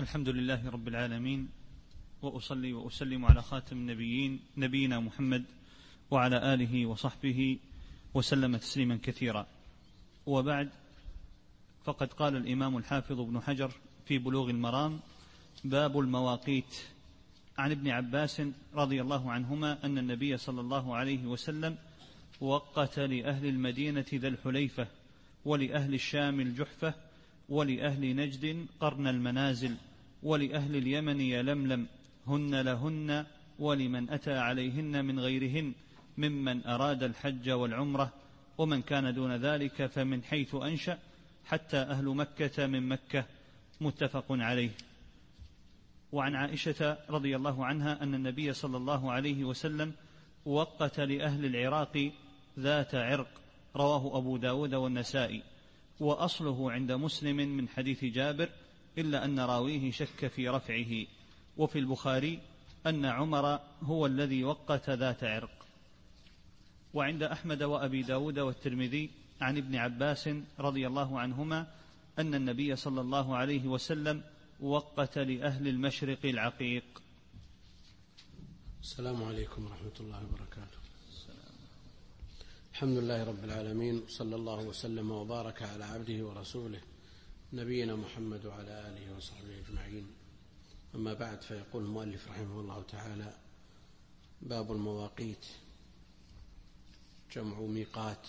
الحمد لله رب العالمين، وأصلي وأسلم على خاتم النبيين نبينا محمد وعلى آله وصحبه وسلم تسليما كثيرا. وبعد، فقد قال الإمام الحافظ ابن حجر في بلوغ المرام: باب المواقيت. عن ابن عباس رضي الله عنهما أن النبي صلى الله عليه وسلم وقت لأهل المدينة ذا الحليفة، ولأهل الشام الجحفة، ولأهل نجد قرن المنازل، ولأهل اليمن يلملم، هن لهن ولمن أتى عليهن من غيرهن ممن أراد الحج والعمرة، ومن كان دون ذلك فمن حيث أنشأ، حتى أهل مكة من مكة. متفق عليه. وعن عائشة رضي الله عنها أن النبي صلى الله عليه وسلم وقت لأهل العراق ذات عرق، رواه أبو داود والنسائي، وأصله عند مسلم من حديث جابر، إلا أن راويه شك في رفعه. وفي البخاري أن عمر هو الذي وقت ذات عرق. وعند أحمد وأبي داود والترمذي عن ابن عباس رضي الله عنهما أن النبي صلى الله عليه وسلم وقت لأهل المشرق العقيق. السلام عليكم ورحمة الله وبركاته. الحمد لله رب العالمين، صلى الله وسلم وبارك على عبده ورسوله نبينا محمد وعلى آله وصحبه أجمعين. أما بعد، فيقول المؤلف رحمه الله تعالى: باب المواقيت، جمع ميقات.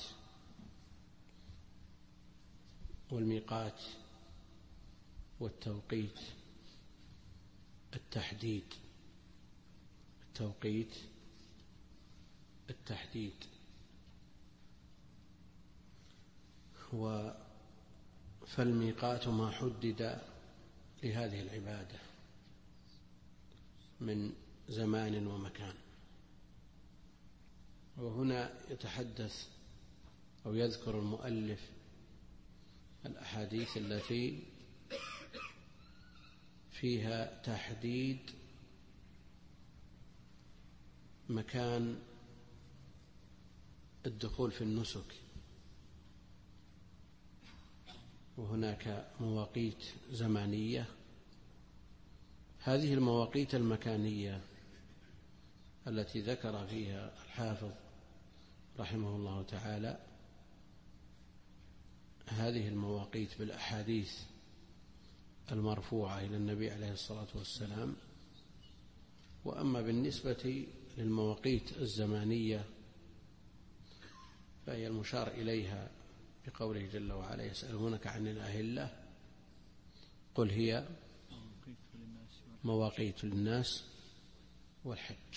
والميقات والتوقيت التحديد. التوقيت التحديد. فالميقات ما حدد لهذه العبادة من زمان ومكان. وهنا يتحدث أو يذكر المؤلف الأحاديث التي فيها تحديد مكان الدخول في النسك. وهناك مواقيت زمانية. هذه المواقيت المكانية التي ذكر فيها الحافظ رحمه الله تعالى هذه المواقيت بالأحاديث المرفوعة إلى النبي عليه الصلاة والسلام. وأما بالنسبة للمواقيت الزمانية فهي المشار إليها بقوله جل وعلا: يسألونك عن الأهلة قل هي مواقيت للناس والحج.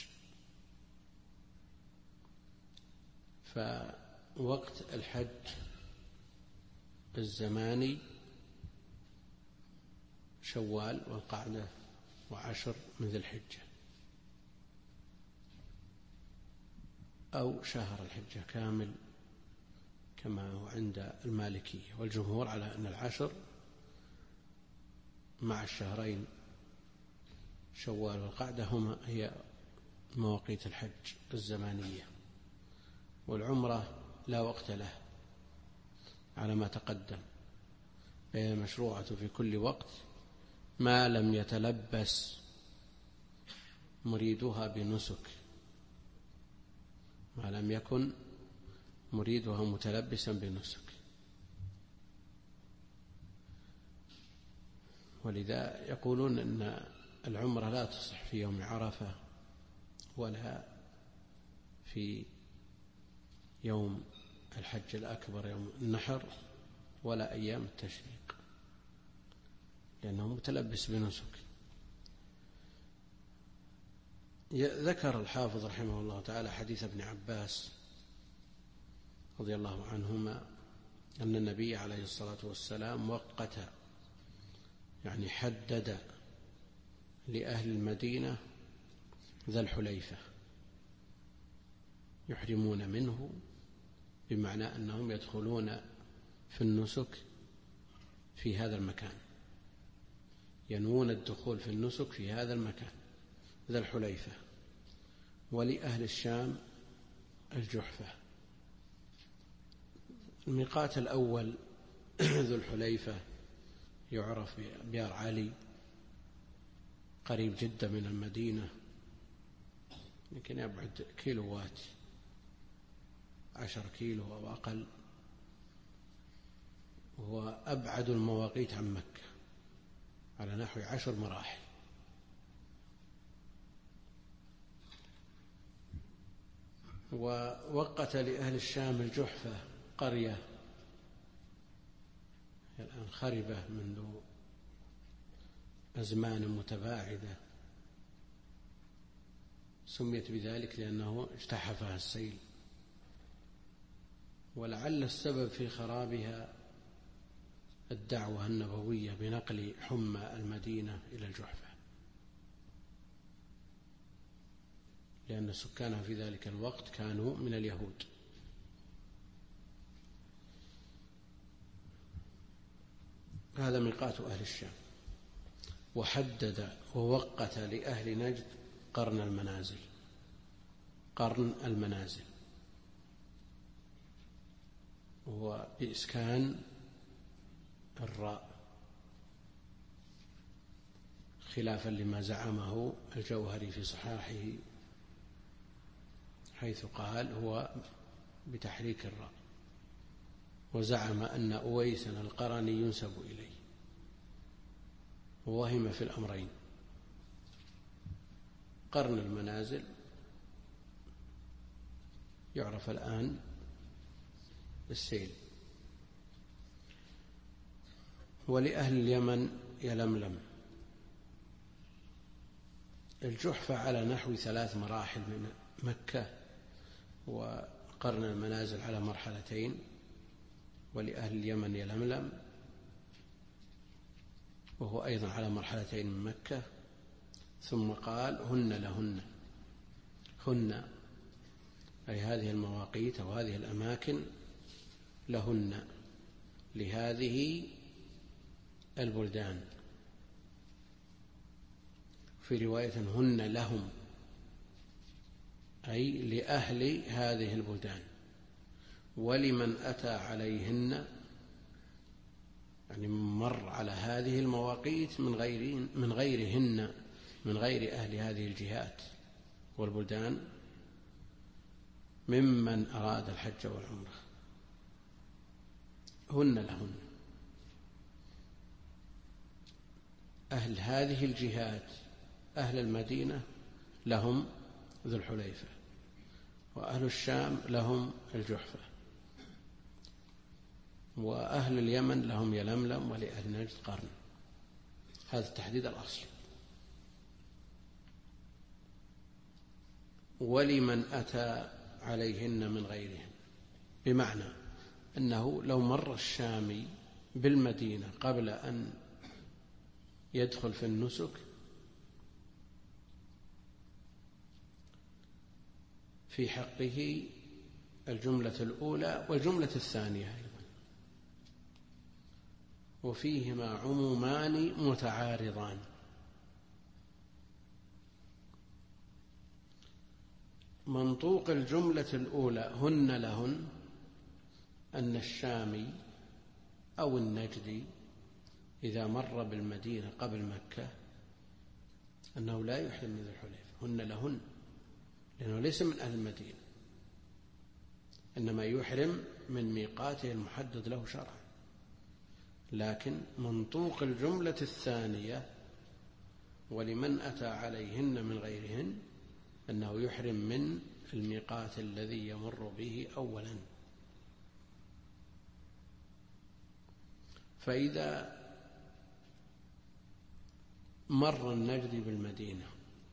فوقت الحج الزماني شوال والقعدة وعشر من ذي الحجة، أو شهر الحجة كامل كما هو عند المالكية. والجمهور على أن العشر مع الشهرين شوال والقعدة هي مواقيت الحج الزمانية. والعمرة لا وقت له على ما تقدم، فهي مشروعة في كل وقت ما لم يتلبس مريدها بنسك، ما لم يكن مريدها متلبسا بنسك. ولذا يقولون أن العمرة لا تصح في يوم عرفة ولا في يوم الحج الأكبر يوم النحر ولا أيام التشريق، لأنه متلبس بنسك. ذكر الحافظ رحمه الله تعالى حديث ابن عباس رضي الله عنهما أن النبي عليه الصلاة والسلام وقت، يعني حدد لأهل المدينة ذا الحليفة يحرمون منه، بمعنى أنهم يدخلون في النسك في هذا المكان، ينوون الدخول في النسك في هذا المكان ذا الحليفة. ولأهل الشام الجحفة. الميقات الأول ذو الحليفة يعرف ببيار علي، قريب جدا من المدينة، يمكن يبعد كيلوات، 10 كيلو أو أقل، وهو أبعد المواقيت عن مكة على نحو 10 مراحل. ووقت لأهل الشام الجحفة قرية الآن خربة منذ أزمان متباعدة، سميت بذلك لأنه اجتحفها السيل، ولعل السبب في خرابها الدعوة النبوية بنقل حمى المدينة إلى الجحفة، لأن سكانها في ذلك الوقت كانوا من اليهود. هذا ميقات أهل الشام. وحدد ووقت لأهل نجد قرن المنازل، قرن المنازل هو بإسكان الراء، خلافا لما زعمه الجوهري في صحاحه، حيث قال هو بتحريك الراء، وزعم أن أويسا القرني ينسب إليه، ووهم في الأمرين. قرن المنازل يعرف الآن بالسيل. ولأهل اليمن يلملم. الجحفة على نحو 3 مراحل من مكة، وقرن المنازل على 2 مرحلتين. ولأهل اليمن يلملم وهو أيضا على 2 مرحلتين من مكة. ثم قال هن لهن، هن أي هذه المواقيت أو هذه الأماكن لهن، لهذه البلدان. في رواية هن لهم، أي لأهل هذه البلدان. ولمن أتى عليهن، يعني مر على هذه المواقيت من غيرهن، من غير أهل هذه الجهات والبلدان، ممن أراد الحج والعمرة. هن لهن، أهل هذه الجهات، أهل المدينة لهم ذو الحليفة، وأهل الشام لهم الجحفة، وأهل اليمن لهم يلملم، ولأهل نجد قرن. هذا التحديد الأصل. ولمن أتى عليهن من غيرهن، بمعنى أنه لو مر الشامي بالمدينة قبل أن يدخل في النسك في حقه الجملة الأولى والجملة الثانية أيضا، وفيهما عمومان متعارضان. منطوق الجملة الأولى هن لهن أن الشامي أو النجدي إذا مر بالمدينة قبل مكة أنه لا يحرم من ذي الحليفة، هن لهن، لأنه ليس من أهل المدينة، إنما يحرم من ميقاته المحدد له شرعا. لكن منطوق الجملة الثانية ولمن أتى عليهن من غيرهن أنه يحرم من الميقات الذي يمر به أولا. فإذا مر النجدي بالمدينة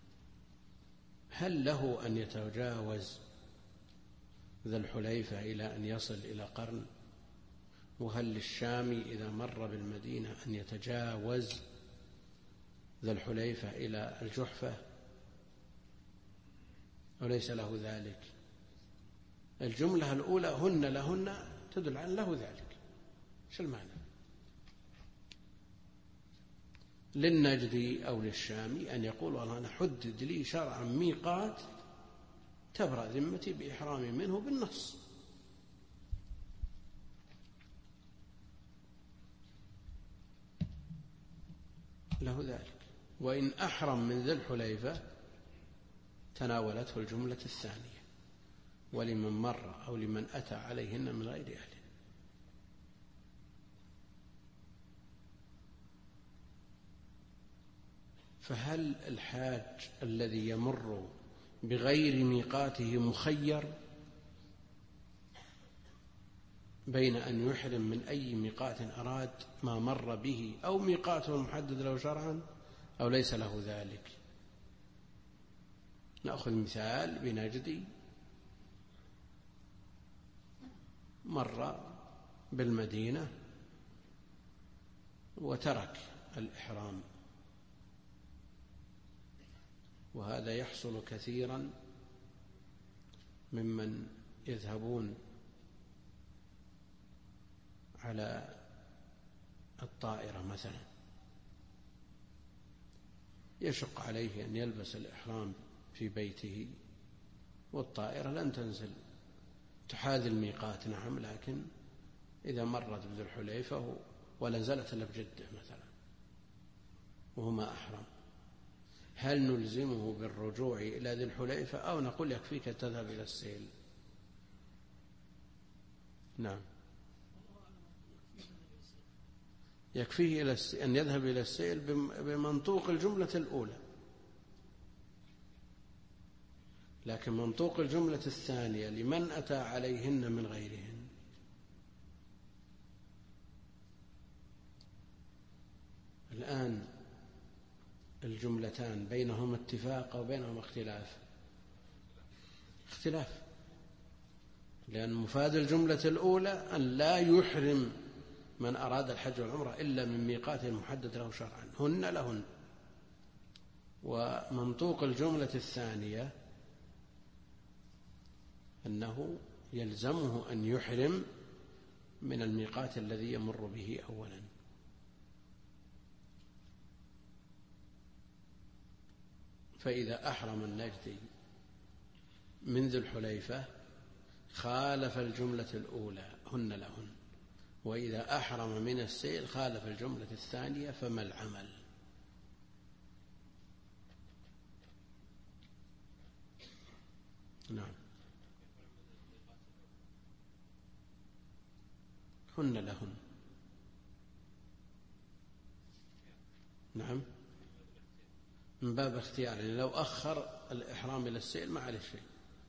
هل له أن يتجاوز ذا الحليفة إلى أن يصل إلى قرن؟ وهل للشامي إذا مر بالمدينة أن يتجاوز ذا الحليفة إلى الجحفة وليس له ذلك؟ الجملة الأولى هن لهن تدل على له ذلك. شو المعنى؟ للنجدي أو للشامي أن يقول والله أنا حدد لي شرعا ميقات تبرأ ذمتي بإحرامي منه بالنص، له ذلك. وإن أحرم من ذي الحليفة تناولته الجملة الثانية، ولمن مر أو لمن أتى عليهن من غير أهله. فهل الحاج الذي يمر بغير ميقاته مخير بين أن يحرم من أي ميقات أراد ما مر به أو ميقاته المحدد له شرعا أو ليس له ذلك؟ نأخذ مثال بنجدي مر بالمدينة وترك الإحرام، وهذا يحصل كثيرا ممن يذهبون على الطائرة مثلا، يشق عليه أن يلبس الإحرام في بيته والطائرة لن تنزل، تحاذي الميقات نعم، لكن إذا مرت بذي الحليفة ولا نزلت إلا بجدة مثلا وهو ما أحرم، هل نلزمه بالرجوع إلى ذي الحليفة أو نقول يكفيك تذهب إلى السيل؟ نعم، يكفيه أن يذهب إلى السيل بمنطوق الجملة الأولى، لكن منطوق الجملة الثانية لمن أتى عليهن من غيرهن. الآن الجملتان بينهما اتفاق وبينهما اختلاف، لأن مفاد الجملة الأولى أن لا يحرم من أراد الحج والعمرة إلا من ميقات محدد له شرعا هن لهن، ومنطوق الجملة الثانية أنه يلزمه أن يحرم من الميقات الذي يمر به أولا. فإذا أحرم النجدي من ذي الحليفة خالف الجملة الأولى هن لهن، وإذا أحرم من السيل خالف الجملة الثانية، فما العمل؟ نعم، هن لهن. نعم، من باب اختيار، يعني لو أخر الإحرام إلى السيل ما عليه شيء.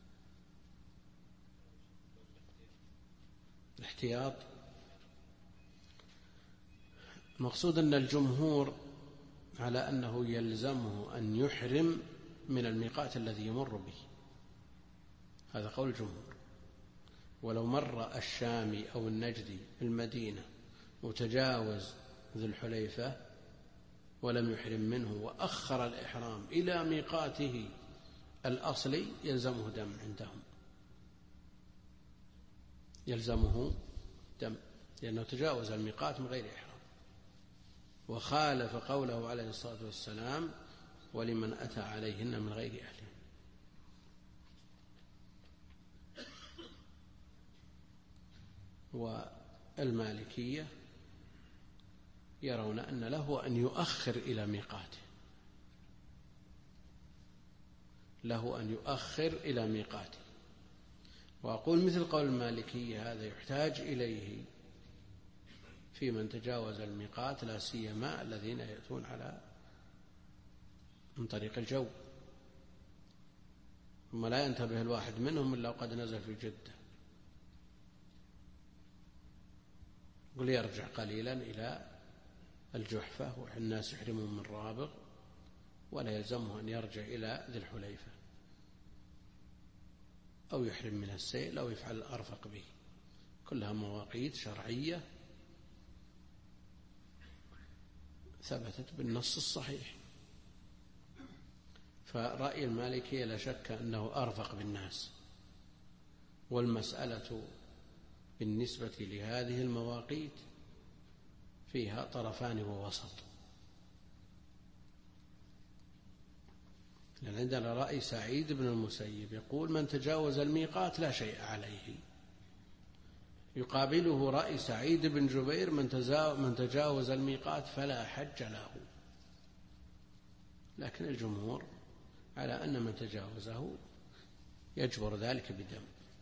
الاحتياط مقصود أن الجمهور على أنه يلزمه أن يحرم من الميقات الذي يمر به، هذا قول الجمهور. ولو مر الشامي أو النجدي بالمدينة وتجاوز ذو الحليفة ولم يحرم منه وأخر الإحرام إلى ميقاته الأصلي يلزمه دم عندهم، يلزمه دم، لأنه تجاوز الميقات من غير إحرام، وخالف قوله عليه الصلاة والسلام ولمن أتى عليهن من غير أهله. والمالكية يرون أن له أن يؤخر إلى ميقاته، له أن يؤخر إلى ميقاته. وأقول مثل قول المالكية هذا يحتاج إليه في من تجاوز الميقات، لا سيما الذين يأتون من طريق الجو، ثم لا ينتبه الواحد منهم إلا وقد نزل في جدة، يقول يرجع قليلا إلى الجحفة والناس يحرمون من رابغ، ولا يلزمه أن يرجع إلى ذي الحليفة، أو يحرم من السيل أو يفعل الأرفق به، كلها مواقيت شرعية ثبتت بالنص الصحيح. فرأي المالكية لا شك أنه أرفق بالناس، والمسألة بالنسبة لهذه المواقيت فيها طرفان ووسط، لأن عندنا رأي سعيد بن المسيب يقول من تجاوز الميقات لا شيء عليه، يقابله رأي سعيد بن جبير من تجاوز الميقات فلا حج له. لكن الجمهور على أن من تجاوزه يجبر ذلك بدم،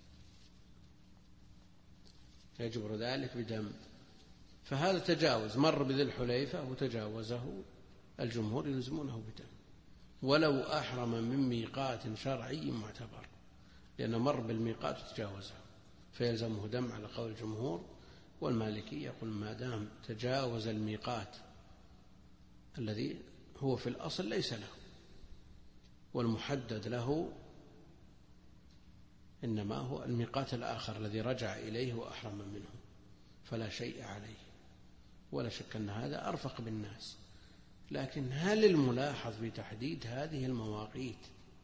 يجبر ذلك بدم. فهذا تجاوز مر بذي الحليفة وتجاوزه، الجمهور يلزمونه بدم ولو أحرم من ميقات شرعي معتبر، لأنه مر بالميقات وتجاوزه فيلزمه دم على قول الجمهور. والمالكي يقول ما دام تجاوز الميقات الذي هو في الأصل ليس له والمحدد له إنما هو الميقات الآخر الذي رجع إليه وأحرم منه، فلا شيء عليه. ولا شك أن هذا أرفق بالناس. لكن هل الملاحظ في تحديد هذه المواقيت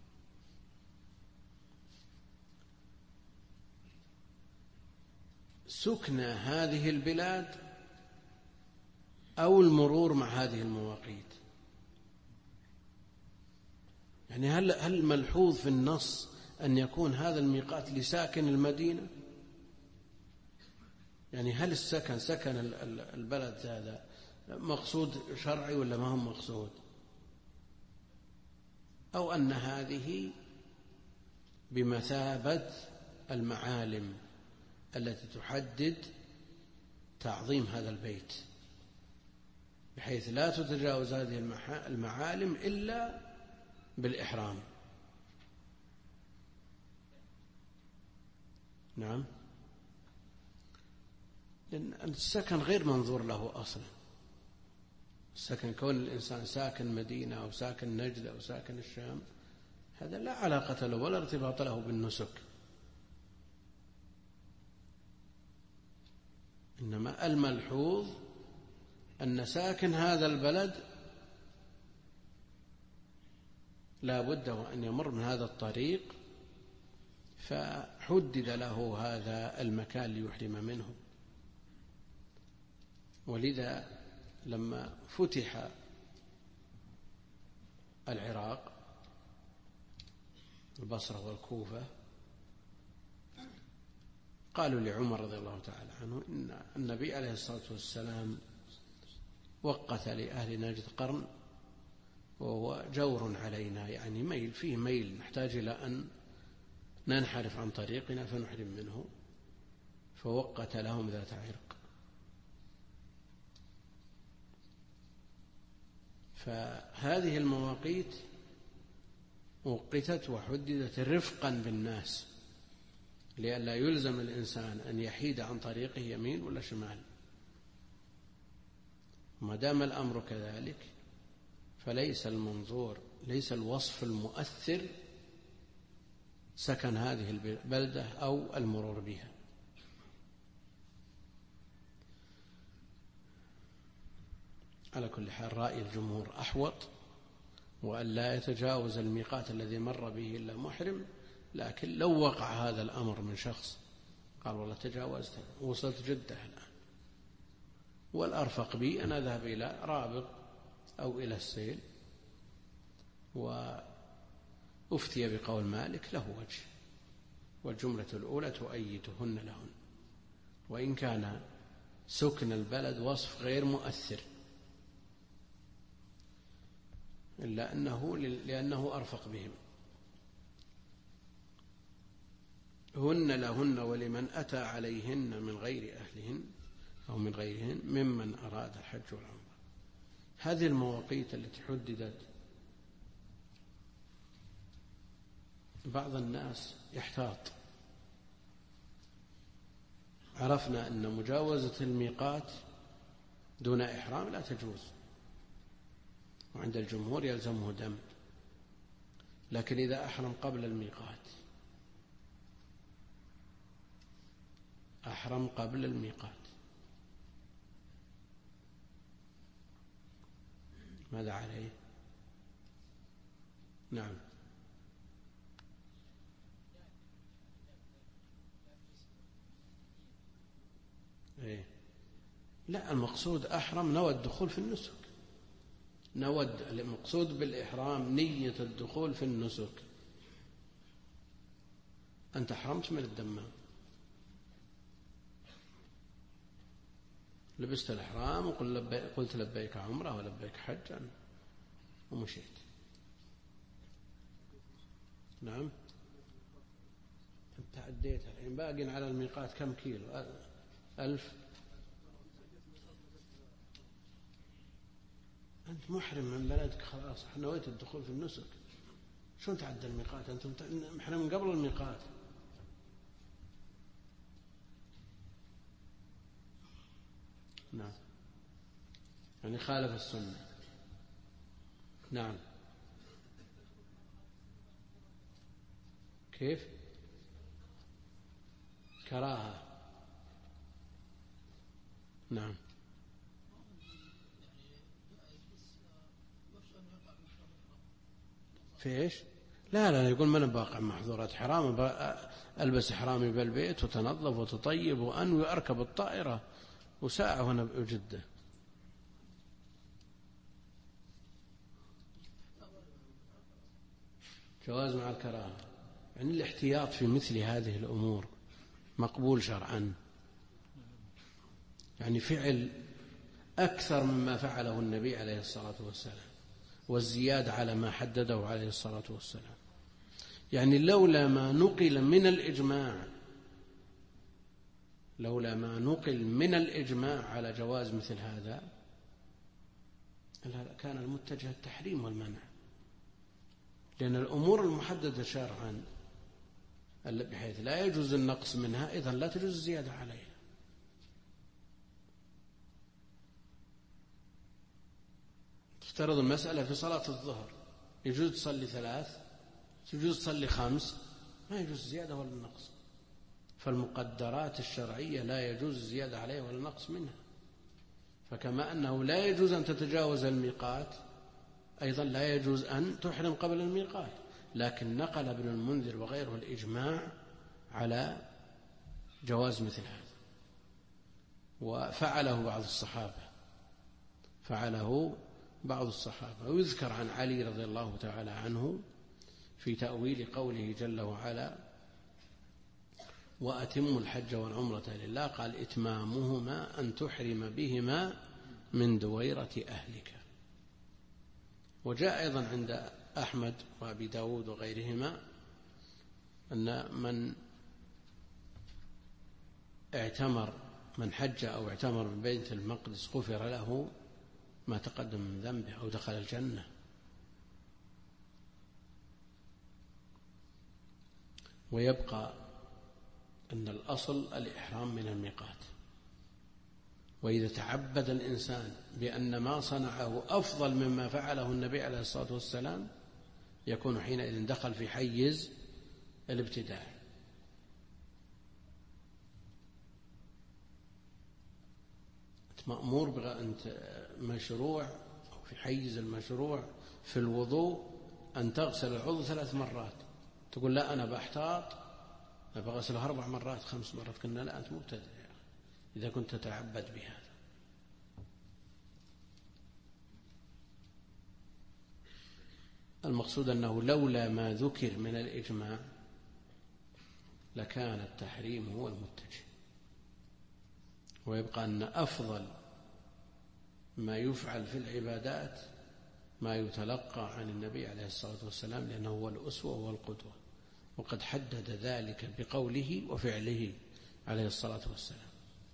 سكن هذه البلاد أو المرور مع هذه المواقيت؟ يعني هل ملحوظ في النص أن يكون هذا الميقات لساكن المدينة؟ يعني هل السكن سكن البلد هذا مقصود شرعي ولا ما هو مقصود؟ أو أن هذه بمثابة المعالم التي تحدد تعظيم هذا البيت، بحيث لا تتجاوز هذه المعالم إلا بالإحرام. نعم، لأن السكن غير منظور له أصلا. السكن كون الإنسان ساكن مدينة أو ساكن نجد أو ساكن الشام هذا لا علاقة له ولا ارتباط له بالنسك، إنما الملحوظ أن ساكن هذا البلد لا بد وأن يمر من هذا الطريق، فحدد له هذا المكان ليحرم منه. ولذا لما فتح العراق البصرة والكوفة قالوا لعمر رضي الله تعالى عنه إن النبي عليه الصلاة والسلام وقت لأهل نجد قرن وهو جور علينا، يعني ميل فيه ميل، نحتاج إلى أن ننحرف عن طريقنا فنحرم منه، فوقت لهم ذات عرق. فهذه المواقيت وقتت وحددت رفقا بالناس لئلا يلزم الإنسان أن يحيد عن طريقه يمين ولا شمال. ما دام الأمر كذلك فليس المنظور، ليس الوصف المؤثر سكن هذه البلدة أو المرور بها. على كل حال رأي الجمهور أحوط، وأن لا يتجاوز الميقات الذي مر به إلا محرم. لكن لو وقع هذا الأمر من شخص قال والله تجاوزت وصلت جدة الآن، والأرفق بي أن أذهب إلى رابغ أو إلى السيل، وأفتي بقول مالك له وجه، والجملة الأولى تؤيدهن لهن، وإن كان سكن البلد وصف غير مؤثر إلا لأنه أرفق بهم. هن لهن ولمن أتى عليهن من غير أهلهن أو من غيرهن ممن أراد الحج والعمرة. هذه المواقيت التي حددت بعض الناس يحتاط. عرفنا أن مجاوزة الميقات دون إحرام لا تجوز، وعند الجمهور يلزمه دم. لكن إذا أحرم قبل الميقات، أحرم قبل الميقات، ماذا عليه؟ نعم، إيه؟ لا، المقصود أحرم نوى الدخول في النسك، المقصود بالإحرام نية الدخول في النسك. أنت أحرمت من الدمام، لبست الإحرام وقلت لبيك عمرة ولبيك حجا ومشيت، نعم. أنت عديت الحين، باقي على الميقات كم كيلو؟ 1000. أنت محرم من بلدك خلاص، نويت الدخول في النسك، شلون تعدى الميقات؟ أنتم محرم من قبل الميقات. نعم، يعني خالف السنة. نعم. كيف؟ كراهة. نعم. في إيش؟ لا يقول من باقع محظورات حرام، ألبس إحرامي بالبيت وتنظف وتطيب وأنوي أركب الطائرة وساعة وأنا بجدة. جواز مع الكراهة، يعني الاحتياط في مثل هذه الأمور مقبول شرعا، يعني فعل أكثر مما فعله النبي عليه الصلاة والسلام، والزيادة على ما حدده عليه الصلاة والسلام. يعني لولا ما نقل من الإجماع على جواز مثل هذا كان المتجه التحريم والمنع، لأن الأمور المحددة شرعا بحيث لا يجوز النقص منها، إذن لا تجوز الزيادة عليها. تفترض المسألة في صلاة الظهر يجوز تصلي 3، يجوز تصلي 5، ما يجوز الزيادة ولا النقص. فالمقدرات الشرعية لا يجوز الزيادة عليها ولا النقص منها. فكما أنه لا يجوز أن تتجاوز الميقات، أيضا لا يجوز أن تحرم قبل الميقات. لكن نقل ابن المنذر وغيره الإجماع على جواز مثل هذا، وفعله بعض الصحابة. ويذكر عن علي رضي الله تعالى عنه في تأويل قوله جل وعلا: وأتموا الحج والعمرة لله، قال: إتمامهما أن تحرم بهما من دويرة أهلك. وجاء أيضا عند أحمد وأبي داود وغيرهما أن من حج أو اعتمر من بيت المقدس غفر له ما تقدم من ذنبه أو دخل الجنة. ويبقى أن الأصل الإحرام من الميقات. وإذا تعبد الإنسان بأن ما صنعه أفضل مما فعله النبي عليه الصلاة والسلام يكون حينئذ دخل في حيز الابتداع. أنت مأمور أنت مشروع أو في حيز المشروع في الوضوء أن تغسل العضو 3 مرات، تقول لا أنا بحتاط بغسله 4 مرات 5 مرات. قلنا لا، أنت مبتدع إذا كنت تتعبد بهذا. المقصود أنه لولا ما ذكر من الإجماع لكان التحريم هو المتجه. ويبقى أن أفضل ما يفعل في العبادات ما يتلقى عن النبي عليه الصلاة والسلام، لأنه هو الأسوة والقدوة، وقد حدد ذلك بقوله وفعله عليه الصلاة والسلام.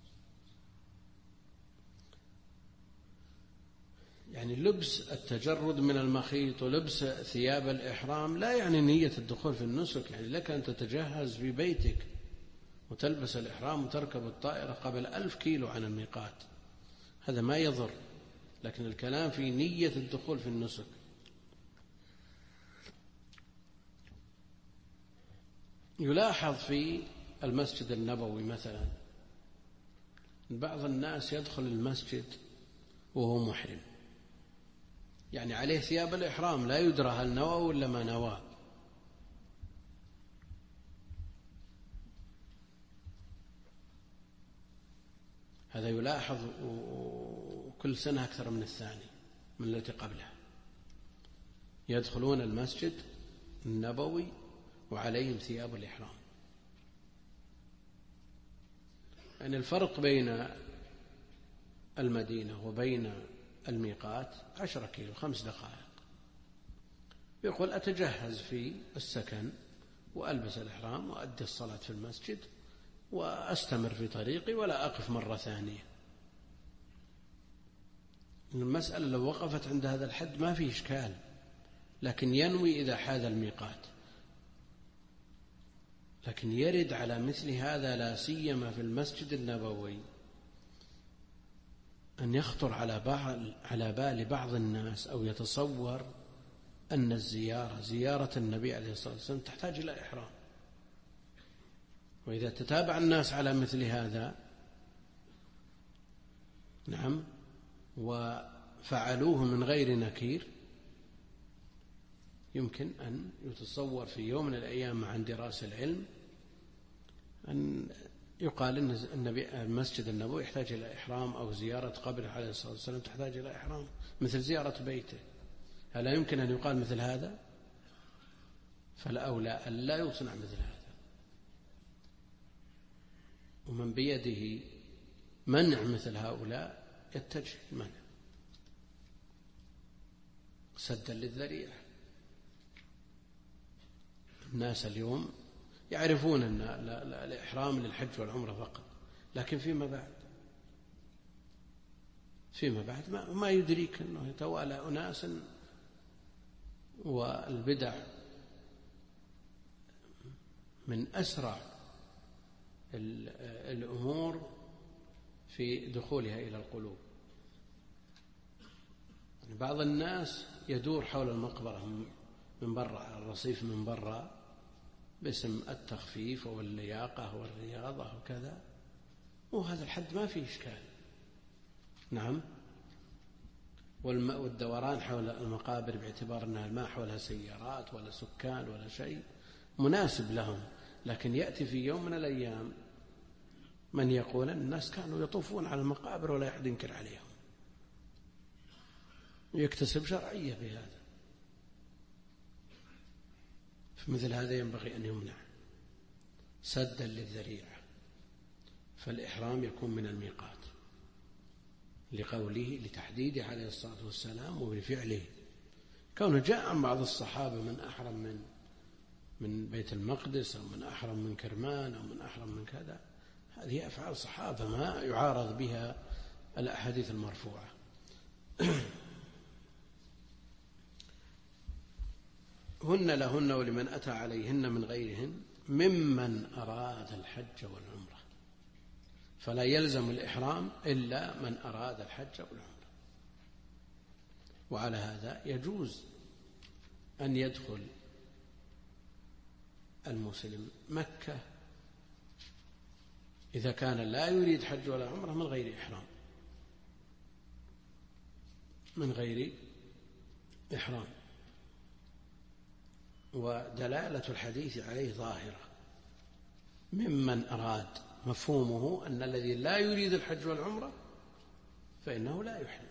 يعني لبس التجرد من المخيط ولبس ثياب الإحرام لا يعني نية الدخول في النسك. يعني لك أن تتجهز في بيتك وتلبس الإحرام وتركب الطائرة قبل 1000 كيلو عن الميقات، هذا ما يضر. لكن الكلام في نية الدخول في النسك. يلاحظ في المسجد النبوي مثلا بعض الناس يدخل المسجد وهو محرم، يعني عليه ثياب الإحرام، لا يدرى هل نوى ولا ما نوى. هذا يلاحظ كل سنة أكثر من الثاني من التي قبلها. يدخلون المسجد النبوي وعليهم ثياب الإحرام. يعني الفرق بين المدينة وبين الميقات 10 كيلو 5 دقائق. يقول أتجهز في السكن وألبس الإحرام وأدي الصلاة في المسجد وأستمر في طريقي ولا أقف مرة ثانية. المسألة لو وقفت عند هذا الحد ما فيه إشكال، لكن ينوي إذا حاذ الميقات. لكن يرد على مثل هذا لا سيما في المسجد النبوي أن يخطر على بال بعض الناس أو يتصور أن زيارة النبي عليه الصلاة والسلام تحتاج إلى إحرام. وإذا تتابع الناس على مثل هذا نعم وفعلوه من غير نكير، يمكن أن يتصور في يوم من الأيام عن دراسة العلم أن يقال أن المسجد النبوي يحتاج إلى إحرام، أو زيارة قبره عليه الصلاة والسلام تحتاج إلى إحرام مثل زيارة بيته. هل يمكن أن يقال مثل هذا؟ فالأولى أن لا يصنع مثل هذا. ومن بيده منع مثل هؤلاء يتجه المنع سدا للذريعة. الناس اليوم يعرفون أن الإحرام للحج والعمرة فقط، لكن فيما بعد ما يدريك أنه يتوالى أناس والبدع من أسرع الأمور في دخولها إلى القلوب. بعض الناس يدور حول المقبرة من برا على الرصيف من برا باسم التخفيف واللياقة والرياضة وكذا، وهذا الحد ما فيه إشكال. نعم. والدوران حول المقابر باعتبار أنها ما حولها سيارات ولا سكان ولا شيء مناسب لهم. لكن يأتي في يوم من الأيام من يقول أن الناس كانوا يطوفون على المقابر ولا أحد ينكر عليهم، يكتسب شرعية بهذا. فمثل هذا ينبغي أن يمنع سدا للذريعة. فالإحرام يكون من الميقات لقوله لتحديده عليه الصلاة والسلام وبفعله. كونه جاء عن بعض الصحابة من أحرم من بيت المقدس أو من أحرم من كرمان أو من أحرم من كذا، هذه أفعال صحابة ما يعارض بها الأحاديث المرفوعة. هن لهن ولمن أتى عليهن من غيرهن ممن أراد الحج والعمرة. فلا يلزم الإحرام إلا من أراد الحج والعمرة. وعلى هذا يجوز أن يدخل المسلم مكة إذا كان لا يريد حج ولا عمرة من غير إحرام، من غير إحرام. ودلالة الحديث عليه ظاهرة. ممن أراد مفهومه أن الذي لا يريد الحج والعمرة فإنه لا يحرم.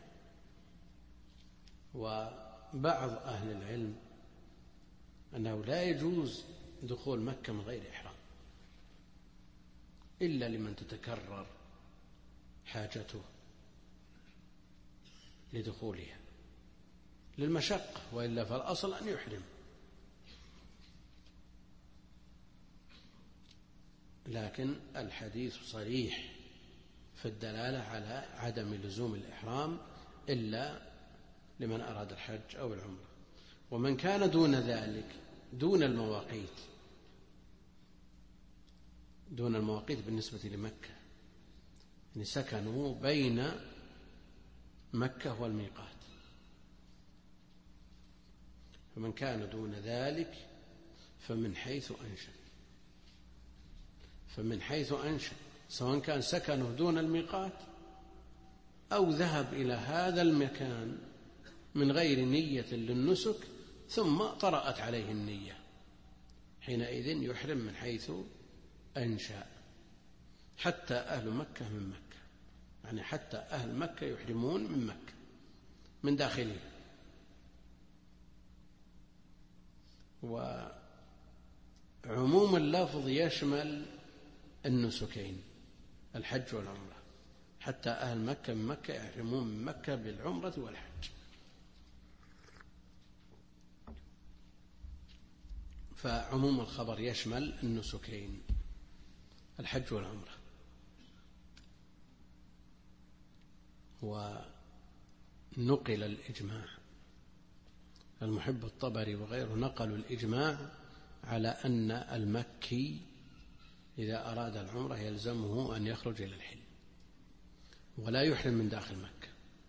وبعض أهل العلم أنه لا يجوز دخول مكة من غير إحرام إلا لمن تتكرر حاجته لدخولها للمشقة، وإلا فالأصل أن يحرم. لكن الحديث صريح في الدلالة على عدم لزوم الإحرام إلا لمن أراد الحج أو العمرة. ومن كان دون ذلك دون المواقيت بالنسبة لمكة، يعني سكنوا بين مكة والميقات، فمن كان دون ذلك فمن حيث أنشأ سواء كان سكنه دون الميقات أو ذهب إلى هذا المكان من غير نية للنسك ثم طرأت عليه النية، حينئذ يحرم من حيث أنشأ. حتى أهل مكة من مكة، يعني حتى أهل مكة يحرمون من مكة من داخله. وعموم اللفظ يشمل النسكين الحج والعمرة. حتى أهل مكة من مكة يحرمون من مكة بالعمرة والحج. فعموم الخبر يشمل النسكين الحج والعمرة. ونقل الإجماع، المحب الطبري وغيره نقلوا الإجماع على أن المكي إذا أراد العمرة يلزمه أن يخرج إلى الحل ولا يحرم من داخل مكة.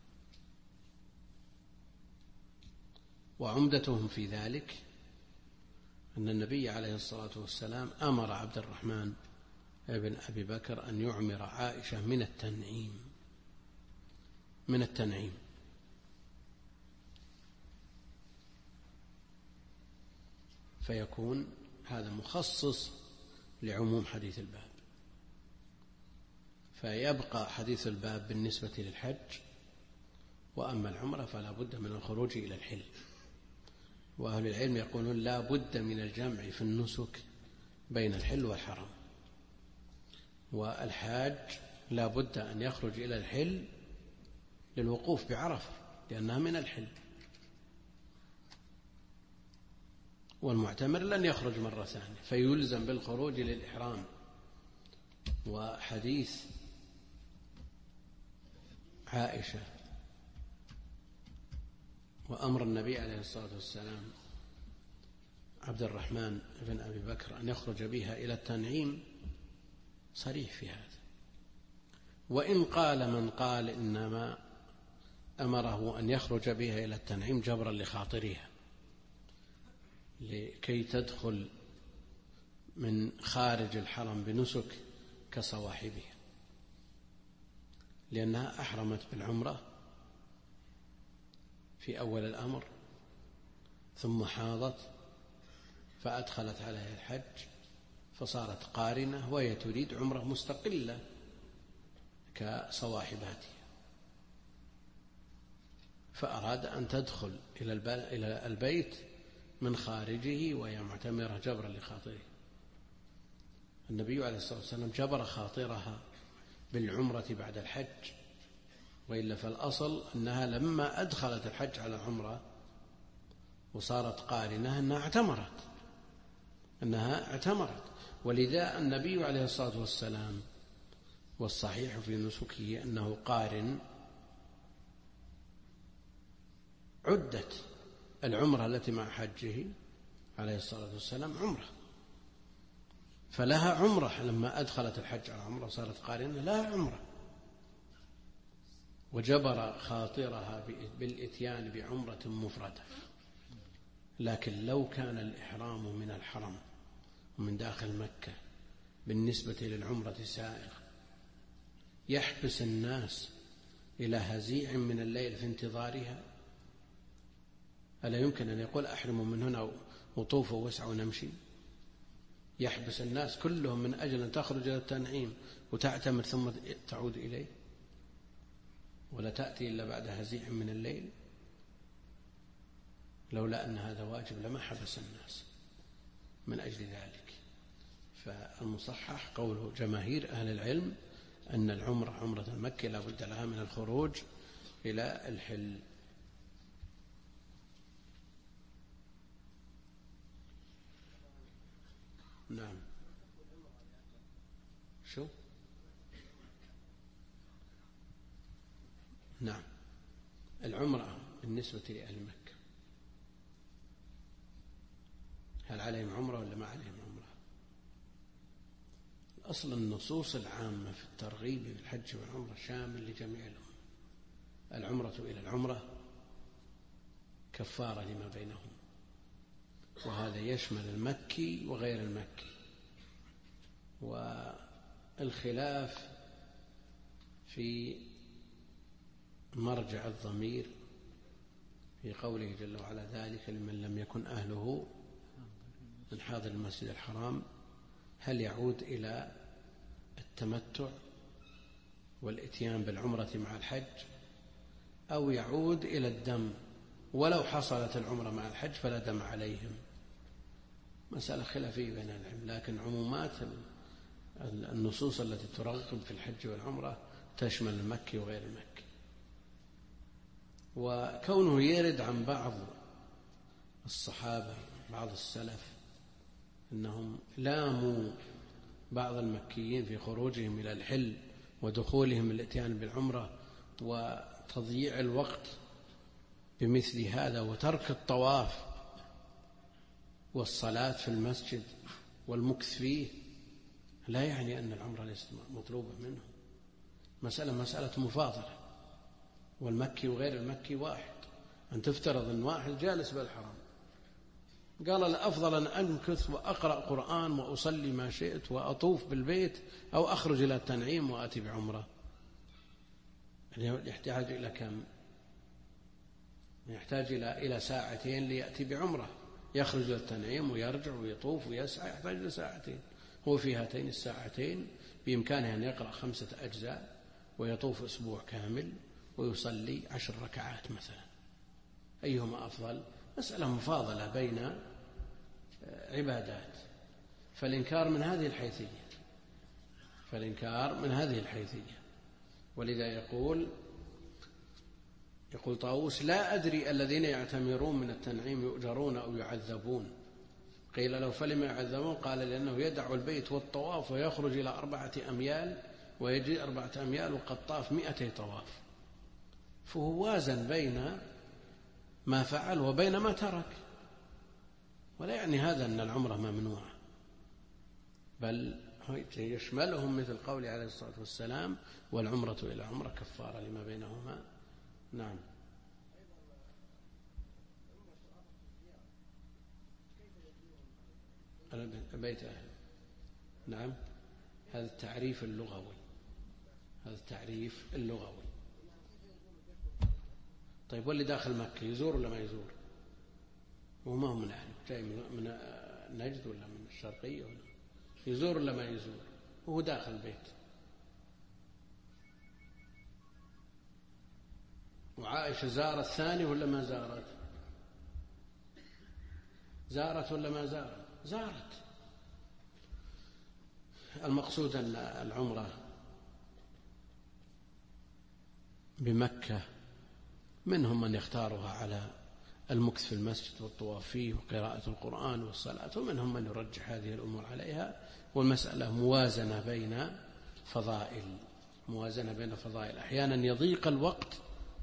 وعمدتهم في ذلك أن النبي عليه الصلاة والسلام أمر عبد الرحمن ابن أبي بكر أن يعمر عائشة من التنعيم فيكون هذا مخصص لعموم حديث الباب، فيبقى حديث الباب بالنسبة للحج، وأما العمرة فلا بد من الخروج إلى الحل. وأهل العلم يقولون لا بد من الجمع في النسك بين الحل والحرم، والحاج لا بد أن يخرج إلى الحل للوقوف بعرفة لأنها من الحل، والمعتمر لن يخرج مرة ثانية فيلزم بالخروج للإحرام. وحديث عائشة وأمر النبي عليه الصلاة والسلام عبد الرحمن بن أبي بكر أن يخرج بها إلى التنعيم صريح في هذا. وإن قال من قال إنما أمره أن يخرج بها إلى التنعيم جبرا لخاطرها لكي تدخل من خارج الحرم بنسك كصواحبها، لأنها أحرمت بالعمرة في أول الأمر ثم حاضت فأدخلت عليها الحج فصارت قارنة وهي تريد عمرة مستقلة كصواحباتها، فأراد أن تدخل إلى البيت من خارجه وهي معتمرة جبرا لخاطره. النبي عليه الصلاة والسلام جبر خاطرها بالعمرة بعد الحج، وإلا فالأصل أنها لما أدخلت الحج على العمرة وصارت قارنة أنها اعتمرت. ولذا النبي عليه الصلاة والسلام والصحيح في نسكه أنه قارن عدت العمرة التي مع حجه عليه الصلاة والسلام عمرة، فلها عمرة لما أدخلت الحج على عمرة صارت قارنة لها عمرة، وجبر خاطرها بالإتيان بعمرة مفردة. لكن لو كان الإحرام من الحرم ومن داخل مكة بالنسبة للعمرة سائغ يحبس الناس إلى هزيع من الليل في انتظارها، ألا يمكن أن يقول أحرموا من هنا وطوفوا واسعوا نمشي؟ يحبس الناس كلهم من أجل أن تخرج إلى التنعيم وتعتمر ثم تعود إليه، ولا تأتي إلا بعد هزيع من الليل؟ لولا أن هذا واجب لما حبس الناس من أجل ذلك. فالمصحح قوله جماهير أهل العلم أن العمرة عمرة المكة لا بد لها من الخروج إلى الحل. نعم. شو؟ نعم. العمرة بالنسبة لأهل مكة هل عليهم عمرة ولا ما عليهم عمرة؟ أصل النصوص العامة في الترغيب في الحج والعمرة شامل لجميع الأمة. العمرة إلى العمرة كفارة لما بينهم، وهذا يشمل المكي وغير المكي. والخلاف في مرجع الضمير في قوله جل وعلا ذلك لمن لم يكن أهله من حاضر المسجد الحرام، هل يعود إلى التمتع والإتيان بالعمرة مع الحج أو يعود إلى الدم؟ ولو حصلت العمرة مع الحج فلا دم عليهم. مسألة خلافية بين العلم، لكن عمومات النصوص التي ترغب في الحج والعمرة تشمل المكي وغير المكي. وكونه يرد عن بعض الصحابة بعض السلف أنهم لاموا بعض المكيين في خروجهم إلى الحل ودخولهم الاتيان بالعمرة وتضييع الوقت بمثل هذا وترك الطواف والصلاة في المسجد والمكث فيه لا يعني أن العمرة ليست مطلوبة منهم. مسألة مفاضلة، والمكي وغير المكي واحد. أن تفترض أن واحد جالس بالحرم قال الأفضل أن أمكث وأقرأ قرآن وأصلي ما شئت وأطوف بالبيت أو أخرج إلى التنعيم وأتي بعمرة، يعني يحتاج إلى كم؟ يحتاج إلى ساعتين ليأتي بعمرة، يخرج إلى التنعيم ويرجع ويطوف ويسعى، يحتاج إلى ساعتين. هو في هاتين الساعتين بإمكانه أن يقرأ 5 أجزاء ويطوف أسبوع كامل ويصلي 10 ركعات مثلا. أيهما أفضل؟ مسألة مفاضلة بين عبادات. فالإنكار من هذه الحيثية. ولذا يقول طاووس: لا أدري الذين يعتمرون من التنعيم يؤجرون أو يعذبون. قيل له: فلم يعذبون؟ قال: لأنه يدع البيت والطواف ويخرج إلى 4 أميال ويجي 4 أميال وقد طاف 200 طواف. فهو وازن بين ما فعل وبين ما ترك، ولا يعني هذا أن العمرة ممنوعة، بل يشملهم مثل قوله عليه الصلاة والسلام: والعمرة إلى عمرة كفارة لما بينهما. نعم. بيت أهل. نعم، هذا التعريف اللغوي. طيب، واللي داخل مكة يزور ولا ما يزور؟ وما هو من أهله، جاي من نجد ولا من الشرقية، ولا يزور ولا ما يزور؟ وهو داخل البيت. وعائشة زارت ثاني ولا ما زارت؟ زارت ولا ما زارت؟ زارت. المقصود أن العمرة بمكة منهم من يختارها على المكث في المسجد والطواف فيه وقراءة القرآن والصلاة، ومنهم من يرجح هذه الأمور عليها. والمسألة موازنة بين فضائل. أحيانا يضيق الوقت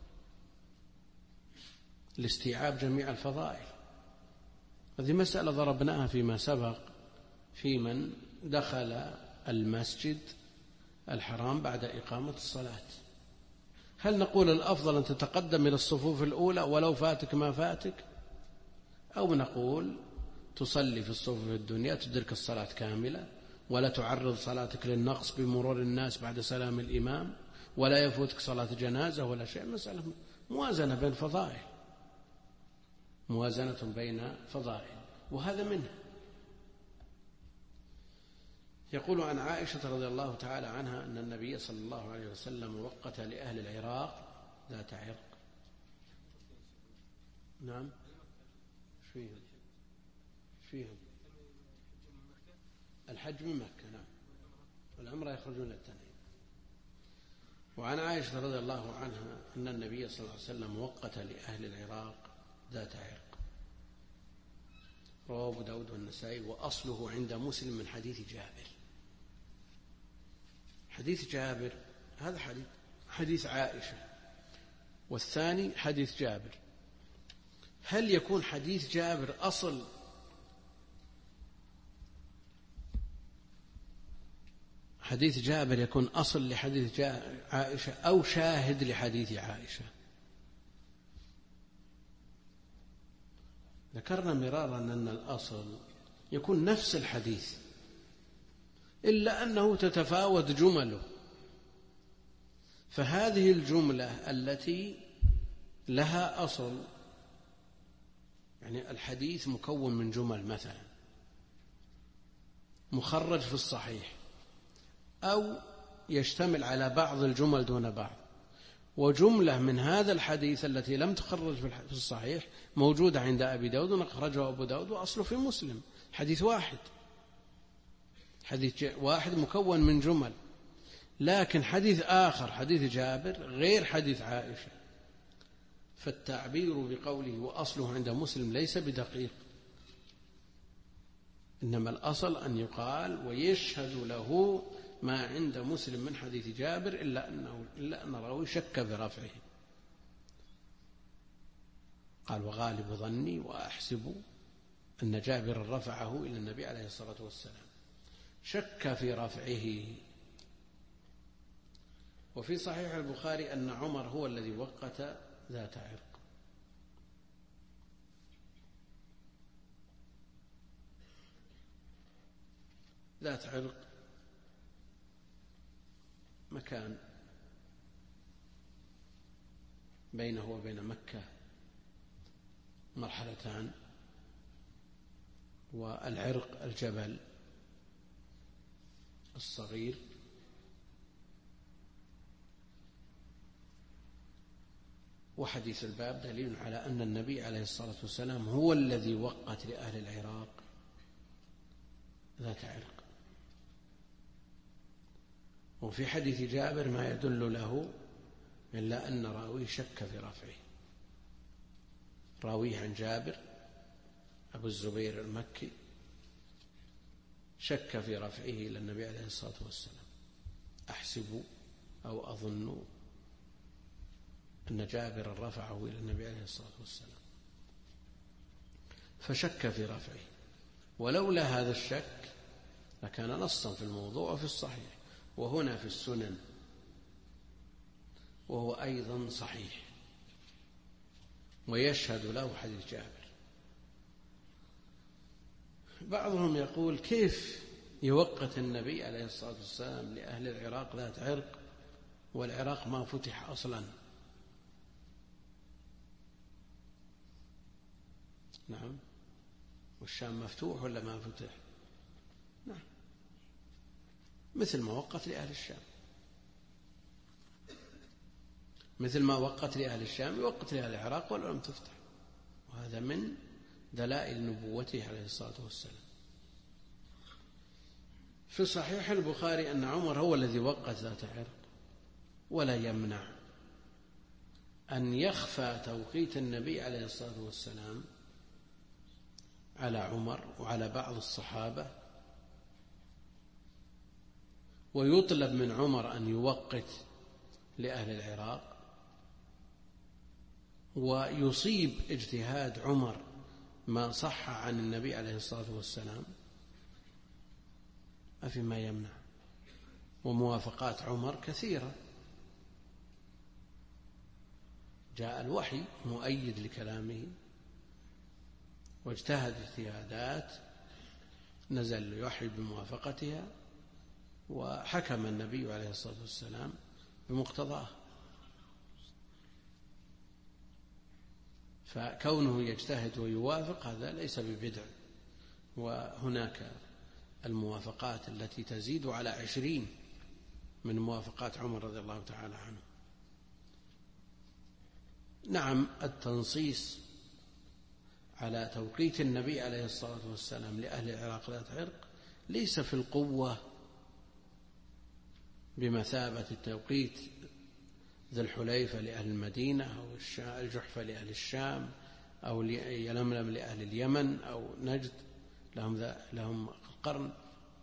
لاستيعاب جميع الفضائل. هذه مسألة ضربناها فيما سبق في من دخل المسجد الحرام بعد إقامة الصلاة. هل نقول الأفضل أن تتقدم إلى الصفوف الأولى ولو فاتك ما فاتك، أو نقول تصلي في الصفوف الدنيا تدرك الصلاة كاملة ولا تعرض صلاتك للنقص بمرور الناس بعد سلام الإمام ولا يفوتك صلاة جنازة ولا شيء؟ مسألة موازنة بين فضائل، وهذا منه. يقول عن عائشة رضي الله تعالى عنها أن النبي صلى الله عليه وسلم وقت لأهل العراق ذات عرق. نعم، فيهم الحج من مكة، نعم، والعمرة يخرجون للتنعيم. وعن عائشة رضي الله عنها أن النبي صلى الله عليه وسلم وقت لأهل العراق ذات عرق. رواه أبو داود والنسائي، وأصله عند مسلم من حديث جابر. حديث جابر هذا حديث عائشة، والثاني حديث جابر. هل يكون حديث جابر أصل حديث جابر يكون أصل لحديث عائشة أو شاهد لحديث عائشة؟ ذكرنا مرارا أن الأصل يكون نفس الحديث، إلا أنه تتفاوت جمله. فهذه الجملة التي لها أصل، يعني الحديث مكون من جمل مثلا مخرج في الصحيح، أو يشتمل على بعض الجمل دون بعض، وجملة من هذا الحديث التي لم تخرج في الصحيح موجودة عند أبي داود ونخرجه أبو داود وأصله في مسلم. حديث واحد مكون من جمل، لكن حديث آخر حديث جابر غير حديث عائشة. فالتعبير بقوله وأصله عند مسلم ليس بدقيق، إنما الأصل أن يقال ويشهد له ما عند مسلم من حديث جابر إلا أن راوي شك برفعه. قال وغالب ظني وأحسب أن جابر رفعه إلى النبي عليه الصلاة والسلام، شك في رفعه. وفي صحيح البخاري أن عمر هو الذي وقت ذات عرق. ذات عرق مكان بينه وبين مكة مرحلتان، والعرق الجبل الصغير، وحديث الباب دليل على أن النبي عليه الصلاة والسلام هو الذي وقت لأهل العراق ذات عرق. وفي حديث جابر ما يدل له إلا أن راويه شك في رفعه. راويه عن جابر أبو الزبير المكي شك في رفعه إلى النبي عليه الصلاة والسلام. أحسب أو أظن أن جابر رفعه إلى النبي عليه الصلاة والسلام، فشك في رفعه. ولولا هذا الشك لكان نصا في الموضوع وفي الصحيح، وهنا في السنن، وهو أيضا صحيح، ويشهد له حديث جابر. بعضهم يقول كيف يوقت النبي عليه الصلاة والسلام لأهل العراق ذات عرق والعراق ما فتح أصلا؟ نعم، والشام مفتوح ولا ما فتح؟ نعم، مثل ما وقت لأهل الشام، مثل ما وقت لأهل الشام يوقت لأهل العراق ولو لم تفتح. وهذا من دلائل نبوته عليه الصلاة والسلام. في صحيح البخاري أن عمر هو الذي وقت ذات عرق، ولا يمنع أن يخفى توقيت النبي عليه الصلاة والسلام على عمر وعلى بعض الصحابة، ويطلب من عمر أن يوقت لأهل العراق، ويصيب اجتهاد عمر ما صح عن النبي عليه الصلاة والسلام، ما في ما يمنع. وموافقات عمر كثيرة، جاء الوحي مؤيد لكلامه، واجتهد اجتهادات نزل الوحي بموافقتها، وحكم النبي عليه الصلاة والسلام بمقتضاه. فكونه يجتهد ويوافق هذا ليس ببدع. وهناك الموافقات التي تزيد على 20 من موافقات عمر رضي الله تعالى عنه. نعم، التنصيص على توقيت النبي عليه الصلاة والسلام لأهل العراق ذات عرق ليس في القوة بمثابة التوقيت ذي الحليفة لأهل المدينة، أو الجحفة لأهل الشام، أو يلملم لأهل اليمن، أو نجد لهم القرن.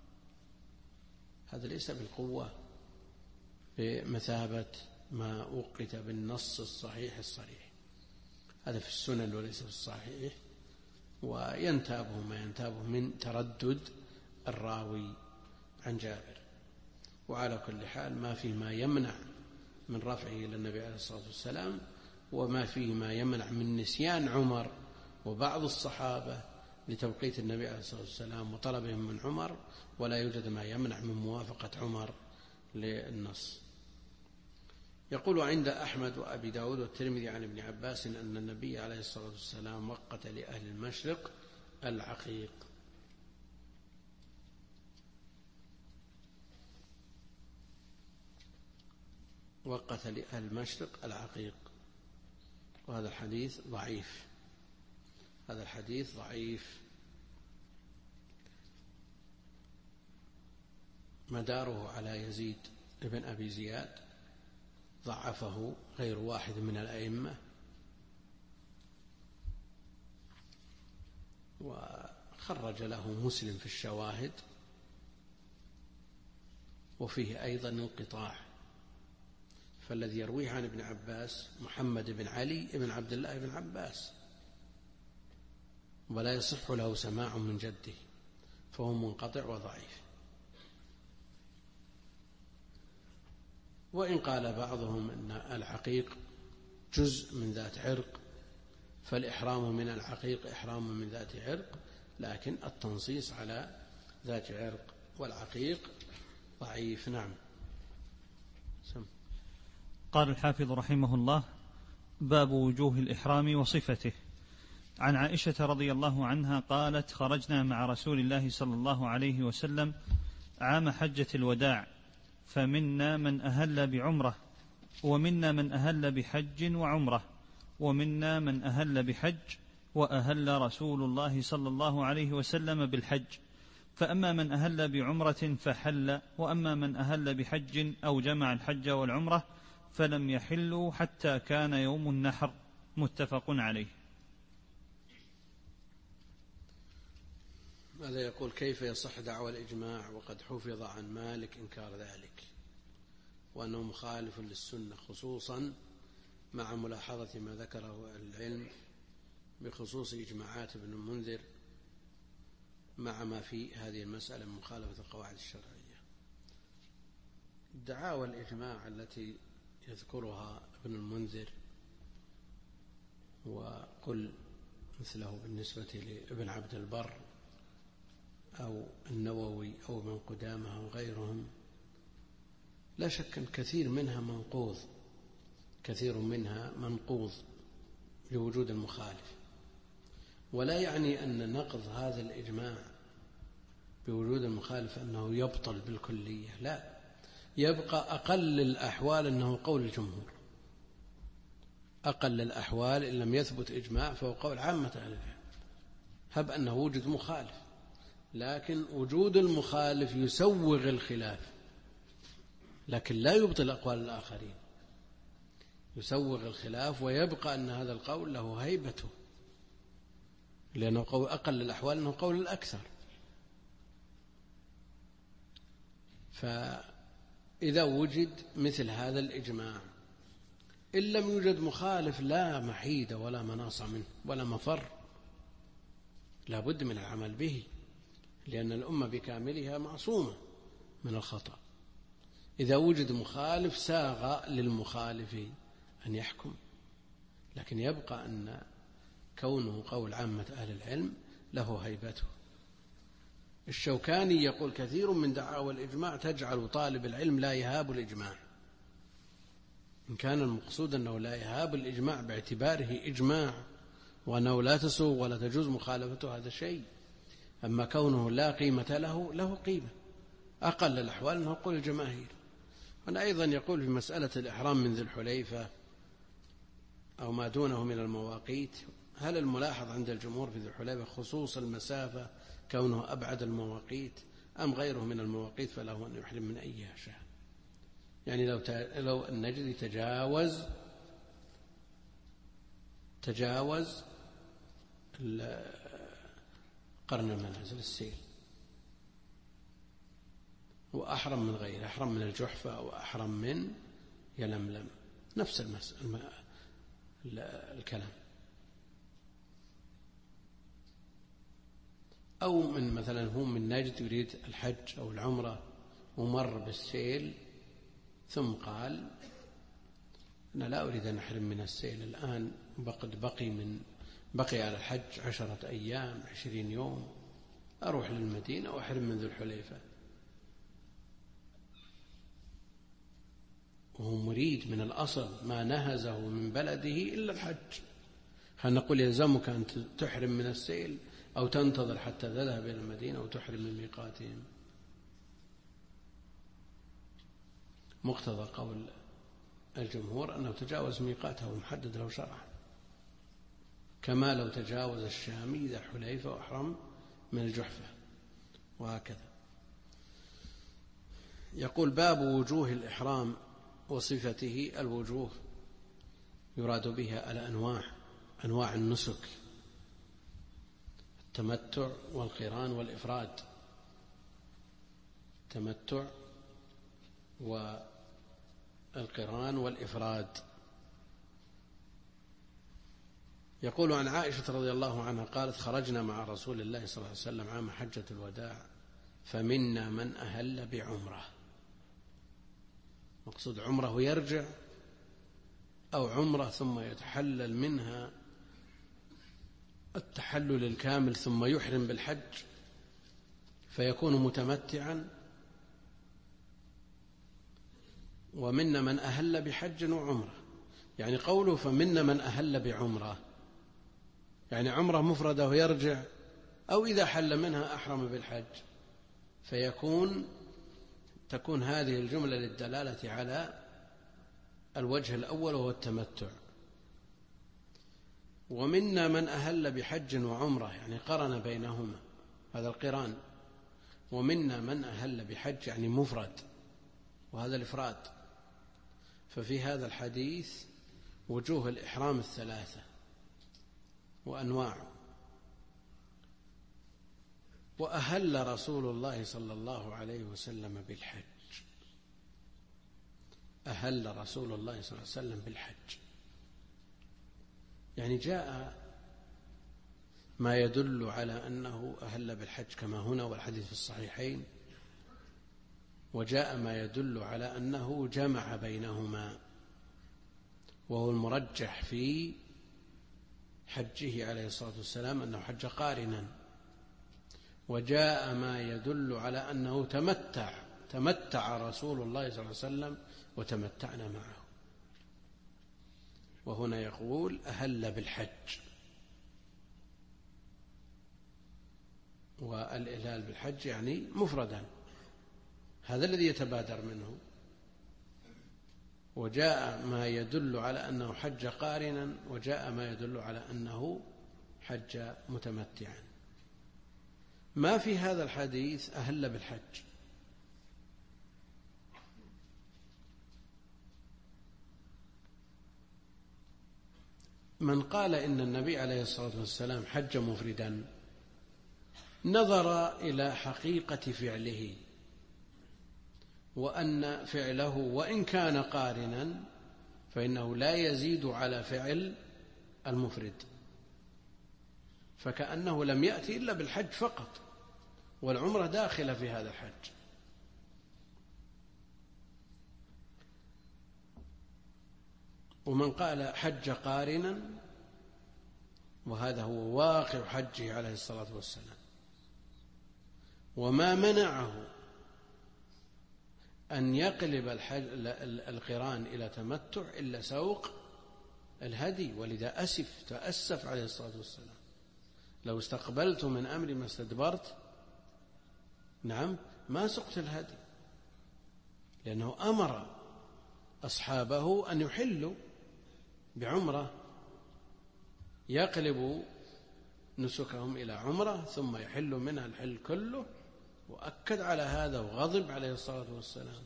هذا ليس بالقوة بمثابة ما وقت بالنص الصحيح الصريح. هذا في السنن وليس في الصحيح، وينتابه ما ينتابه من تردد الراوي عن جابر. وعلى كل حال ما فيه ما يمنع من رفعه إلى النبي عليه الصلاة والسلام، وما فيه ما يمنع من نسيان عمر وبعض الصحابة لتوقيت النبي عليه الصلاة والسلام وطلبهم من عمر، ولا يوجد ما يمنع من موافقة عمر للنص. يقول عند أحمد وأبي داود والترمذي عن ابن عباس أن النبي عليه الصلاة والسلام وقت لأهل المشرق العقيق. وقت لأهل المشرق العقيق، وهذا الحديث ضعيف. هذا الحديث ضعيف، مداره على يزيد بن أبي زياد، ضعفه غير واحد من الأئمة، خرج له مسلم في الشواهد، وفيه أيضا انقطاع، فالذي يرويه عن ابن عباس محمد بن علي بن عبد الله بن عباس، ولا يصح له سماع من جده، فهو منقطع وضعيف. وإن قال بعضهم أن العقيق جزء من ذات عرق، فالإحرام من العقيق إحرام من ذات عرق، لكن التنصيص على ذات عرق والعقيق ضعيف. نعم. قال الحافظ رحمه الله: باب وجوه الإحرام وصفته. عن عائشة رضي الله عنها قالت: خرجنا مع رسول الله صلى الله عليه وسلم عام حجة الوداع، فمنا من أهل بعمرة، ومنا من أهل بحج وعمرة، ومنا من أهل بحج، وأهل رسول الله صلى الله عليه وسلم بالحج، فأما من أهل بعمرة فحل، وأما من أهل بحج أو جمع الحج والعمرة فلم يحلوا حتى كان يوم النحر. متفق عليه. ماذا يقول: كيف يصح دعوى الإجماع وقد حفظ عن مالك إنكار ذلك، وأنه مخالف للسنة، خصوصا مع ملاحظة ما ذكره العلم بخصوص إجماعات ابن المنذر، مع ما في هذه المسألة من مخالفة القواعد الشرعية. دعاوى الإجماع التي يذكرها ابن المنذر، وقل مثله بالنسبة لابن عبد البر أو النووي أو ابن قدامة وغيرهم، لا شك أن كثير منها منقوض لوجود المخالف، ولا يعني أن نقض هذا الإجماع بوجود المخالف أنه يبطل بالكلية، لا، يبقى أقل الأحوال أنه قول الجمهور، أقل الأحوال إن لم يثبت إجماع فهو قول عامة أهل العلم، هب أنه وجد مخالف، لكن وجود المخالف يسوغ الخلاف، لكن لا يبطل أقوال الآخرين، يسوغ الخلاف، ويبقى أن هذا القول له هيبته، لأنه قول أقل الأحوال أنه قول الأكثر. فإذا وجد مثل هذا الإجماع إن لم يوجد مخالف لا محيد ولا مناص منه ولا مفر، لا بد من العمل به، لأن الأمة بكاملها معصومة من الخطأ. إذا وجد مخالف ساغ للمخالف أن يحكم، لكن يبقى أن كونه قول عامة أهل العلم له هيبته. الشوكاني يقول: كثير من دعاوى الإجماع تجعل طالب العلم لا يهاب الإجماع، إن كان المقصود أنه لا يهاب الإجماع باعتباره إجماع وأنه لا تسوغ ولا تجوز مخالفته، هذا شيء، أما كونه لا قيمة له قيمة، أقل الأحوال أنه قول الجماهير. هنا أيضا يقول في مسألة الإحرام من ذي الحليفة أو ما دونه من المواقيت، هل الملاحظ عند الجمهور في ذي الحليفة خصوص المسافة كونه أبعد المواقيت، أم غيره من المواقيت فله أن يحرم من أيها شاء؟ يعني لو النجدي تجاوز قرن المنازل السيل وأحرم من غيره، أحرم من الجحفة وأحرم من يلملم، نفس الكلام، أو من مثلا هو من نجد يريد الحج أو العمرة ومر بالسيل ثم قال: أنا لا أريد أن أحرم من السيل الآن، بقي على الحج 10 أيام 20 يوم، أروح للمدينة وأحرم من ذي الحليفة، وهو مريد من الأصل ما نهزه من بلده إلا الحج، هل نقول يلزمك أن تحرم من السيل أو تنتظر حتى تذهب إلى المدينة وتحرم من ميقاتهم؟ مقتضى قول الجمهور أنه تجاوز ميقاته ومحدد له شرعا، كما لو تجاوز الشامي ذا الحليفة وأحرم من الجحفة، وهكذا. يقول: باب وجوه الإحرام وصفته. الوجوه يراد بها الأنواع، أنواع النسك، التمتع والقران والإفراد. التمتع والقران والإفراد. يقول عن عائشة رضي الله عنها قالت: خرجنا مع رسول الله صلى الله عليه وسلم عام حجة الوداع فمنا من أهل بعمرة. مقصود عمره ويرجع، أو عمره ثم يتحلل منها التحلل الكامل ثم يحرم بالحج فيكون متمتعا. ومنا من أهل بحج وعمرة، يعني قوله فمنا من أهل بعمرة يعني عمره مفردة ويرجع، أو إذا حل منها أحرم بالحج، تكون هذه الجملة للدلالة على الوجه الأول وهو التمتع. ومنا من أهل بحج وعمرة يعني قرن بينهما، هذا القران. ومنا من أهل بحج يعني مفرد، وهذا الإفراد. ففي هذا الحديث وجوه الإحرام الثلاثة وأنواعه. وأهل رسول الله صلى الله عليه وسلم بالحج. أهل رسول الله صلى الله عليه وسلم بالحج، يعني جاء ما يدل على أنه أهل بالحج كما هنا والحديث في الصحيحين، وجاء ما يدل على أنه جمع بينهما، وهو المرجح في حجه عليه الصلاة والسلام أنه حج قارنا. وجاء ما يدل على أنه تمتع رسول الله صلى الله عليه وسلم وتمتعنا معه. وهنا يقول أهل بالحج، والإهلال بالحج يعني مفردا، هذا الذي يتبادر منه. وجاء ما يدل على أنه حج قارنا، وجاء ما يدل على أنه حج متمتعا. ما في هذا الحديث أهل بالحج. من قال إن النبي عليه الصلاة والسلام حج مفردا نظر إلى حقيقة فعله، وأن فعله وإن كان قارنا فإنه لا يزيد على فعل المفرد، فكأنه لم يأتي إلا بالحج فقط، والعمرة داخلة في هذا الحج. ومن قال حج قارنا، وهذا هو واقع حجه عليه الصلاة والسلام، وما منعه أن يقلب القران إلى تمتع إلا سوق الهدي، ولذا تأسف عليه الصلاة والسلام: لو استقبلت من أمري ما استدبرت، ما سقت الهدي، لأنه أمر أصحابه أن يحلوا بعمرة، يقلب نسكهم إلى عمرة ثم يحل منها الحل كله، وأكد على هذا وغضب عليه الصلاة والسلام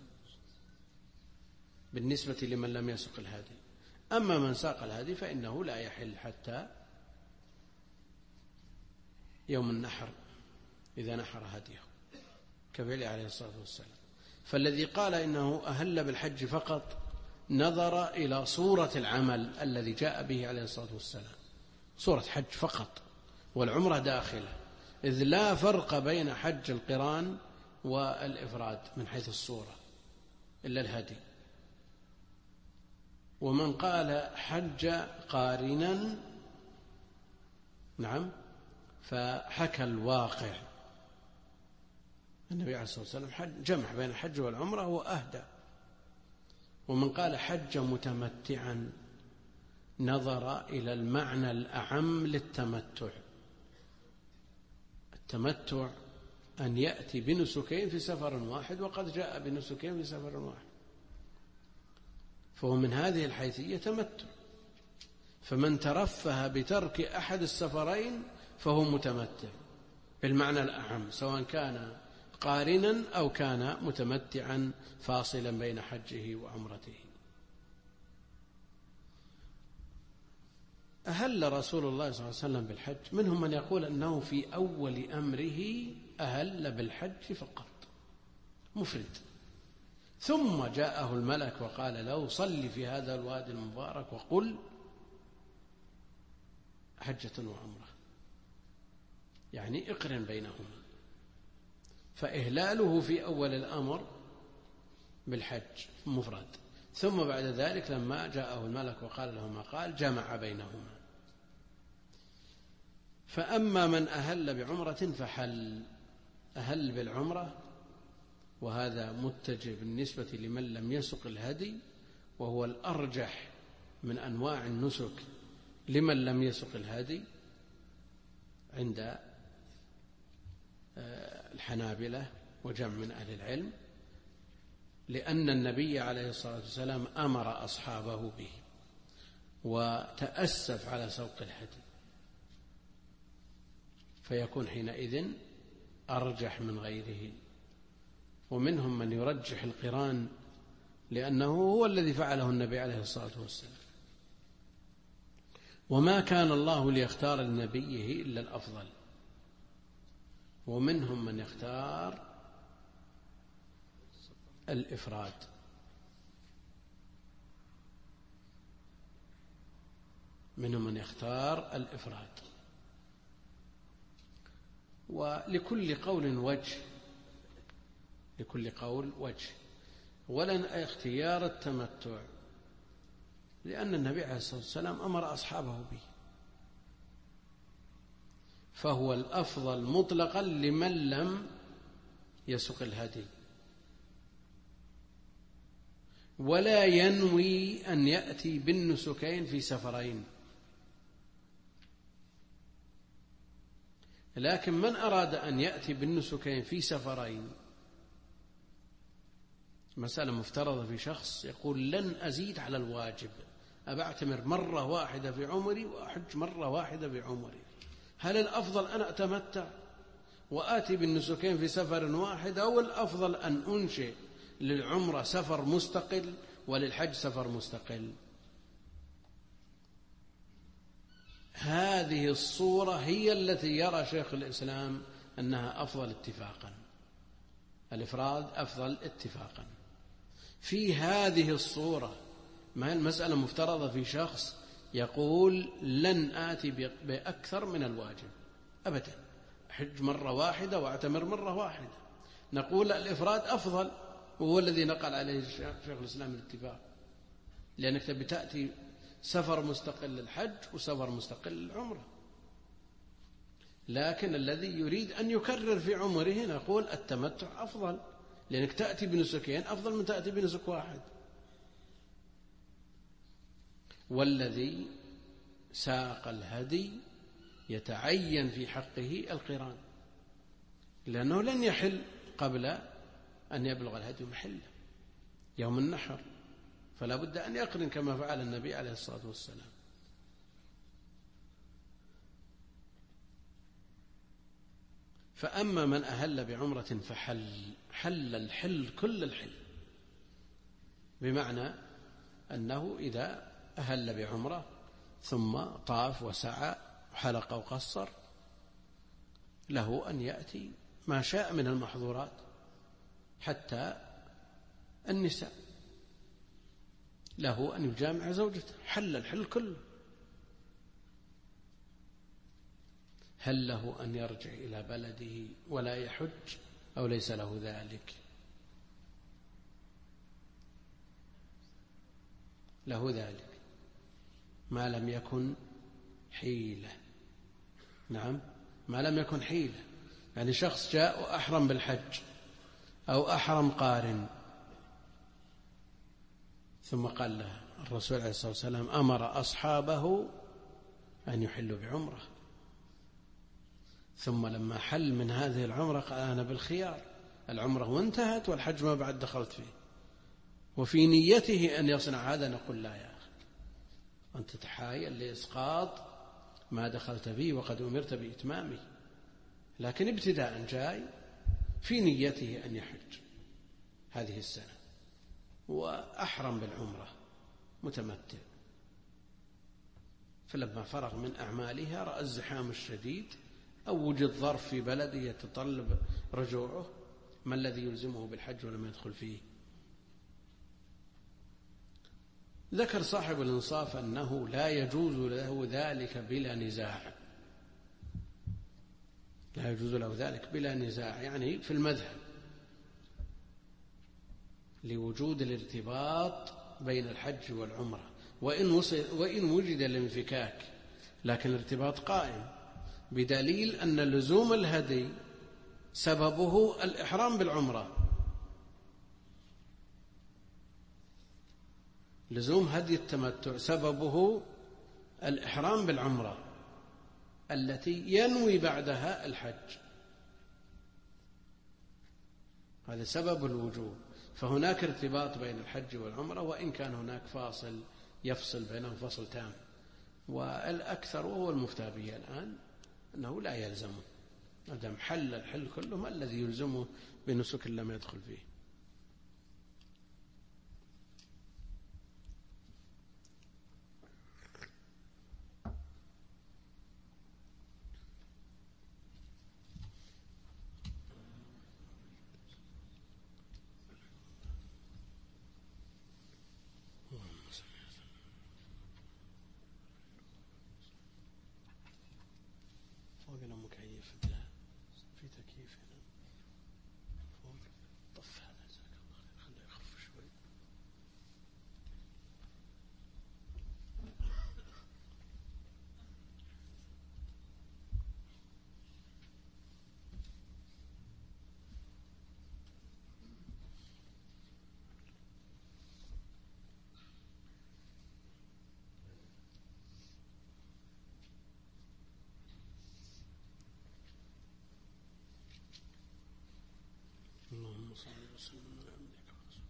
بالنسبة لمن لم يسق الهدي. أما من ساق الهدي فإنه لا يحل حتى يوم النحر إذا نحر هديه كفعله عليه الصلاة والسلام. فالذي قال إنه أهل بالحج فقط نظر إلى صورة العمل الذي جاء به عليه الصلاة والسلام، صورة حج فقط، والعمرة داخلة، إذ لا فرق بين حج القران والإفراد من حيث الصورة إلا الهدي. ومن قال حج قارنا فحكى الواقع. النبي عليه الصلاة والسلام جمع بين الحج والعمرة وأهدى. ومن قال حج متمتعا نظر إلى المعنى الأعم للتمتع. التمتع أن يأتي بنسكين في سفر واحد، وقد جاء بنسكين في سفر واحد، فهو من هذه الحيثية تمتع. فمن ترفه بترك أحد السفرين فهو متمتع بالمعنى الأعم، سواء كان قارنا أو كان متمتعا فاصلا بين حجه وعمرته. أهل رسول الله صلى الله عليه وسلم بالحج، منهم من يقول أنه في أول أمره أهل بالحج فقط مفرد، ثم جاءه الملك وقال له صل في هذا الوادي المبارك وقل حجة وعمرة، يعني اقرن بينهما. فإهلاله في أول الأمر بالحج مفرد، ثم بعد ذلك لما جاءه الملك وقال له ما قال جمع بينهما. فأما من أهل بعمرة فحل، أهل بالعمرة، وهذا متجه بالنسبة لمن لم يسق الهدي، وهو الأرجح من أنواع النسك لمن لم يسق الهدي عند الحنابلة وجمع من أهل العلم، لأن النبي عليه الصلاة والسلام أمر أصحابه به وتأسف على سوق الهدي، فيكون حينئذ أرجح من غيره. ومنهم من يرجح القران لأنه هو الذي فعله النبي عليه الصلاة والسلام، وما كان الله ليختار لنبيه إلا الأفضل. ومنهم من يختار الإفراد، منهم من يختار الإفراد، ولكل قول وجه، لكل قول وجه. ولن اختيار التمتع لأن النبي عليه الصلاة والسلام أمر أصحابه به، فهو الأفضل مطلقا لمن لم يسق الهدي، ولا ينوي أن يأتي بالنسكين في سفرين. لكن من أراد أن يأتي بالنسكين في سفرين، مسألة مفترضة في شخص يقول لن أزيد على الواجب، أبعتمر مرة واحدة في عمري وأحج مرة واحدة في عمري، هل الأفضل أن أتمتع وآتي بالنسكين في سفر واحد، أو الأفضل أن أنشئ للعمرة سفر مستقل وللحج سفر مستقل؟ هذه الصورة هي التي يرى شيخ الإسلام أنها أفضل اتفاقا، الإفراد أفضل اتفاقا. في هذه الصورة ما المسألة مفترضة في شخص يقول لن آتي بأكثر من الواجب أبدا، أحج مرة واحدة وأعتمر مرة واحدة، نقول الإفراد أفضل، وهو الذي نقل عليه شيخ الإسلام الاتفاق، لأنك تأتي سفر مستقل للحج وسفر مستقل للعمرة. لكن الذي يريد أن يكرر في عمره نقول التمتع أفضل، لأنك تأتي بنسكين أفضل من تأتي بنسك واحد. والذي ساق الهدي يتعين في حقه القران، لأنه لن يحل قبل أن يبلغ الهدي محله يوم النحر، فلا بد أن يقرن كما فعل النبي عليه الصلاة والسلام. فأما من أهل بعمرة فحل، حل الحل كل الحل، بمعنى أنه إذا أهل بعمرة ثم طاف وسعى وحلق وقصر له أن يأتي ما شاء من المحظورات، حتى النساء له أن يجامع زوجته، حل الحل كله. هل له أن يرجع إلى بلده ولا يحج أو ليس له ذلك؟ له ذلك ما لم يكن حيلة. نعم، ما لم يكن حيلة، يعني شخص جاء وأحرم بالحج أو أحرم قارن، ثم قال له الرسول عليه الصلاة والسلام أمر أصحابه أن يحلوا بعمرة، ثم لما حل من هذه العمرة قال أنا بالخيار، العمرة وانتهت والحج ما بعد دخلت فيه، وفي نيته أن يصنع هذا، نقول لا يا أخي، أنت تتحايل لإسقاط ما دخلت فيه وقد أمرت بإتمامه. لكن ابتداء جاي في نيته أن يحج هذه السنة وأحرم بالعمرة متمتع، فلما فرغ من أعمالها رأى الزحام الشديد أو وجد ظرف في بلده يتطلب رجوعه، ما الذي يلزمه بالحج ولم يدخل فيه؟ ذكر صاحب الإنصاف أنه لا يجوز له ذلك بلا نزاع، لا يجوز له ذلك بلا نزاع، يعني في المذهب لوجود الارتباط بين الحج والعمرة، وإن وجد الانفكاك لكن الارتباط قائم، بدليل أن لزوم الهدي سببه الإحرام بالعمرة. لزوم هدي التمتع سببه الإحرام بالعمرة التي ينوي بعدها الحج، هذا سبب الوجوب. فهناك ارتباط بين الحج والعمرة، وإن كان هناك فاصل يفصل بينهم فصل تام، والأكثر وهو المفتى به الآن أنه لا يلزمه، ما دام حل الحل كله ما الذي يلزمه بنسك لم يدخل فيه. فوقنا مكيف، في تكييف هنا فوق، طف هذا جزاك الله خير، خليه يخف شوي. اللهم صل وسلم على عبدك ورسولك.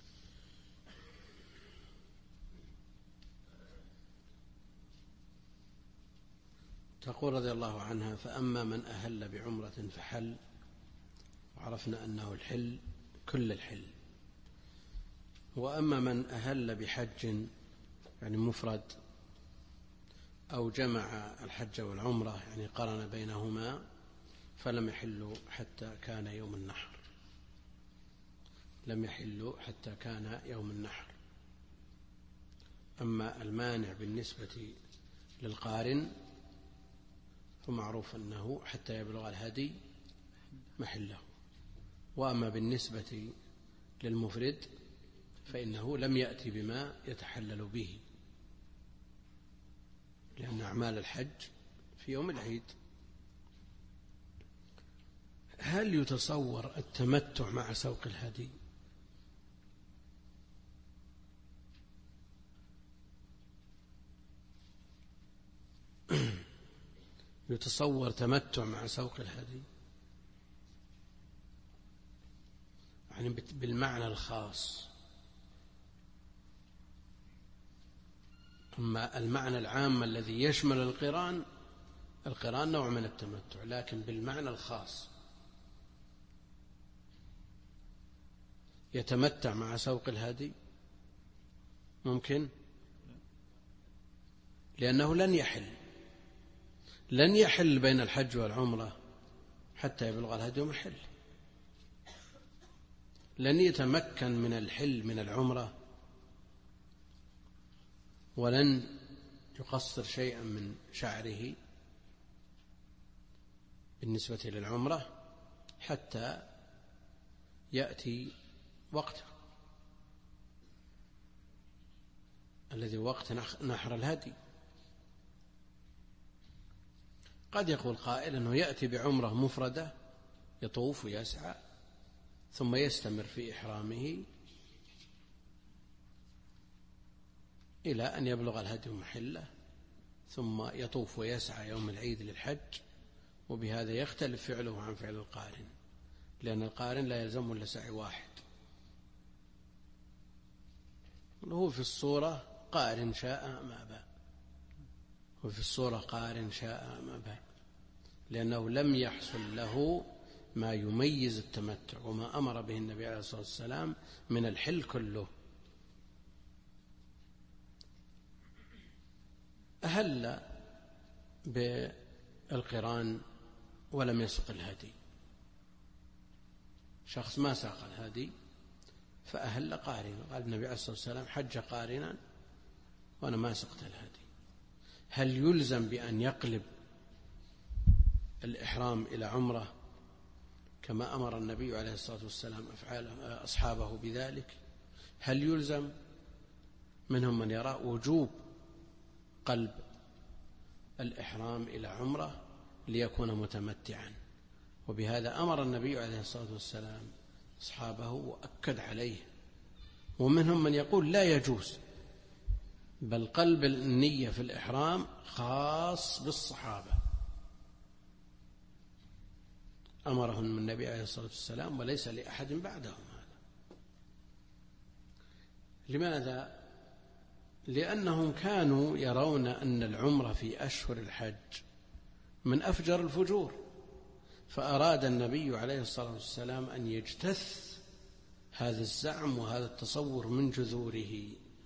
تقول رضي الله عنها: فأما من أهل بعمرة فحل، وعرفنا أنه الحل كل الحل، وأما من أهل بحج يعني مفرد أو جمع الحج والعمرة يعني قرن بينهما فلم يحلوا حتى كان يوم النحر، لم يحلوا حتى كان يوم النحر. أما المانع بالنسبة للقارن فمعروف أنه حتى يبلغ الهدي محله، وأما بالنسبة للمفرد فإنه لم يأتي بما يتحلل به، لأن أعمال الحج في يوم العيد. هل يتصور التمتع مع سوق الهدي؟ يتصور تمتع مع سوق الهدي يعني بالمعنى الخاص. أما المعنى العام الذي يشمل القران نوع من التمتع، لكن بالمعنى الخاص يتمتع مع سوق الهدي ممكن، لأنه لن يحل بين الحج والعمرة حتى يبلغ الهدي محل، لن يتمكن من الحل من العمرة ولن يقصر شيئا من شعره بالنسبة للعمرة حتى يأتي وقته الذي وقت نحر الهدي. قد يقول قائل أنه يأتي بعمرة مفردة يطوف ويسعى ثم يستمر في إحرامه إلى أن يبلغ الهدي محله، ثم يطوف ويسعى يوم العيد للحج، وبهذا يختلف فعله عن فعل القارن، لأن القارن لا يلزم إلا سعي واحد، وهو في الصورة قارن شاء ما باء، وفي الصورة قارن شاء ما باء، لأنه لم يحصل له ما يميز التمتع وما أمر به النبي عليه الصلاة والسلام من الحل كله. أهل بالقران ولم يسق الهدي، شخص ما ساق الهدي فأهل قارنا، قال النبي عليه الصلاة والسلام حج قارنا وأنا ما سقت الهدي، هل يلزم بأن يقلب الإحرام إلى عمرة كما أمر النبي عليه الصلاة والسلام أصحابه بذلك؟ هل يلزم؟ منهم من يرى وجوب قلب الإحرام إلى عمرة ليكون متمتعا، وبهذا أمر النبي عليه الصلاة والسلام أصحابه وأكد عليه. ومنهم من يقول لا يجوز، بل قلب النية في الإحرام خاص بالصحابة، أمرهم النبي عليه الصلاة والسلام وليس لأحد بعدهم هذا. لماذا؟ لأنهم كانوا يرون أن العمرة في أشهر الحج من أفجر الفجور، فأراد النبي عليه الصلاة والسلام أن يجتث هذا الزعم وهذا التصور من جذوره.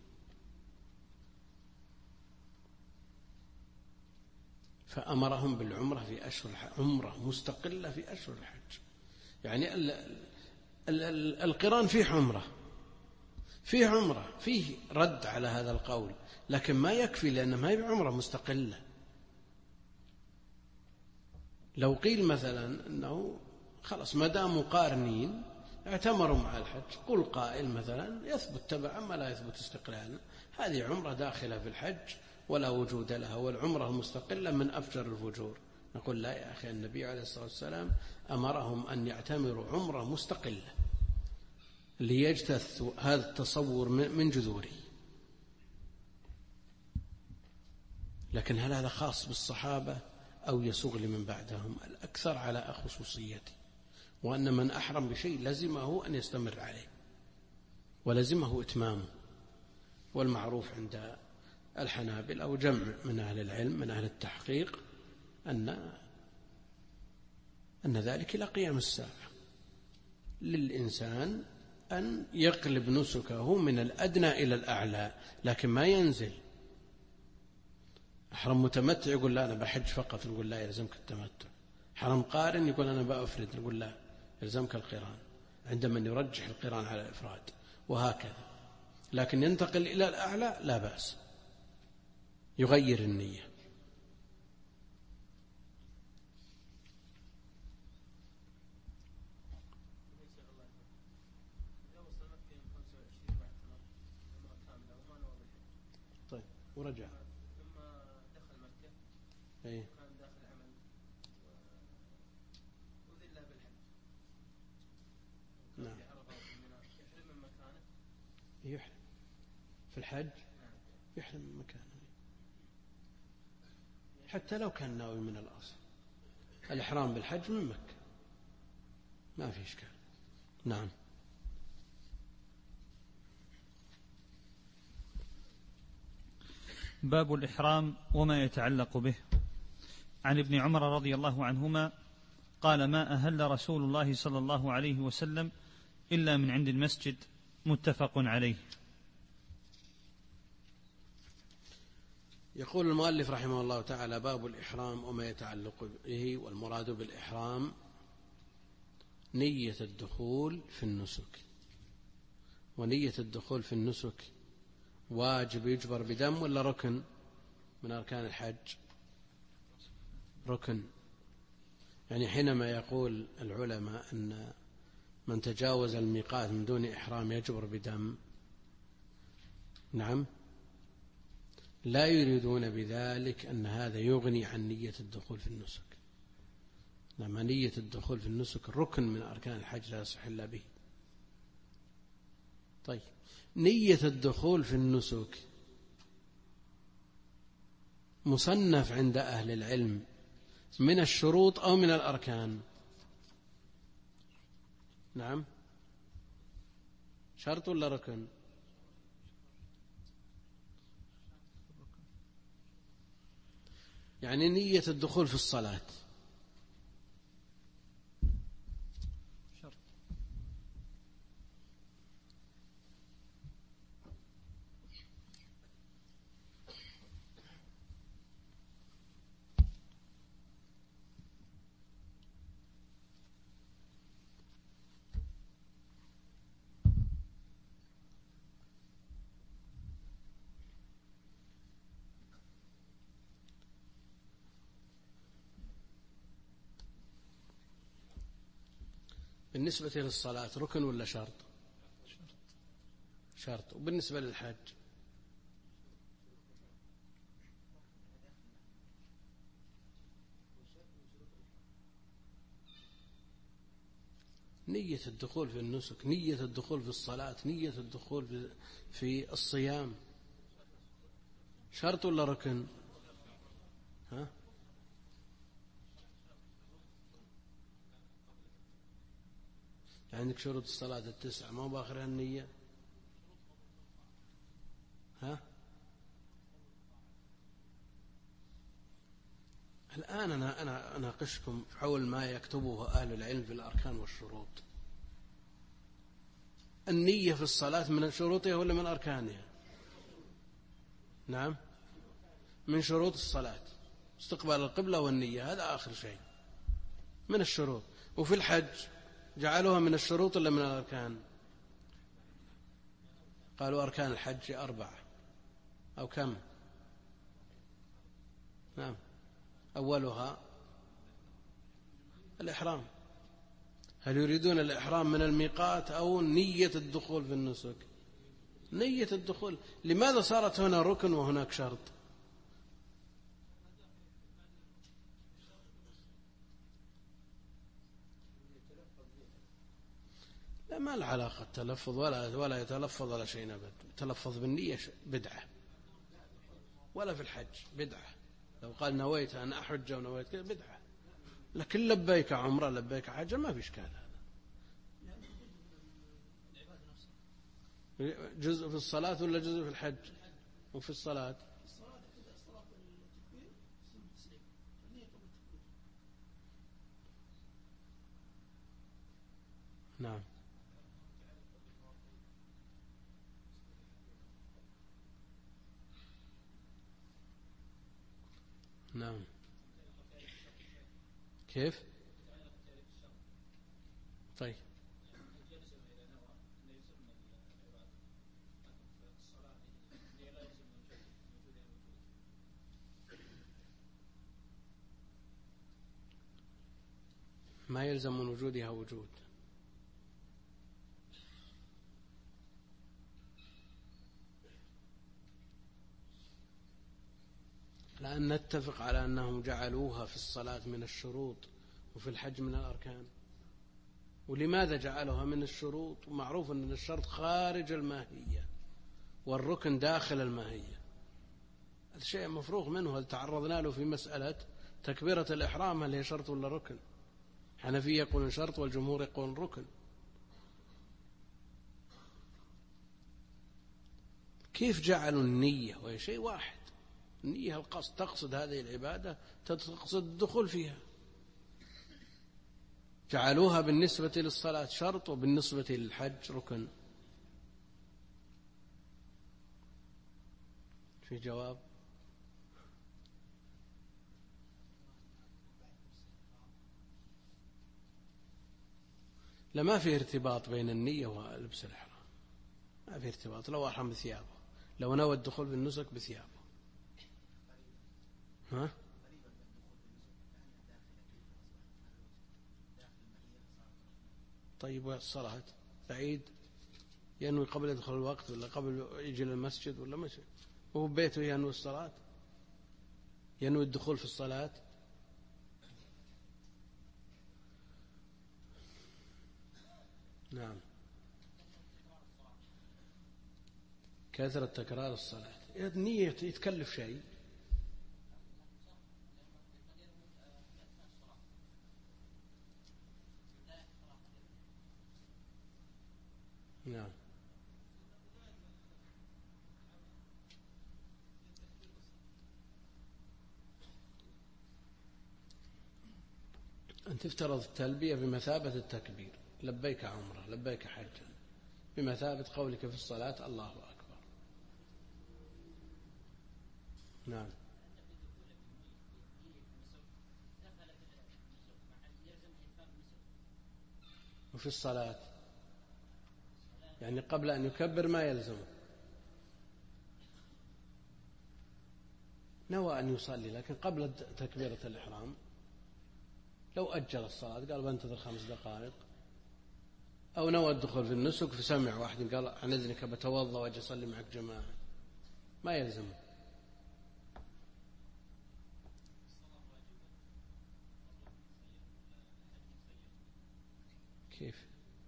فأمرهم بالعمرة في أشهر الحج، عمرة مستقلة في أشهر الحج. يعني القران فيه عمرة، فيه عمرة، فيه رد على هذا القول، لكن ما يكفي، لأنه ما هي عمرة مستقلة. لو قيل مثلا أنه خلاص ما داموا قارنين اعتمروا مع الحج، قل قائل مثلا يثبت تبعا ما لا يثبت استقلالا، هذه عمرة داخلة في الحج ولا وجود لها، والعمرة المستقلة من أفجر الفجور. نقول لا يا أخي، النبي عليه الصلاة والسلام أمرهم أن يعتمروا عمرة مستقلة ليجتثوا هذا التصور من جذوره. لكن هل هذا خاص بالصحابة أو يسوغ لمن بعدهم؟ الأكثر على خصوصيته، وأن من أحرم بشيء لزمه أن يستمر عليه ولزمه إتمامه. والمعروف عند الحنابلة أو جمع من أهل العلم من أهل التحقيق أن ذلك إلى قيام الساعة للإنسان أن يقلب نسكه من الأدنى إلى الأعلى، لكن ما ينزل. حرم متمتع يقول لا أنا بحج فقط، نقول لا يلزمك التمتع. حرم قارن يقول أنا بأفرد، نقول لا يلزمك القران، عندما يرجح القران على الإفراد، وهكذا. لكن ينتقل إلى الأعلى لا بأس، يغير النية. طيب ورجع ثم دخل مكة أيه؟ كان داخل عمل وذله بالحج. نعم. يحرم من مكانه، يحرم في الحج، يحرم من مكانه حتى لو كان ناوي من الأصل. الإحرام بالحج من مكة ما في إشكال. نعم. باب الإحرام وما يتعلق به. عن ابن عمر رضي الله عنهما قال: ما أهل رسول الله صلى الله عليه وسلم إلا من عند المسجد، متفق عليه. يقول المؤلف رحمه الله تعالى: باب الإحرام وما يتعلق به. والمراد بالإحرام نية الدخول في النسك. ونية الدخول في النسك واجب يجبر بدم ولا ركن من أركان الحج؟ ركن. يعني حينما يقول العلماء أن من تجاوز الميقات من دون إحرام يجبر بدم، نعم، لا يريدون بذلك أن هذا يغني عن نية الدخول في النسك. لما نية الدخول في النسك ركن من أركان الحج لا يصح إلا به. طيب، نية الدخول في النسك مصنف عند أهل العلم من الشروط أو من الأركان؟ نعم، شرط ولا ركن؟ يعني نية الدخول في الصلاة شرط. بالنسبة للصلاة ركن ولا شرط؟ شرط. وبالنسبة للحج؟ نية الدخول في النسك، نية الدخول في الصلاة، نية الدخول في الصيام، شرط ولا ركن؟ ها؟ عندك شروط الصلاة 9 ما بآخرها النية؟ ها؟ الآن أنا أناقشكم حول ما يكتبه أهل العلم في الأركان والشروط. النية في الصلاة من شروطها ولا من أركانها؟ نعم، من شروط الصلاة، استقبال القبلة والنية، هذا آخر شيء من الشروط. وفي الحج جعلوها من الشروط ولا من الأركان؟ قالوا أركان الحج 4 أو كم؟ نعم، أولها الإحرام. هل يريدون الإحرام من الميقات أو نية الدخول في النسك؟ نية الدخول. لماذا صارت هنا ركن وهناك شرط؟ لا، ما له علاقة التلفظ ولا يتلفظ ولا شيء أبدا. تلفظ بالنية بدعة، ولا في الحج بدعة. لو قال نويت أن أحج ونويت كذا بدعة، لكن لبيك عمرة لبيك حج ما في إشكال. هذا جزء في الصلاة ولا جزء في الحج؟ وفي الصلاة نعم. نعم. كيف؟ طيب، ما يلزم من وجودها وجود. لأن نتفق على أنهم جعلوها في الصلاة من الشروط وفي الحج من الأركان. ولماذا جعلوها من الشروط؟ ومعروف أن الشرط خارج الماهية والركن داخل الماهية. هذا شيء مفروغ منه. هل تعرضنا له في مسألة تكبيرة الإحرام هل هي شرط ولا ركن؟ حنفية يقولون شرط والجمهور يقولون ركن. كيف جعلوا النية وهي شيء واحد؟ النية القصد، تقصد هذه العبادة، تقصد الدخول فيها. جعلوها بالنسبة للصلاة شرط وبالنسبة للحج ركن. في جواب؟ لما في ارتباط بين النية ولبس الإحرام، ما في ارتباط. لو أحرم بثيابه، لو نوى الدخول بالنسك بثيابه. ها؟ طيب، والصلاة بعيد ينوي قبل يدخل الوقت ولا قبل يجي للمسجد ولا مشي؟ وهو بيته ينوي الصلاة، ينوي الدخول في الصلاة. نعم. كثرة تكرار الصلاة النية يتكلف شيء. نعم. أن تفترض التلبية بمثابة التكبير، لبيك عمرة لبيك حجا، بمثابة قولك في الصلاة الله أكبر. نعم. وفي الصلاة يعني قبل أن يكبر ما يلزمه، نوى أن يصلي لكن قبل تكبيرة الإحرام لو أجل الصلاة قال بنتظر 5 دقائق أو نوى الدخول في النسك فسمع واحد قال عن إذنك بتوضأ وأجي أصلي معك جماعة، ما يلزم. كيف؟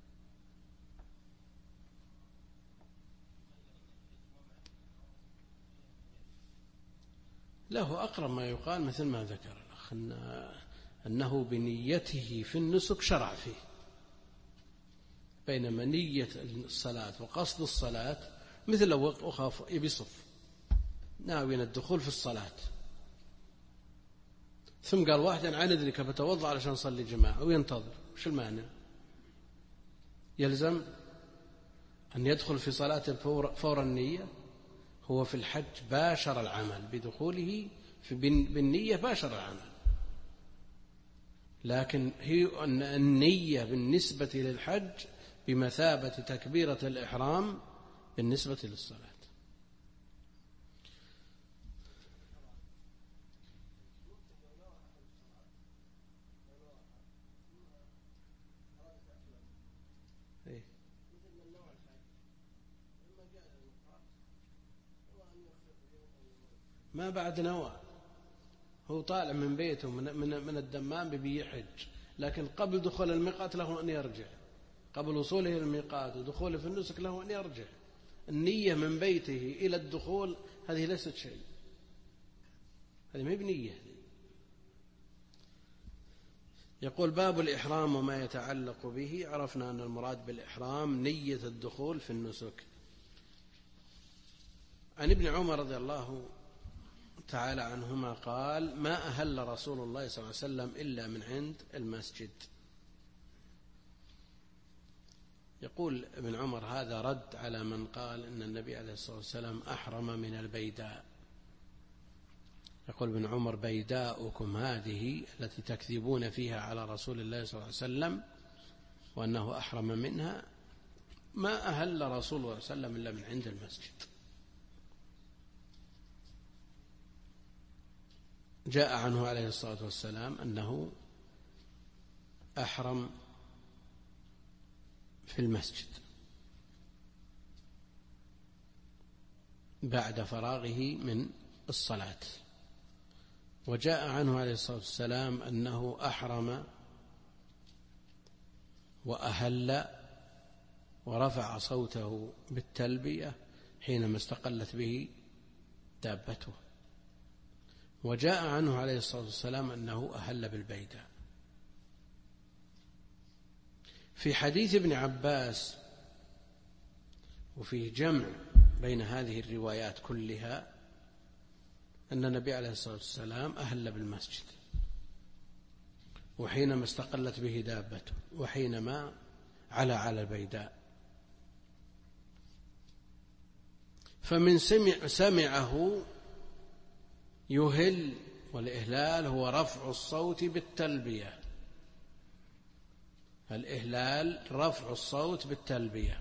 له أقرب ما يقال مثل ما ذكر الأخ أنه بنيته في النسك شرع فيه، بينما نية الصلاة وقصد الصلاة مثل لو أخاف يبي صف ناوي الدخول في الصلاة ثم قال واحد عن إذنك بتوضأ علشان أصلي جماعة وينتظر، وش المعنى؟ يلزم أن يدخل في صلاة فور النية؟ هو في الحج باشر العمل بدخوله بالنية باشر العمل، لكن هي النية بالنسبة للحج بمثابة تكبيرة الإحرام بالنسبة للصلاة. ما بعد نوى، هو طالع من بيته من الدمام ببي يحج، لكن قبل دخول الميقات له أن يرجع، قبل وصوله إلى الميقات ودخوله في النسك له أن يرجع. النية من بيته إلى الدخول هذه ليست شيء، هذه ما بنية. يقول باب الإحرام وما يتعلق به. عرفنا أن المراد بالإحرام نية الدخول في النسك. عن ابن عمر رضي الله تعالى عنهما قال ما أهل رسول الله صلى الله عليه وسلم إلا من عند المسجد. يقول ابن عمر هذا رد على من قال إن النبي عليه الصلاة والسلام أحرم من البيداء. يقول ابن عمر بيداؤكم هذه التي تكذبون فيها على رسول الله صلى الله عليه وسلم وأنه أحرم منها ما أهل رسول الله صلى الله عليه وسلم إلا من عند المسجد. جاء عنه عليه الصلاة والسلام أنه أحرم في المسجد بعد فراغه من الصلاة، وجاء عنه عليه الصلاة والسلام أنه أحرم وأهل ورفع صوته بالتلبية حينما استقلت به دابته، وجاء عنه عليه الصلاة والسلام أنه أهل بالبيداء. في حديث ابن عباس وفيه جمع بين هذه الروايات كلها أن النبي عليه الصلاة والسلام أهل بالمسجد وحينما استقلت به دابته وحينما على البيداء. فمن سمعه يهل، والإهلال هو رفع الصوت بالتلبية، الإهلال رفع الصوت بالتلبية.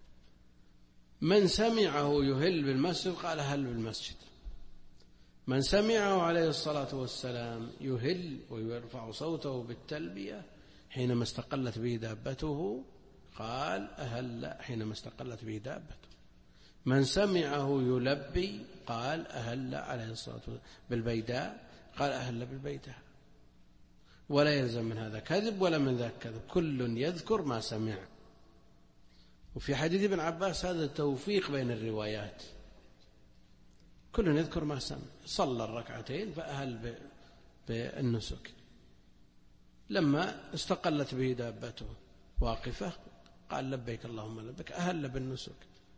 من سمعه يهل بالمسجد قال هل بالمسجد، من سمعه عليه الصلاة والسلام يهل ويرفع صوته بالتلبية حينما استقلت به دابته قال أهل حينما استقلت به دابته. من سمعه يلبي قال أهل عليه الصلاة والسلام بالبيداء قال أهل بالبيداء. ولا يلزم من هذا كذب ولا من ذاك كذب، كل يذكر ما سمع. وفي حديث ابن عباس هذا التوفيق بين الروايات، كل يذكر ما سمع. صلى الركعتين فأهل بالنسك، لما استقلت به دابته واقفة قال لبيك اللهم لبيك أهل بالنسك،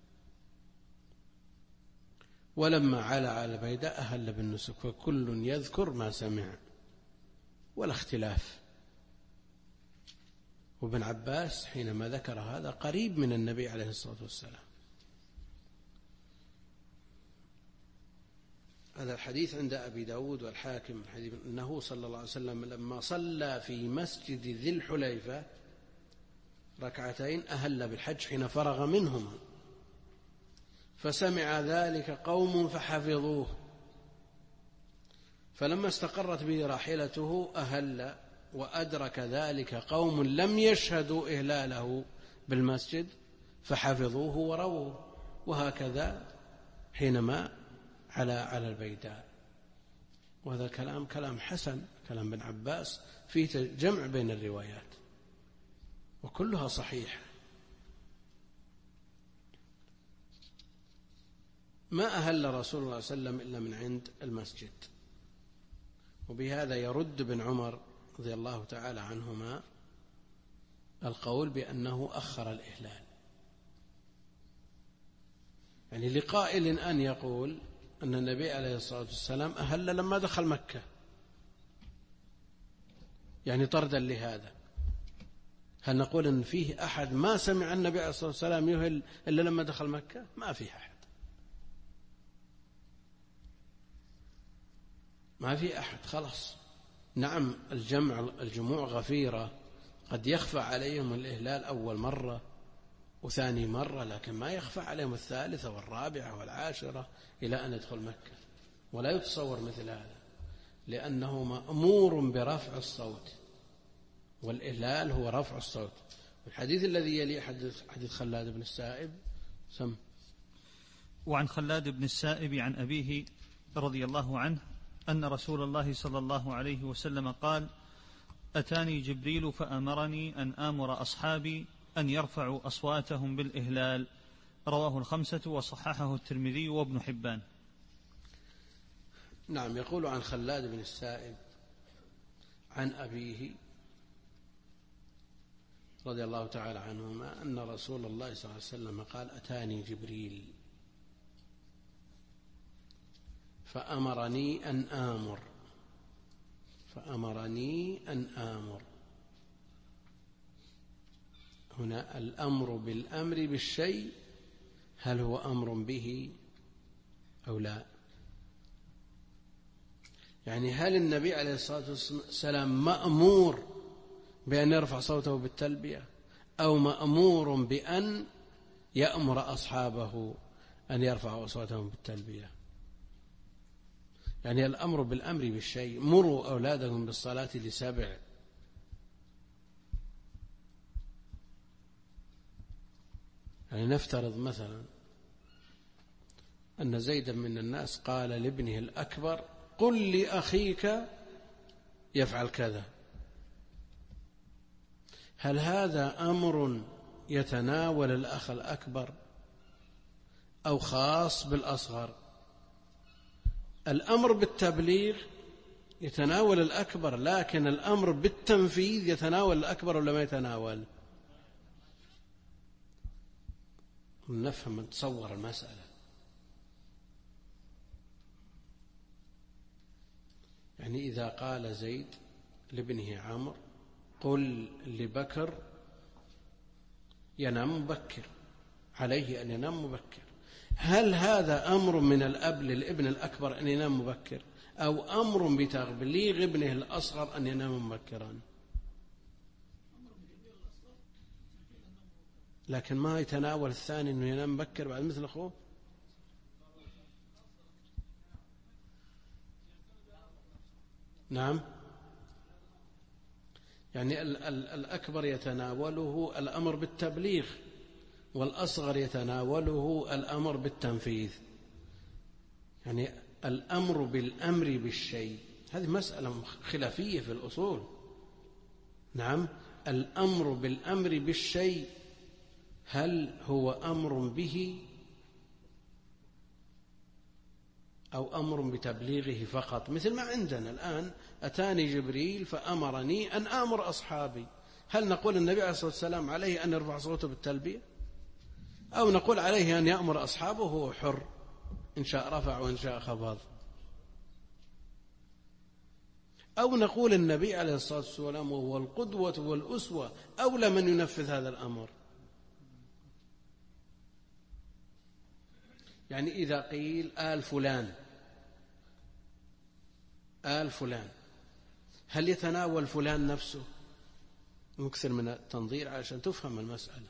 ولما على البيداء أهل بالنسك، فكل يذكر ما سمع ولا اختلاف. وابن عباس حينما ذكر هذا قريب من النبي عليه الصلاة والسلام. هذا الحديث عند أبي داود والحاكم أنه صلى الله عليه وسلم لما صلى في مسجد ذي الحليفة ركعتين أهل بالحج حين فرغ منهما، فسمع ذلك قوم فحفظوه، فلما استقرت به راحلته أهل، وأدرك ذلك قوم لم يشهدوا إهلاله بالمسجد فحفظوه ورووه، وهكذا حينما على البيداء. وهذا كلام حسن، كلام ابن عباس فيه جمع بين الروايات وكلها صحيحة. ما أهل رسول الله صلى الله عليه وسلم إلا من عند المسجد. وبهذا يرد ابن عمر رضي الله تعالى عنهما القول بأنه أخر الإهلال. يعني لقائل أن يقول أن النبي عليه الصلاة والسلام أهل لما دخل مكة، يعني طردا لهذا. هل نقول أن فيه أحد ما سمع النبي عليه الصلاة والسلام يهل إلا لما دخل مكة؟ ما فيه أحد، ما في أحد. خلاص. نعم الجموع غفيرة، قد يخفى عليهم الإهلال أول مرة وثاني مرة، لكن ما يخفى عليهم الثالثة والرابعة والعاشرة إلى أن يدخل مكة. ولا يتصور مثل هذا، لأنه مأمور برفع الصوت، والإهلال هو رفع الصوت. الحديث الذي يلي حديث خلاد بن السائب سم. وعن خلاد بن السائب عن أبيه رضي الله عنه أن رسول الله صلى الله عليه وسلم قال: أتاني جبريل فأمرني أن آمر أصحابي أن يرفعوا أصواتهم بالإهلال. رواه الخمسة وصححه الترمذي وابن حبان. نعم. يقول عن خلاد بن السائب عن أبيه رضي الله تعالى عنهما أن رسول الله صلى الله عليه وسلم قال: أتاني جبريل فأمرني أن آمر. هنا الأمر بالأمر بالشيء، هل هو أمر به أو لا؟ يعني هل النبي عليه الصلاة والسلام مأمور بأن يرفع صوته بالتلبية، أو مأمور بأن يأمر أصحابه أن يرفعوا أصواتهم بالتلبية؟ يعني الأمر بالأمر بالشيء. مروا أولادكم بالصلاة ل7. يعني نفترض مثلا أن زيدا من الناس قال لابنه الأكبر: قل لأخيك يفعل كذا. هل هذا أمر يتناول الأخ الأكبر أو خاص بالأصغر؟ الأمر بالتبليغ يتناول الأكبر، لكن الأمر بالتنفيذ يتناول الأكبر ولا ما يتناول؟ نفهم نتصور المسألة. يعني إذا قال زيد لابنه عمرو: قل لبكر ينام مبكر، عليه أن ينام مبكر، هل هذا أمر من الأب للابن الأكبر أن ينام مبكر، أو أمر بتبليغ ابنه الأصغر أن ينام مبكرا؟ لكن ما يتناول الثاني أنه ينام مبكر بعد مثل أخوه. نعم. يعني الأكبر يتناوله الأمر بالتبليغ، والأصغر يتناوله الأمر بالتنفيذ. يعني الأمر بالأمر بالشيء، هذه مسألة خلافية في الأصول. نعم. الأمر بالأمر بالشيء هل هو أمر به أو أمر بتبليغه فقط؟ مثل ما عندنا الآن: أتاني جبريل فأمرني أن آمر أصحابي. هل نقول النبي عليه الصلاة والسلام عليه أن يرفع صوته بالتلبية، أو نقول عليه أن يأمر أصحابه وهو حر، إن شاء رفع وإن شاء خفض؟ أو نقول النبي عليه الصلاة والسلام وهو القدوة والأسوة أولى من ينفذ هذا الأمر؟ يعني إذا قيل آل فلان، هل يتناول فلان نفسه؟ نكثر من التنظير عشان تفهم المسألة.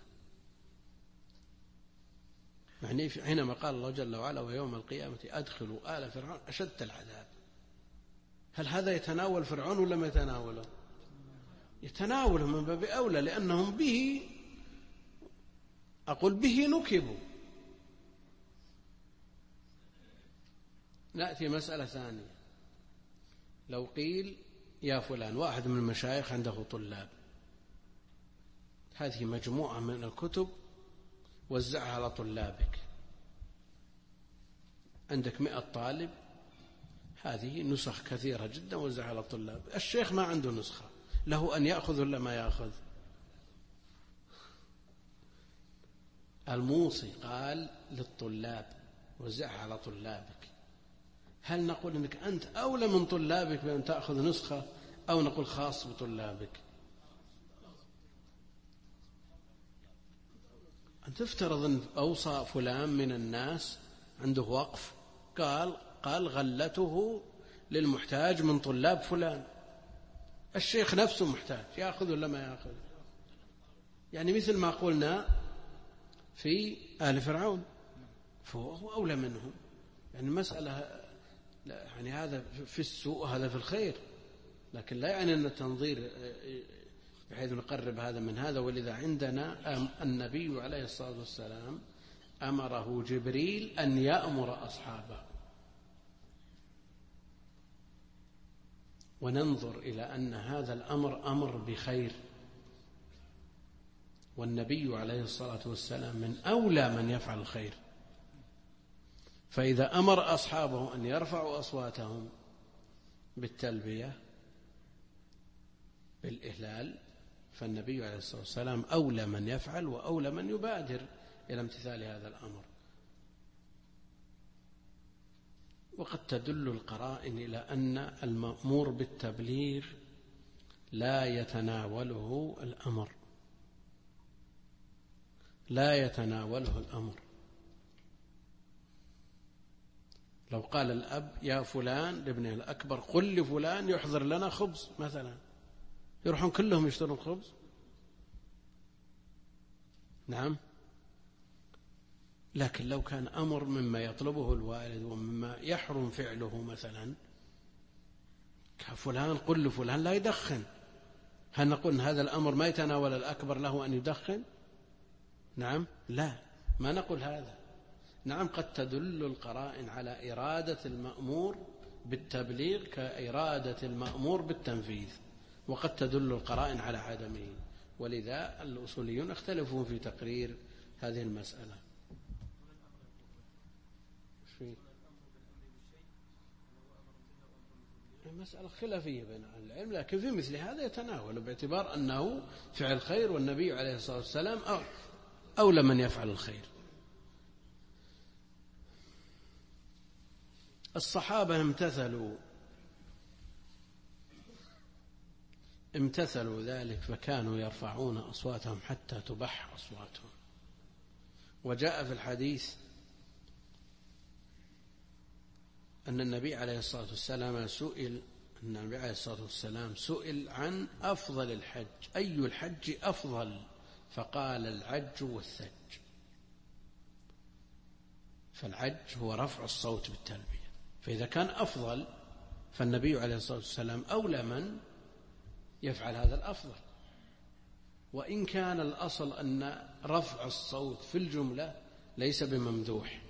يعني حينما قال الله جل وعلا: ويوم القيامة أدخلوا آل فرعون أشد العذاب، هل هذا يتناول فرعون ولا ما يتناوله؟ يتناوله من باب أولى، لأنهم به أقول به نكبوا. نأتي مسألة ثانية. لو قيل يا فلان، واحد من المشايخ عنده طلاب، هذه مجموعة من الكتب وزعها على طلابك، عندك 100 طالب، هذه نسخ كثيرة جدا وزعها على الطلاب. الشيخ ما عنده نسخة، له أن يأخذ ولا ما يأخذ؟ الموصي قال للطلاب وزعها على طلابك، هل نقول أنك أنت أولى من طلابك بأن تأخذ نسخة، أو نقول خاص بطلابك؟ أن تفترض أن أوصى فلان من الناس عنده وقف، قال غلته للمحتاج من طلاب فلان، الشيخ نفسه محتاج، يأخذ ولا ما يأخذ؟ يعني مثل ما قلنا في آل فرعون، فهو أولى منهم. يعني المسألة يعني هذا في السوء هذا في الخير، لكن لا يعني أن التنظير بحيث نقرب هذا من هذا. ولذا عندنا النبي عليه الصلاة والسلام أمره جبريل أن يأمر أصحابه، وننظر إلى أن هذا الأمر أمر بخير، والنبي عليه الصلاة والسلام من أولى من يفعل الخير. فإذا أمر أصحابه أن يرفعوا أصواتهم بالتلبية بالإهلال، فالنبي عليه الصلاة والسلام أولى من يفعل وأولى من يبادر إلى امتثال هذا الأمر. وقد تدل القرائن إلى أن المأمور بالتبليغ لا يتناوله الأمر، لا يتناوله الأمر. لو قال الأب يا فلان لابنه الأكبر قل لفلان يحضر لنا خبز مثلا، يروحون كلهم يشترون خبز؟ نعم. لكن لو كان أمر مما يطلبه الوالد ومما يحرم فعله، مثلا فلان قل لفلان لا يدخن، هل نقول إن هذا الأمر ما يتناول الأكبر له أن يدخن؟ نعم، لا، ما نقول هذا. نعم، قد تدل القرائن على إرادة المأمور بالتبليغ كإرادة المأمور بالتنفيذ، وقد تدل القرائن على عدمه. ولذا الأصوليون اختلفوا في تقرير هذه المسألة. مسألة خلافية بين أهل العلم، لكن في مثل هذا يتناول باعتبار أنه فعل خير، والنبي عليه الصلاة والسلام أولى من يفعل الخير. الصحابة امتثلوا ذلك، فكانوا يرفعون أصواتهم حتى تبح أصواتهم. وجاء في الحديث أن النبي عليه الصلاة والسلام سئل عن أفضل الحج، أي الحج أفضل؟ فقال العج والثج. فالعج هو رفع الصوت بالتلبية، فإذا كان أفضل فالنبي عليه الصلاة والسلام أولى من يفعل هذا الأفضل. وإن كان الأصل أن رفع الصوت في الجملة ليس بممدوح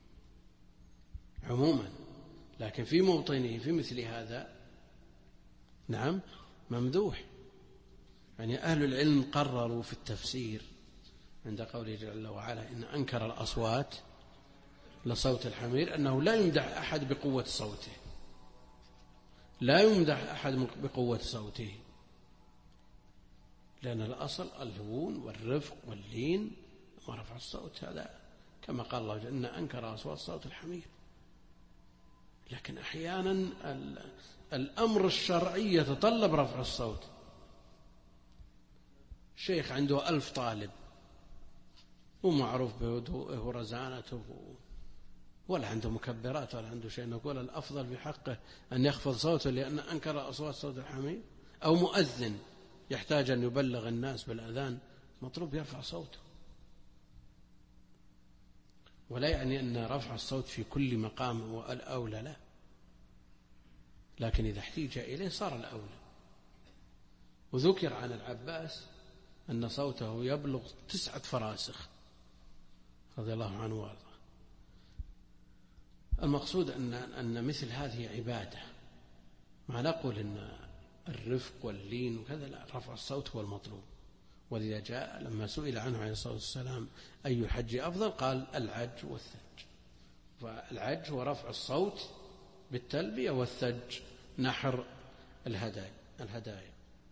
عموما، لكن في موطنه في مثل هذا نعم ممدوح. يعني أهل العلم قرروا في التفسير عند قوله جل وعلا إن أنكر الأصوات لصوت الحمير، أنه لا يمدح أحد بقوة صوته، لا يمدح أحد بقوة صوته، لأن الأصل الهون والرفق واللين ورفع الصوت، هذا كما قال الله إن أنكر أصوات صوت الحمير. لكن أحيانا الأمر الشرعي يتطلب رفع الصوت. شيخ عنده 1000 طالب ومعروف بهدوءه ورزانته، ولا عنده مكبرات ولا عنده شيء، نقول الأفضل في حقه أن يخفض صوته لأن أنكر أصوات صوت الحمير؟ أو مؤذن يحتاج أن يبلغ الناس بالأذان، مطلوب يرفع صوته. ولا يعني أن رفع الصوت في كل مقام هو الأولى، لا، لكن إذا احتيج إليه صار الأولى. وذكر عن العباس أن صوته يبلغ 9 فراسخ، رضي الله عنه وارضاه. المقصود أن مثل هذه عبادة، ما نقول أن الرفق واللين وكذا، لا، رفع الصوت هو المطلوب. ولذا جاء لما سئل عنه عليه الصلاة والسلام أي الحج أفضل قال العج والثج. فالعج هو رفع الصوت بالتلبية، والثج نحر الهدايا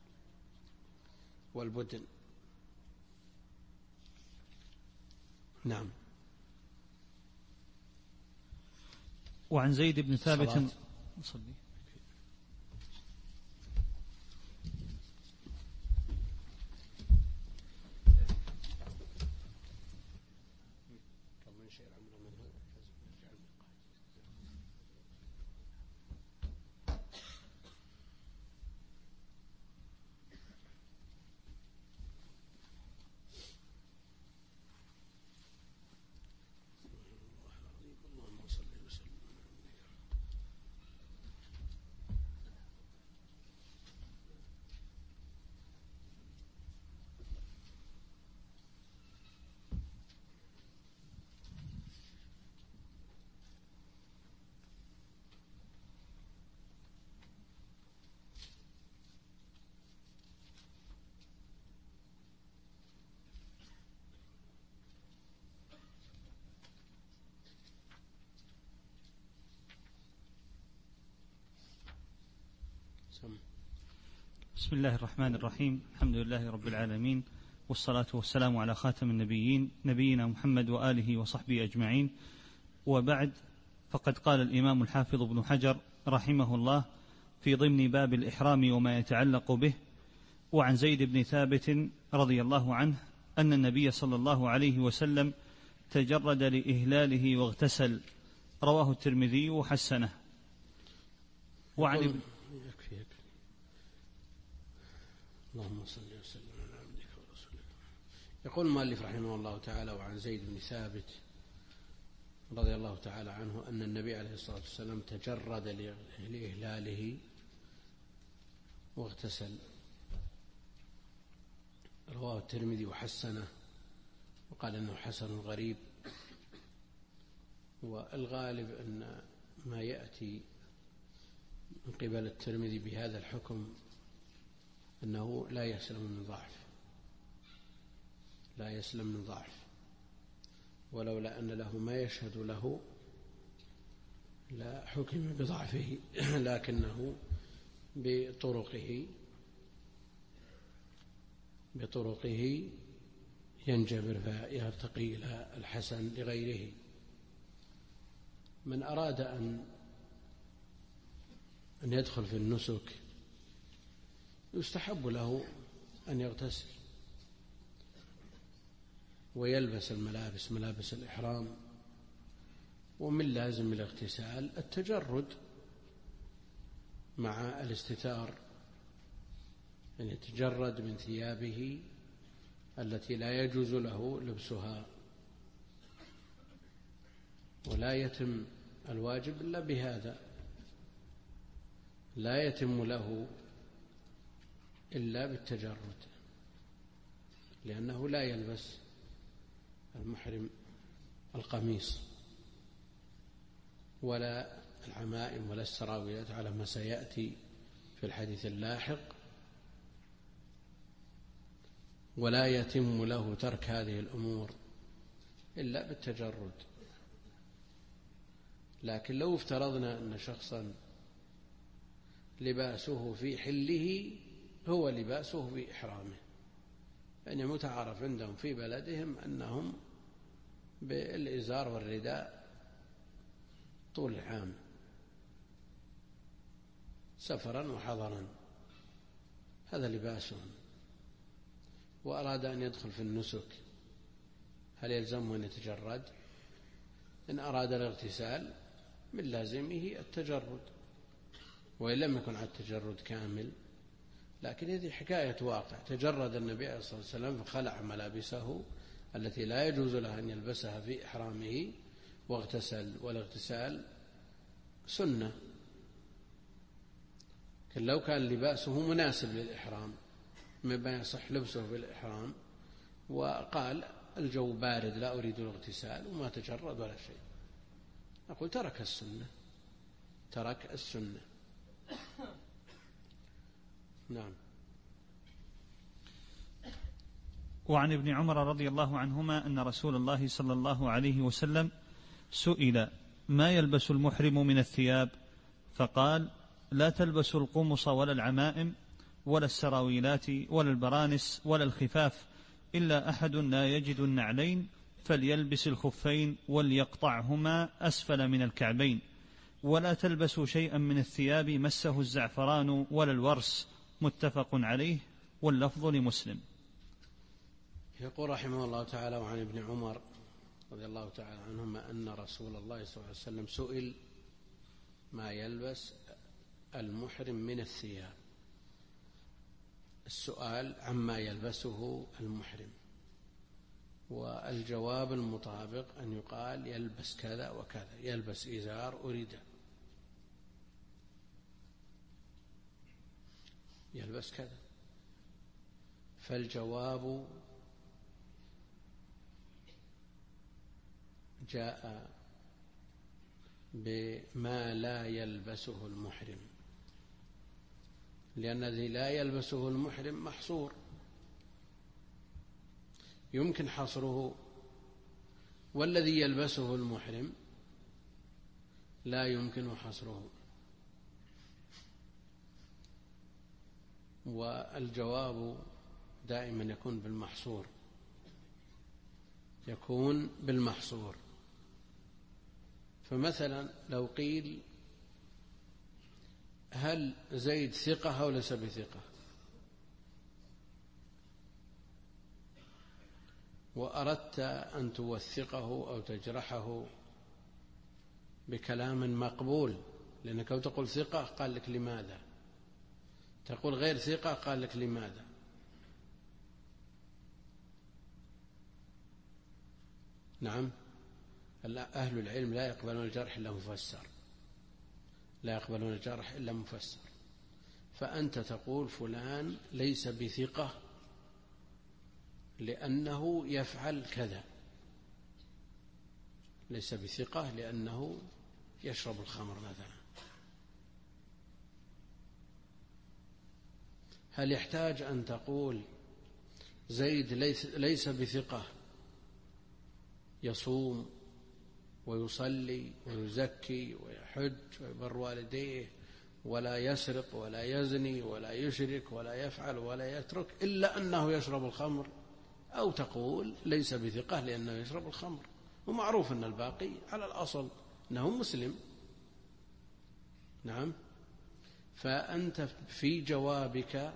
والبدن. نعم. وعن زيد بن ثابت صلي. بسم الله الرحمن الرحيم. الحمد لله رب العالمين، والصلاة والسلام على خاتم النبيين نبينا محمد وآله وصحبه أجمعين، وبعد. فقد قال الإمام الحافظ ابن حجر رحمه الله في ضمن باب الإحرام وما يتعلق به: وعن زيد بن ثابت رضي الله عنه أن النبي صلى الله عليه وسلم تجرد لإهلاله واغتسل، رواه الترمذي وحسنه. وعن اللهم صل وسلم على عبدك ورسولك. يقول المؤلف رحمه الله تعالى: وعن زيد بن ثابت رضي الله تعالى عنه أن النبي عليه الصلاة والسلام تجرد لإهلاله واغتسل، رواه الترمذي وحسنه، وقال إنه حسن غريب. والغالب أن ما يأتي من قبل الترمذي بهذا الحكم أنه لا يسلم من ضعف، ولولا أن له ما يشهد له لا حكم بضعفه، لكنه بطرقه ينجبر فيرتقي إلى الحسن لغيره. من أراد أن يدخل في النسك يستحب له أن يغتسل ويلبس ملابس الإحرام. ومن لازم الاغتسال التجرد مع الاستتار، أن يتجرد من ثيابه التي لا يجوز له لبسها، ولا يتم الواجب إلا بهذا، لا يتم له إلا بالتجرد، لأنه لا يلبس المحرم القميص ولا العمائم ولا السراويلات على ما سيأتي في الحديث اللاحق، ولا يتم له ترك هذه الأمور إلا بالتجرد. لكن لو افترضنا أن شخصا لباسه في حله هو لباسه في إحرامه، يعني متعارف عندهم في بلدهم أنهم بالإزار والرداء طول العام سفرا وحضرا، هذا لباسهم، وأراد أن يدخل في النسك هل يلزمه أن يتجرد؟ إن أراد الاغتسال من لازمه التجرد، وإن لم يكن على التجرد كامل. لكن هذه حكاية واقع، تجرد النبي عليه الصلاة والسلام فخلع ملابسه التي لا يجوز له أن يلبسها في إحرامه واغتسل، والاغتسال سنة. لو كان لباسه مناسب للإحرام مما يصح لبسه في الإحرام وقال الجو بارد لا أريد الاغتسال وما تجرد ولا شيء، أقول ترك السنة، ترك السنة. نعم. وعن ابن عمر رضي الله عنهما أن رسول الله صلى الله عليه وسلم سئل ما يلبس المحرم من الثياب، فقال لا تلبسوا القمص ولا العمائم ولا السراويلات ولا البرانس ولا الخفاف، إلا أحد لا يجد النعلين فليلبس الخفين وليقطعهما أسفل من الكعبين، ولا تلبسوا شيئا من الثياب مسه الزعفران ولا الورس، متفق عليه، واللفظ لمسلم. يقول رحمه الله تعالى: وعن ابن عمر رضي الله تعالى عنهما أن رسول الله صلى الله عليه وسلم سئل ما يلبس المحرم من الثياب. السؤال عما يلبسه المحرم، والجواب المطابق أن يقال يلبس كذا وكذا، يلبس إزار أريد، يلبس كذا. فالجواب جاء بما لا يلبسه المحرم، لأن الذي لا يلبسه المحرم محصور، يمكن حصره، والذي يلبسه المحرم لا يمكن حصره. والجواب دائما يكون بالمحصور، يكون بالمحصور. فمثلا لو قيل هل زيد ثقة أو ليس بثقة، وأردت أن توثقه أو تجرحه بكلام مقبول، لأنك لو تقول ثقة قال لك لماذا، تقول غير ثقة قال لك لماذا. نعم، أهل العلم لا يقبلون الجرح إلا مفسر، لا يقبلون الجرح إلا مفسر. فأنت تقول فلان ليس بثقة لأنه يفعل كذا، ليس بثقة لأنه يشرب الخمر مثلا. هل يحتاج أن تقول زيد ليس بثقة، يصوم ويصلي ويزكي ويحج ويبر والديه ولا يسرق ولا يزني ولا يشرك ولا يفعل ولا يترك، إلا أنه يشرب الخمر؟ أو تقول ليس بثقة لأنه يشرب الخمر، ومعروف أن الباقي على الأصل أنه مسلم. نعم. فأنت في جوابك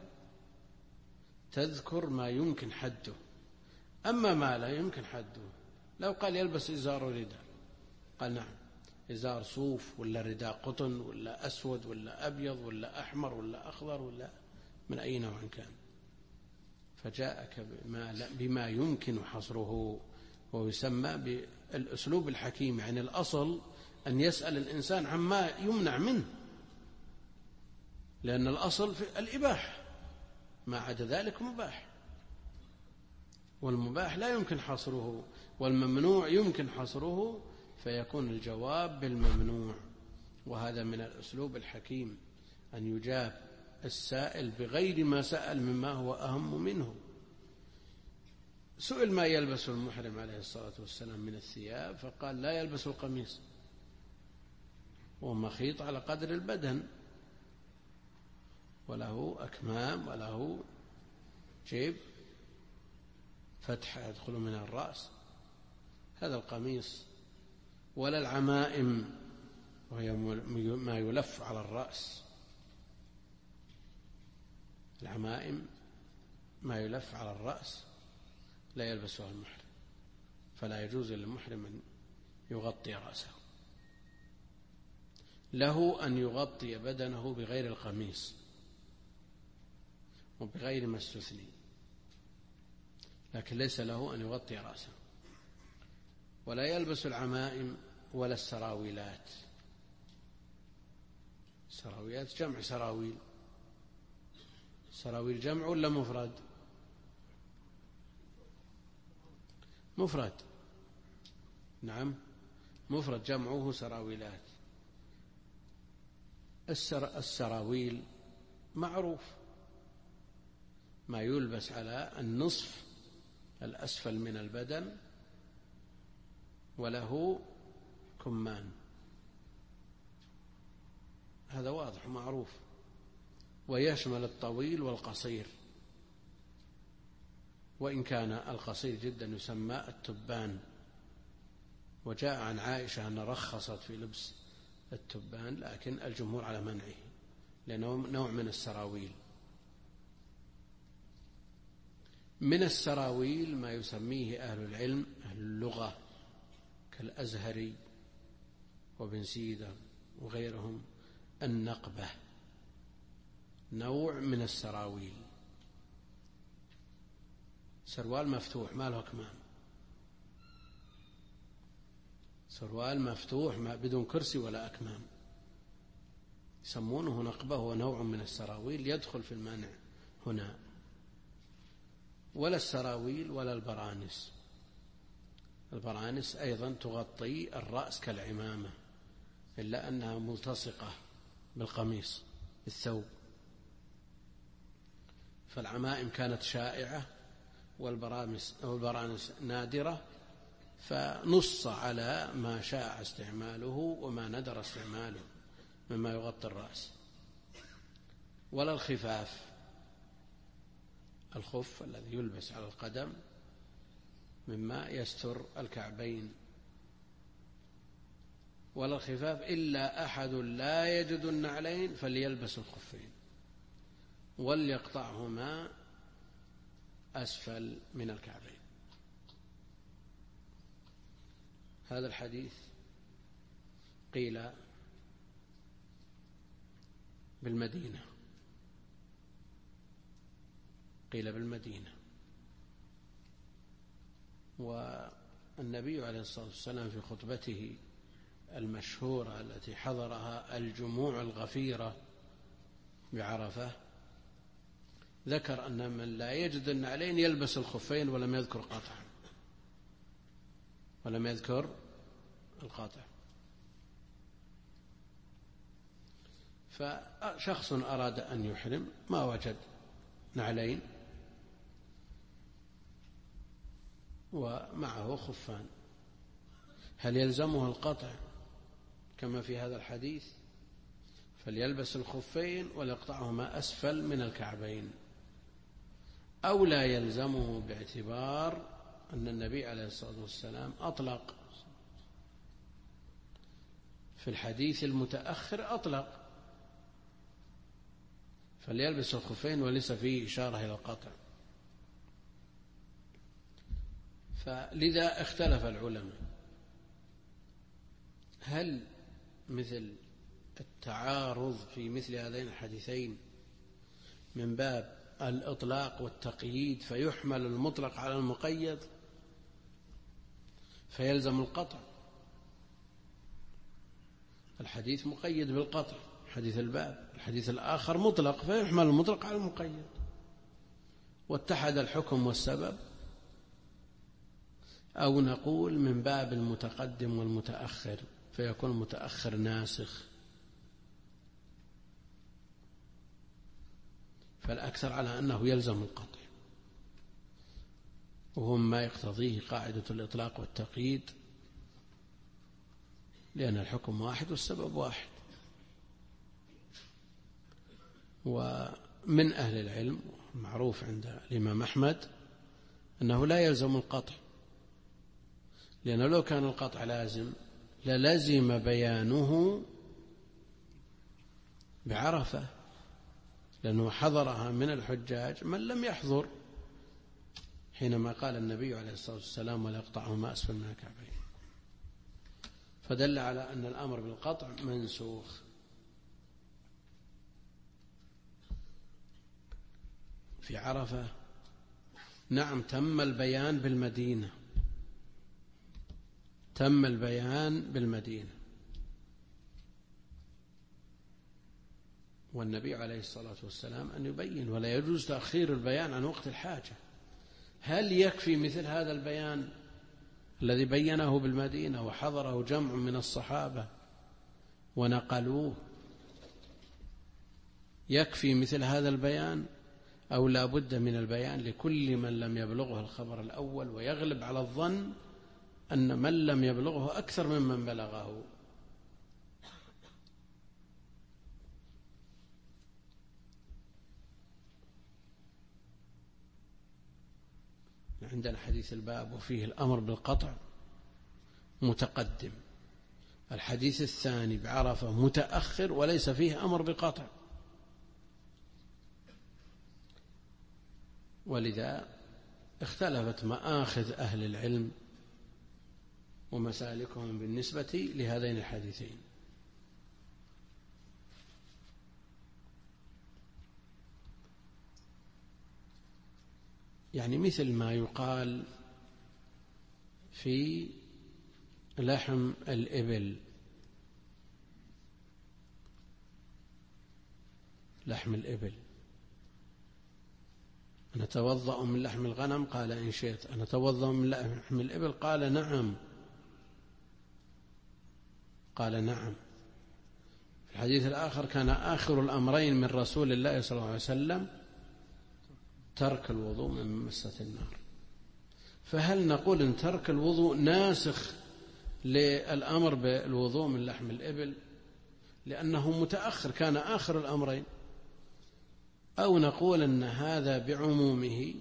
تذكر ما يمكن حده، أما ما لا يمكن حده، لو قال يلبس إزار ورداء، قال نعم، إزار صوف ولا رداء قطن ولا أسود ولا أبيض ولا أحمر ولا أخضر ولا من أي نوع كان، فجاءك بما يمكن حصره، ويسمى بالأسلوب الحكيم. يعني الأصل أن يسأل الإنسان عما يمنع منه، لأن الأصل في الإباحة، ما عدا ذلك مباح، والمباح لا يمكن حصره، والممنوع يمكن حصره، فيكون الجواب بالممنوع. وهذا من الأسلوب الحكيم، أن يجاب السائل بغير ما سأل مما هو أهم منه. سئل ما يلبس المحرم عليه الصلاة والسلام من الثياب، فقال لا يلبس القميص، ومخيط على قدر البدن، وله أكمام وله جيب فتحة يدخل من الرأس، هذا القميص. ولا العمائم، وهي ما يلف على الرأس، العمائم ما يلف على الرأس لا يلبسها المحرم، فلا يجوز للمحرم أن يغطي رأسه. له أن يغطي بدنه بغير القميص وبغير ما استثني، لكن ليس له أن يغطي رأسه. ولا يلبس العمائم ولا السراويلات. السراويلات جمع سراويل، سراويل جمع ولا مفرد؟ مفرد، نعم مفرد، جمعه سراويلات. السراويل معروف ما يلبس على النصف الأسفل من البدن وله كمان، هذا واضح معروف، ويشمل الطويل والقصير، وإن كان القصير جدا يسمى التبان. وجاء عن عائشة أن رخصت في لبس التبان، لكن الجمهور على منعه لأنه نوع من السراويل. من السراويل ما يسميه أهل العلم أهل اللغة كالأزهري وابن سيدة وغيرهم النقبة، نوع من السراويل، سروال مفتوح ما له كمام، سروال مفتوح بدون كرسي ولا أكمام، يسمونه نقبة، هو نوع من السراويل يدخل في المنع هنا. ولا السراويل ولا البرانس، البرانس أيضا تغطي الرأس كالعمامة، إلا أنها ملتصقة بالقميص بالثوب، فالعمائم كانت شائعة والبرانس نادرة، فنص على ما شاع استعماله وما ندر استعماله مما يغطي الرأس. ولا الخفاف، الخف الذي يلبس على القدم مما يستر الكعبين. ولا الخفاف إلا أحد لا يجد النعلين فليلبس الخفين وليقطعهما أسفل من الكعبين. هذا الحديث قيل بالمدينة، قيل بالمدينة، والنبي عليه الصلاة والسلام في خطبته المشهورة التي حضرها الجموع الغفيرة بعرفة ذكر أن من لا يجد النعلين يلبس الخفين، ولم يذكر قطعا، ولم يذكر القطع. فشخص أراد أن يحرم ما وجد نعلين ومعه خفان، هل يلزمه القطع كما في هذا الحديث؟ فليلبس الخفين وليقطعهما أسفل من الكعبين، أو لا يلزمه باعتبار أن النبي عليه الصلاة والسلام أطلق في الحديث المتأخر، أطلق فليلبس الخفين وليس فيه إشارة إلى القطع. فلذا اختلف العلماء هل مثل التعارض في مثل هذين الحديثين من باب الإطلاق والتقييد فيحمل المطلق على المقيد فيلزم القطع؟ الحديث مقيد بالقطع حديث الباب، الحديث الآخر مطلق فيحمل المطلق على المقيد، واتحد الحكم والسبب، أو نقول من باب المتقدم والمتأخر فيكون المتأخر ناسخ. فالأكثر على أنه يلزم القطع، وهم ما يقتضيه قاعدة الإطلاق والتقييد، لأن الحكم واحد والسبب واحد. ومن أهل العلم معروف عند الإمام أحمد أنه لا يلزم القطع، لأنه لو كان القطع لازم للزم بيانه بعرفة، لأنه حضرها من الحجاج من لم يحضر حينما قال النبي عليه الصلاة والسلام ولا يقطعهما أسفل من الكعبين، فدل على أن الأمر بالقطع منسوخ. في عرفة نعم تم البيان بالمدينة، تم البيان بالمدينة، والنبي عليه الصلاة والسلام أن يبين، ولا يجوز تأخير البيان عن وقت الحاجة. هل يكفي مثل هذا البيان الذي بينه بالمدينة وحضره جمع من الصحابة ونقلوه، يكفي مثل هذا البيان أو لا بد من البيان لكل من لم يبلغه الخبر الأول؟ ويغلب على الظن أن من لم يبلغه أكثر ممن بلغه. عندنا حديث الباب وفيه الأمر بالقطع متقدم، الحديث الثاني بعرفة متأخر وليس فيه أمر بقطع. ولذا اختلفت مآخذ أهل العلم ومسالكهم بالنسبة لهذين الحديثين. يعني مثل ما يقال في لحم الإبل، لحم الإبل، نتوضأ من لحم الغنم؟ قال إن شئت. أنا أتوضأ من لحم الإبل؟ قال نعم. قال نعم. في الحديث الآخر كان آخر الأمرين من رسول الله صلى الله عليه وسلم ترك الوضوء من مسة النار. فهل نقول إن ترك الوضوء ناسخ للأمر بالوضوء من لحم الإبل لأنه متأخر كان آخر الأمرين، أو نقول أن هذا بعمومه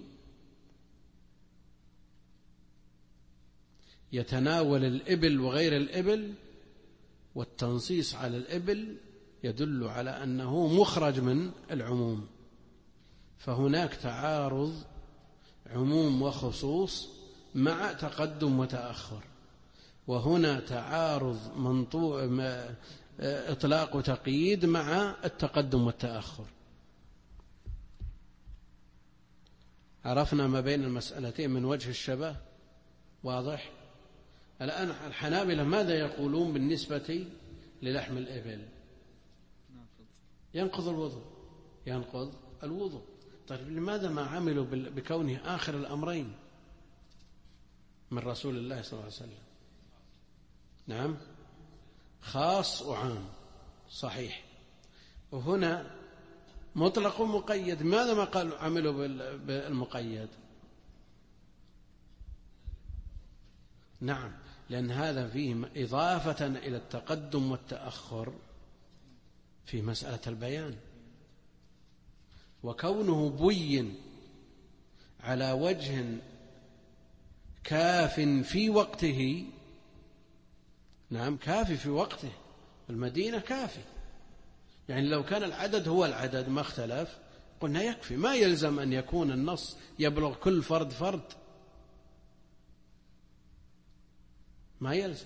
يتناول الإبل وغير الإبل، والتنصيص على الإبل يدل على أنه مخرج من العموم؟ فهناك تعارض عموم وخصوص مع تقدم وتأخر، وهنا تعارض إطلاق وتقييد مع التقدم والتأخر. عرفنا ما بين المسألتين من وجه الشبه واضح. الآن الحنابلة ماذا يقولون بالنسبة للحم الإبل؟ ينقض الوضوء، ينقض الوضوء. طيب لماذا ما عملوا بكونه آخر الأمرين من رسول الله صلى الله عليه وسلم؟ نعم، خاص وعام صحيح، وهنا مطلق ومقيد. ماذا ما قالوا عملوا بالمقيد؟ نعم، لأن هذا فيه إضافة إلى التقدم والتأخر في مسألة البيان، وكونه بين على وجه كاف في وقته. نعم، كافي في وقته، المدينة كافي. يعني لو كان العدد هو العدد ما اختلف قلنا يكفي، ما يلزم أن يكون النص يبلغ كل فرد فرد، ما يلزم.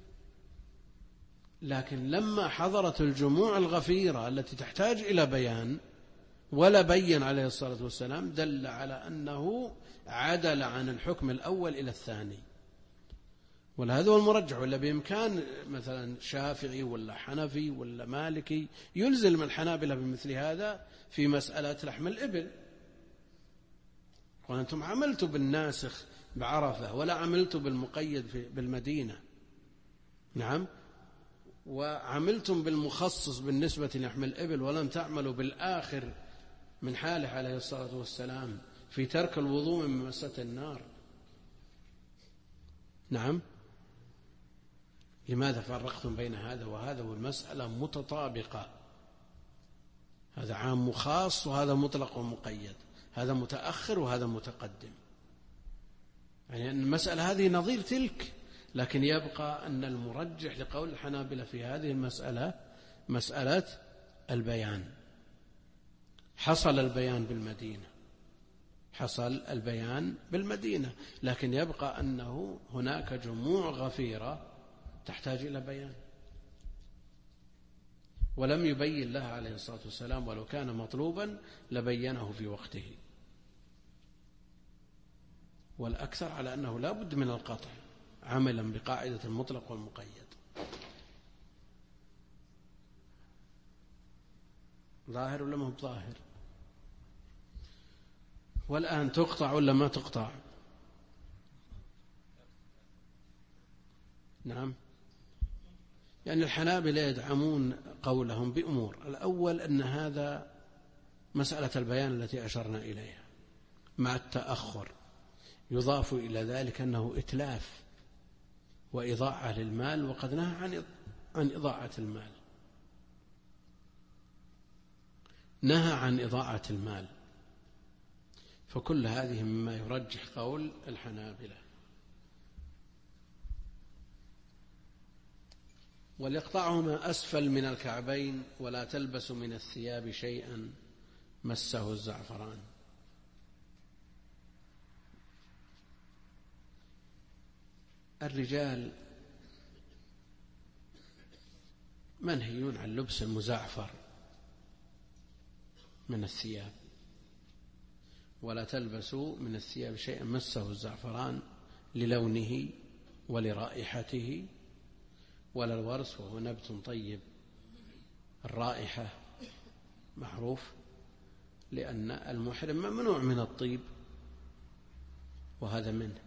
لكن لما حضرت الجموع الغفيرة التي تحتاج إلى بيان ولا بين عليه الصلاة والسلام، دل على أنه عدل عن الحكم الأول إلى الثاني. وهذا هو المرجح. ولا بإمكان مثلا شافعي ولا حنفي ولا مالكي يلزم الحنابلة بمثل هذا في مسألة لحم الإبل، وأنتم عملتوا بالناسخ بعرفة ولا عملتوا بالمقيد بالمدينة. نعم، وعملتم بالمخصص بالنسبة للحم الإبل ولم تعملوا بالآخر من حاله عليه الصلاة والسلام في ترك الوضوء من مسة النار. نعم، لماذا فرقتم بين هذا وهذا والمسألة متطابقة؟ هذا عام وخاص، وهذا مطلق ومقيد، هذا متأخر وهذا متقدم. يعني المسألة هذه نظير تلك، لكن يبقى أن المرجح لقول الحنابلة في هذه المسألة مسألة البيان. حصل البيان بالمدينة، حصل البيان بالمدينة، لكن يبقى أنه هناك جموع غفيرة تحتاج إلى بيان، ولم يبين لها عليه الصلاة والسلام، ولو كان مطلوبا لبينه في وقته. والأكثر على أنه لا بد من القطع عملا بقاعدة المطلق والمقيد. ظاهر ولا ما هو ظاهر؟ والآن تقطع ولا ما تقطع؟ نعم، يعني الحنابلة يدعمون قولهم بأمور. الأول أن هذا مسألة البيان التي أشرنا إليها مع التأخر، يضاف إلى ذلك أنه إتلاف وإضاعة للمال، وقد نهى عن إضاعة المال، نهى عن إضاعة المال. فكل هذه مما يرجح قول الحنابلة. وليقطعهما أسفل من الكعبين ولا تلبس من الثياب شيئا مسه الزعفران. الرجال منهيون عن لبس المزعفر من الثياب، ولا تلبسوا من الثياب شيئا مسه الزعفران للونه ولرائحته، ولا الورس وهو نبت طيب الرائحة معروف، لأن المحرم ممنوع من الطيب وهذا منه.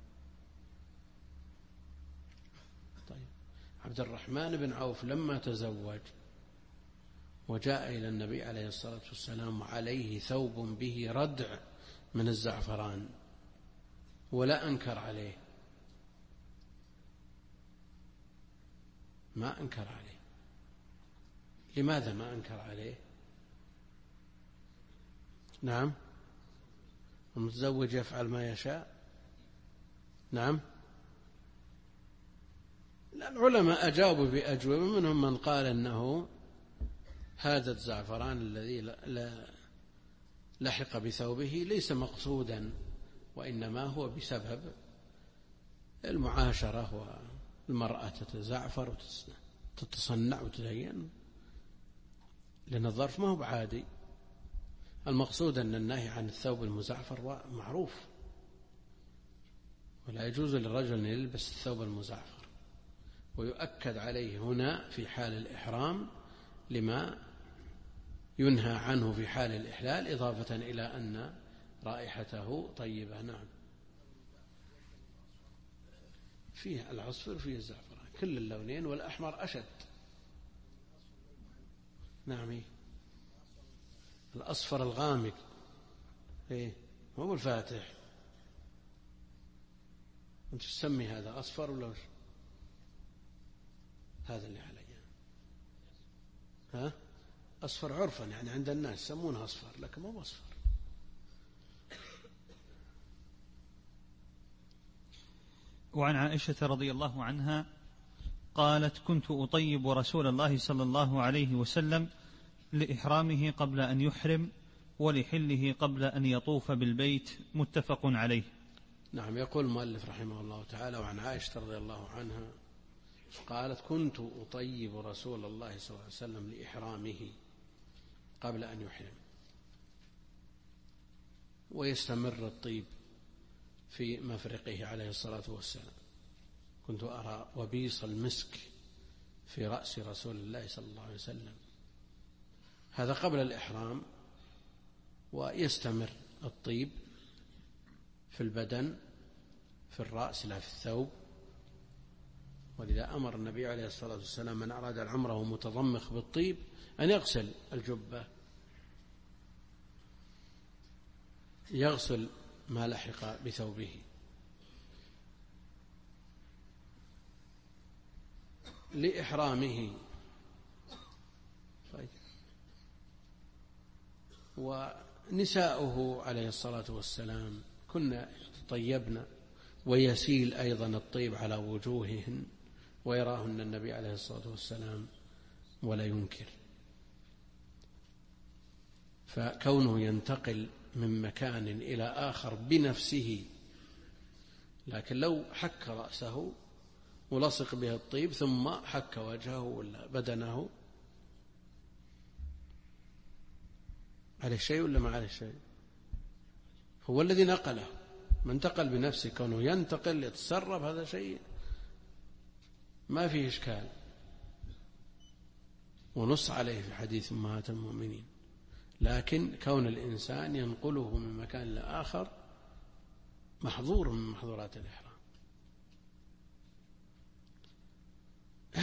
طيب، عبد الرحمن بن عوف لما تزوج وجاء إلى النبي عليه الصلاة والسلام وعليه ثوب به ردع من الزعفران ولا أنكر عليه، ما أنكر عليه. لماذا ما أنكر عليه؟ نعم، المتزوج يفعل ما يشاء. نعم، العلماء أجابوا بأجوبة، منهم من قال أنه هذا الزعفران الذي لحق بثوبه ليس مقصودا، وإنما هو بسبب المعاشرة، والمرأة تتزعفر وتتصنع وتزين، لأن الظرف ما هو بعادي. المقصود أن النهي عن الثوب المزعفر معروف، ولا يجوز للرجل أن يلبس الثوب المزعفر، ويؤكد عليه هنا في حال الإحرام لما ينهى عنه في حال الإحلال، إضافة إلى أن رائحته طيبة. نعم، فيه العصفر فيه الزعفران، كل اللونين، والأحمر أشد. نعم، الأصفر الغامق، مو الفاتح. أنت تسمي هذا أصفر ولا وش؟ هذا اللي علي. ها، أصفر عرفا، يعني عند الناس يسمونه أصفر، لكن مو أصفر. وعن عائشة رضي الله عنها قالت: كنت أطيب رسول الله صلى الله عليه وسلم لإحرامه قبل أن يحرم ولحله قبل أن يطوف بالبيت. متفق عليه. نعم، يقول المؤلف رحمه الله تعالى: وعن عائشة رضي الله عنها قالت: كنت أطيب رسول الله صلى الله عليه وسلم لإحرامه قبل أن يحرم. ويستمر الطيب في مفرقه عليه الصلاة والسلام. كنت أرى وبيص المسك في رأس رسول الله صلى الله عليه وسلم، هذا قبل الإحرام. ويستمر الطيب في البدن، في الرأس لا في الثوب. ولذا أمر النبي عليه الصلاة والسلام من أراد العمرة ومتضمخ بالطيب أن يغسل الجبة، يغسل ما لحق بثوبه. لإحرامه. ونساؤه عليه الصلاة والسلام كنا يتطيبن، ويسيل أيضا الطيب على وجوههن، ويراهن النبي عليه الصلاة والسلام ولا ينكر. فكونه ينتقل من مكان إلى آخر بنفسه، لكن لو حك رأسه ولصق به الطيب ثم حك وجهه ولا بدنه، عليه شيء ولا ما عليه شيء؟ هو الذي نقله، من انتقل بنفسه، كونه ينتقل يتصرف، هذا شيء ما فيه إشكال، ونص عليه في حديث أمهات المؤمنين. لكن كون الإنسان ينقله من مكان لآخر محظور من محظورات الإحرام.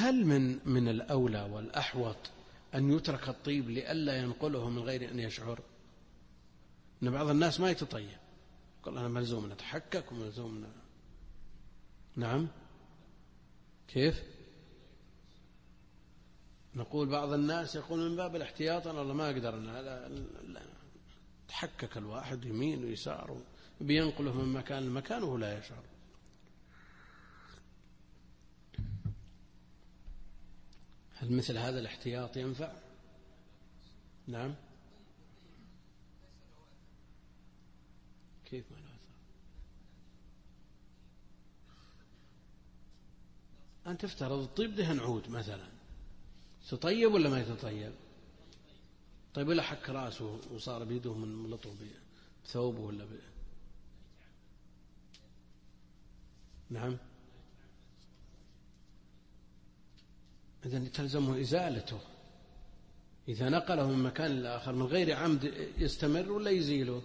هل من الأولى والأحوط أن يترك الطيب لئلا ينقله من غير أن يشعر؟ إن بعض الناس ما يتطيب، قال أنا ملزوم نتحكك وملزوم نعم. كيف؟ نقول بعض الناس يقول من باب الاحتياط أنا والله ما أقدر لا تحكك الواحد يمين ويسار بينقله من مكان لمكان وهو لا يشعر. هل مثل هذا الاحتياط ينفع؟ نعم. كيف ما له أثر؟ أن تفترض الطيب دهن عود مثلا، تطيب ولا ما يتطيب؟ طيب ولا حك راسه وصار بيده من ملطه بثوبه ولا نعم. إذن تلزمه إزالته. إذا نقله من مكان لآخر من غير عمد يستمر ولا يزيله؟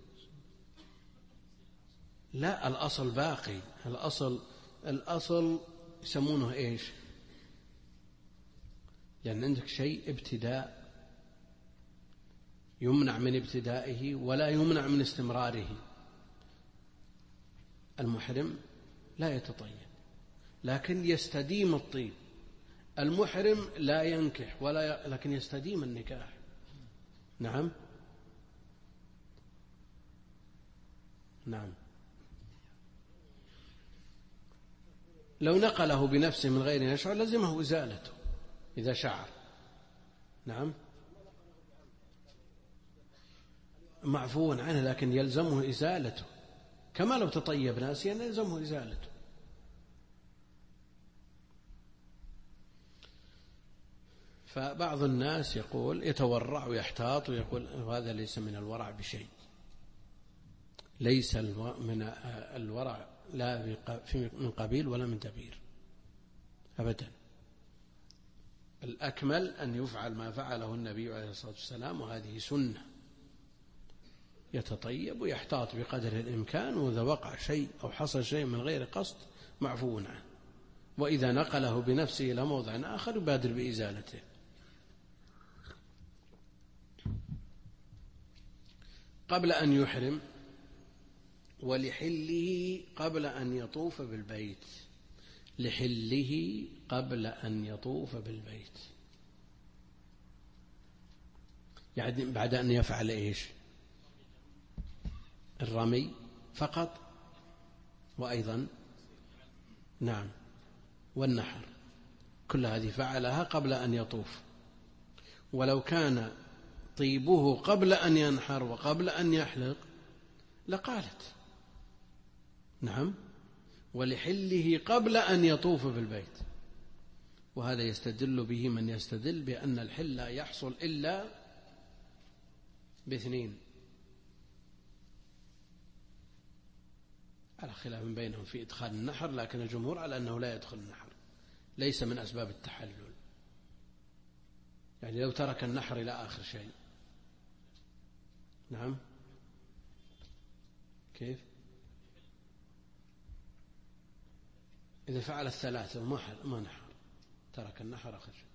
لا، الأصل باقي. الأصل يسمونه إيش؟ لأن عندك شيء ابتداء يمنع من ابتدائه ولا يمنع من استمراره. المحرم لا يتطيب لكن يستديم الطيب. المحرم لا ينكح لكن يستديم النكاح. نعم. نعم. لو نقله بنفسه من غير أن يشعر لزمه إزالته إذا شعر. نعم. معفو عنه لكن يلزمه إزالته، كما لو تطيب ناسيا يلزمه إزالته. فبعض الناس يقول يتورع ويحتاط ويقول هذا ليس من الورع بشيء. ليس من الورع لا من قبيل ولا من دبير أبدا. الأكمل أن يفعل ما فعله النبي عليه الصلاة والسلام، وهذه سنة. يتطيب ويحتاط بقدر الإمكان، وإذا وقع شيء أو حصل شيء من غير قصد معفو عنه، وإذا نقله بنفسه إلى موضع آخر يبادر بإزالته. قبل أن يحرم، ولحله قبل أن يطوف بالبيت. لحله قبل أن يطوف بالبيت يعني بعد أن يفعل إيش؟ الرمي فقط، وأيضا نعم والنحر، كل هذه فعلها قبل أن يطوف. ولو كان طيبه قبل أن ينحر وقبل أن يحلق لقالت نعم. ولحله قبل أن يطوف بالبيت. وهذا يستدل به من يستدل بأن الحل لا يحصل إلا باثنين، على خلاف بينهم في إدخال النحر، لكن الجمهور على أنه لا يدخل النحر، ليس من أسباب التحلل. يعني لو ترك النحر إلى آخر شيء. نعم. كيف؟ إذا فعل الثلاثة وما نحر، ترك النحر آخر شيء.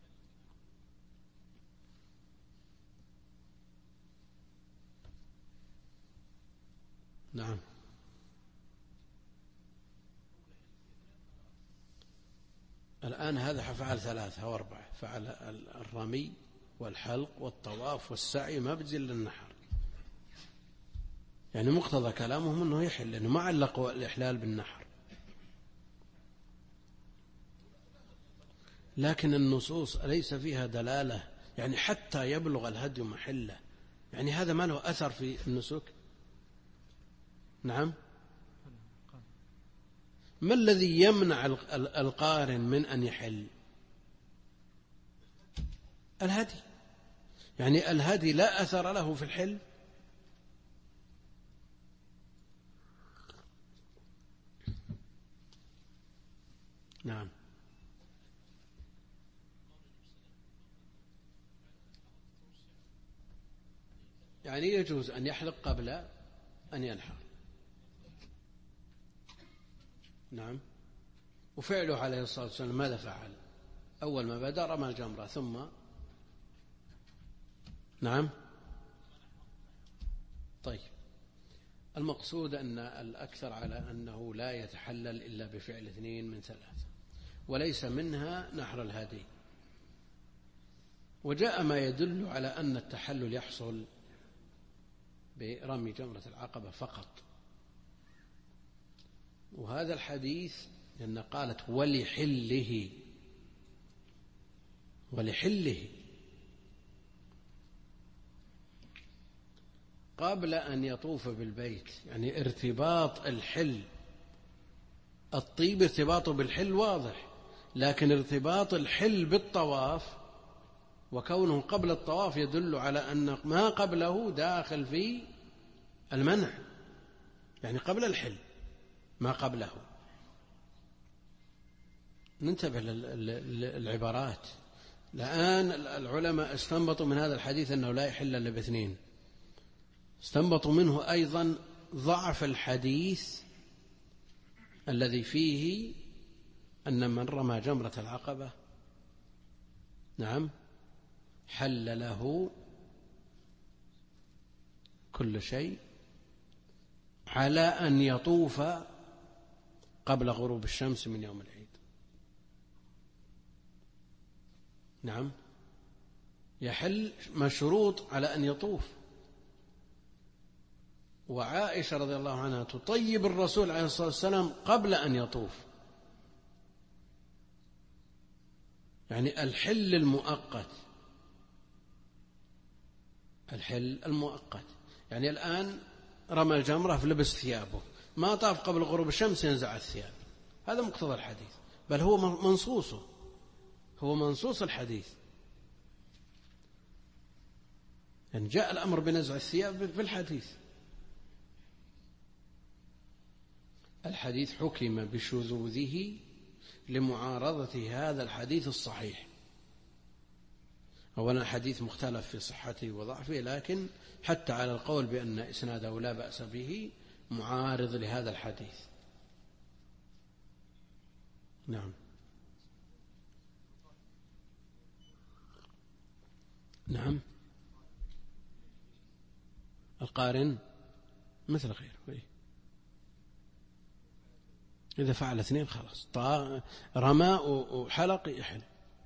نعم. الآن هذا فعل ثلاثة أو أربعة، فعل الرمي والحلق والطواف والسعي، ما بتزل النحر. يعني مقتضى كلامهم أنه يحل، لأنه ما علقوا الإحلال بالنحر. لكن النصوص ليس فيها دلالة، يعني حتى يبلغ الهدي محله، يعني هذا ما له أثر في النسك. نعم. ما الذي يمنع القارن من أن يحل؟ الهدي. يعني الهدي لا أثر له في الحل. نعم. يعني يجوز أن يحلق قبل أن ينحر. نعم. وفعله عليه الصلاة والسلام ماذا فعل؟ أول ما بدأ رمى الجمرة ثم نعم. طيب، المقصود أن الأكثر على أنه لا يتحلل إلا بفعل 2 من 3، وليس منها نحر الهدي. وجاء ما يدل على أن التحلل يحصل برمي جمرة العقبة فقط، وهذا الحديث لأن قالت ولحله قبل أن يطوف بالبيت، يعني ارتباط الحل، الطيب ارتباطه بالحل واضح، لكن ارتباط الحل بالطواف وكونه قبل الطواف يدل على أن ما قبله داخل في المنع، يعني قبل الحل ما قبله. ننتبه للعبارات. الآن العلماء استنبطوا من هذا الحديث أنه لا يحل إلا باثنين، استنبطوا منه أيضا ضعف الحديث الذي فيه أن من رمى جمرة العقبة نعم حل له كل شيء على أن يطوف قبل غروب الشمس من يوم العيد. نعم، يحل مشروط على أن يطوف. وعائشة رضي الله عنها تطيب الرسول عليه الصلاة والسلام قبل أن يطوف، يعني الحل المؤقت. يعني الآن رمى الجمرة في لبس ثيابه، ما طاف قبل غروب الشمس ينزع الثياب، هذا مقتضى الحديث، بل هو منصوص الحديث، يعني جاء الأمر بنزع الثياب في الحديث. الحديث حكم بشذوذه لمعارضة هذا الحديث الصحيح. أولا حديث مختلف في صحته وضعفه، لكن حتى على القول بأن إسناده لا بأس به معارض لهذا الحديث. نعم. نعم، القارن مثل غيره، إذا فعل 2 خلاص، رمى وحلق يحل.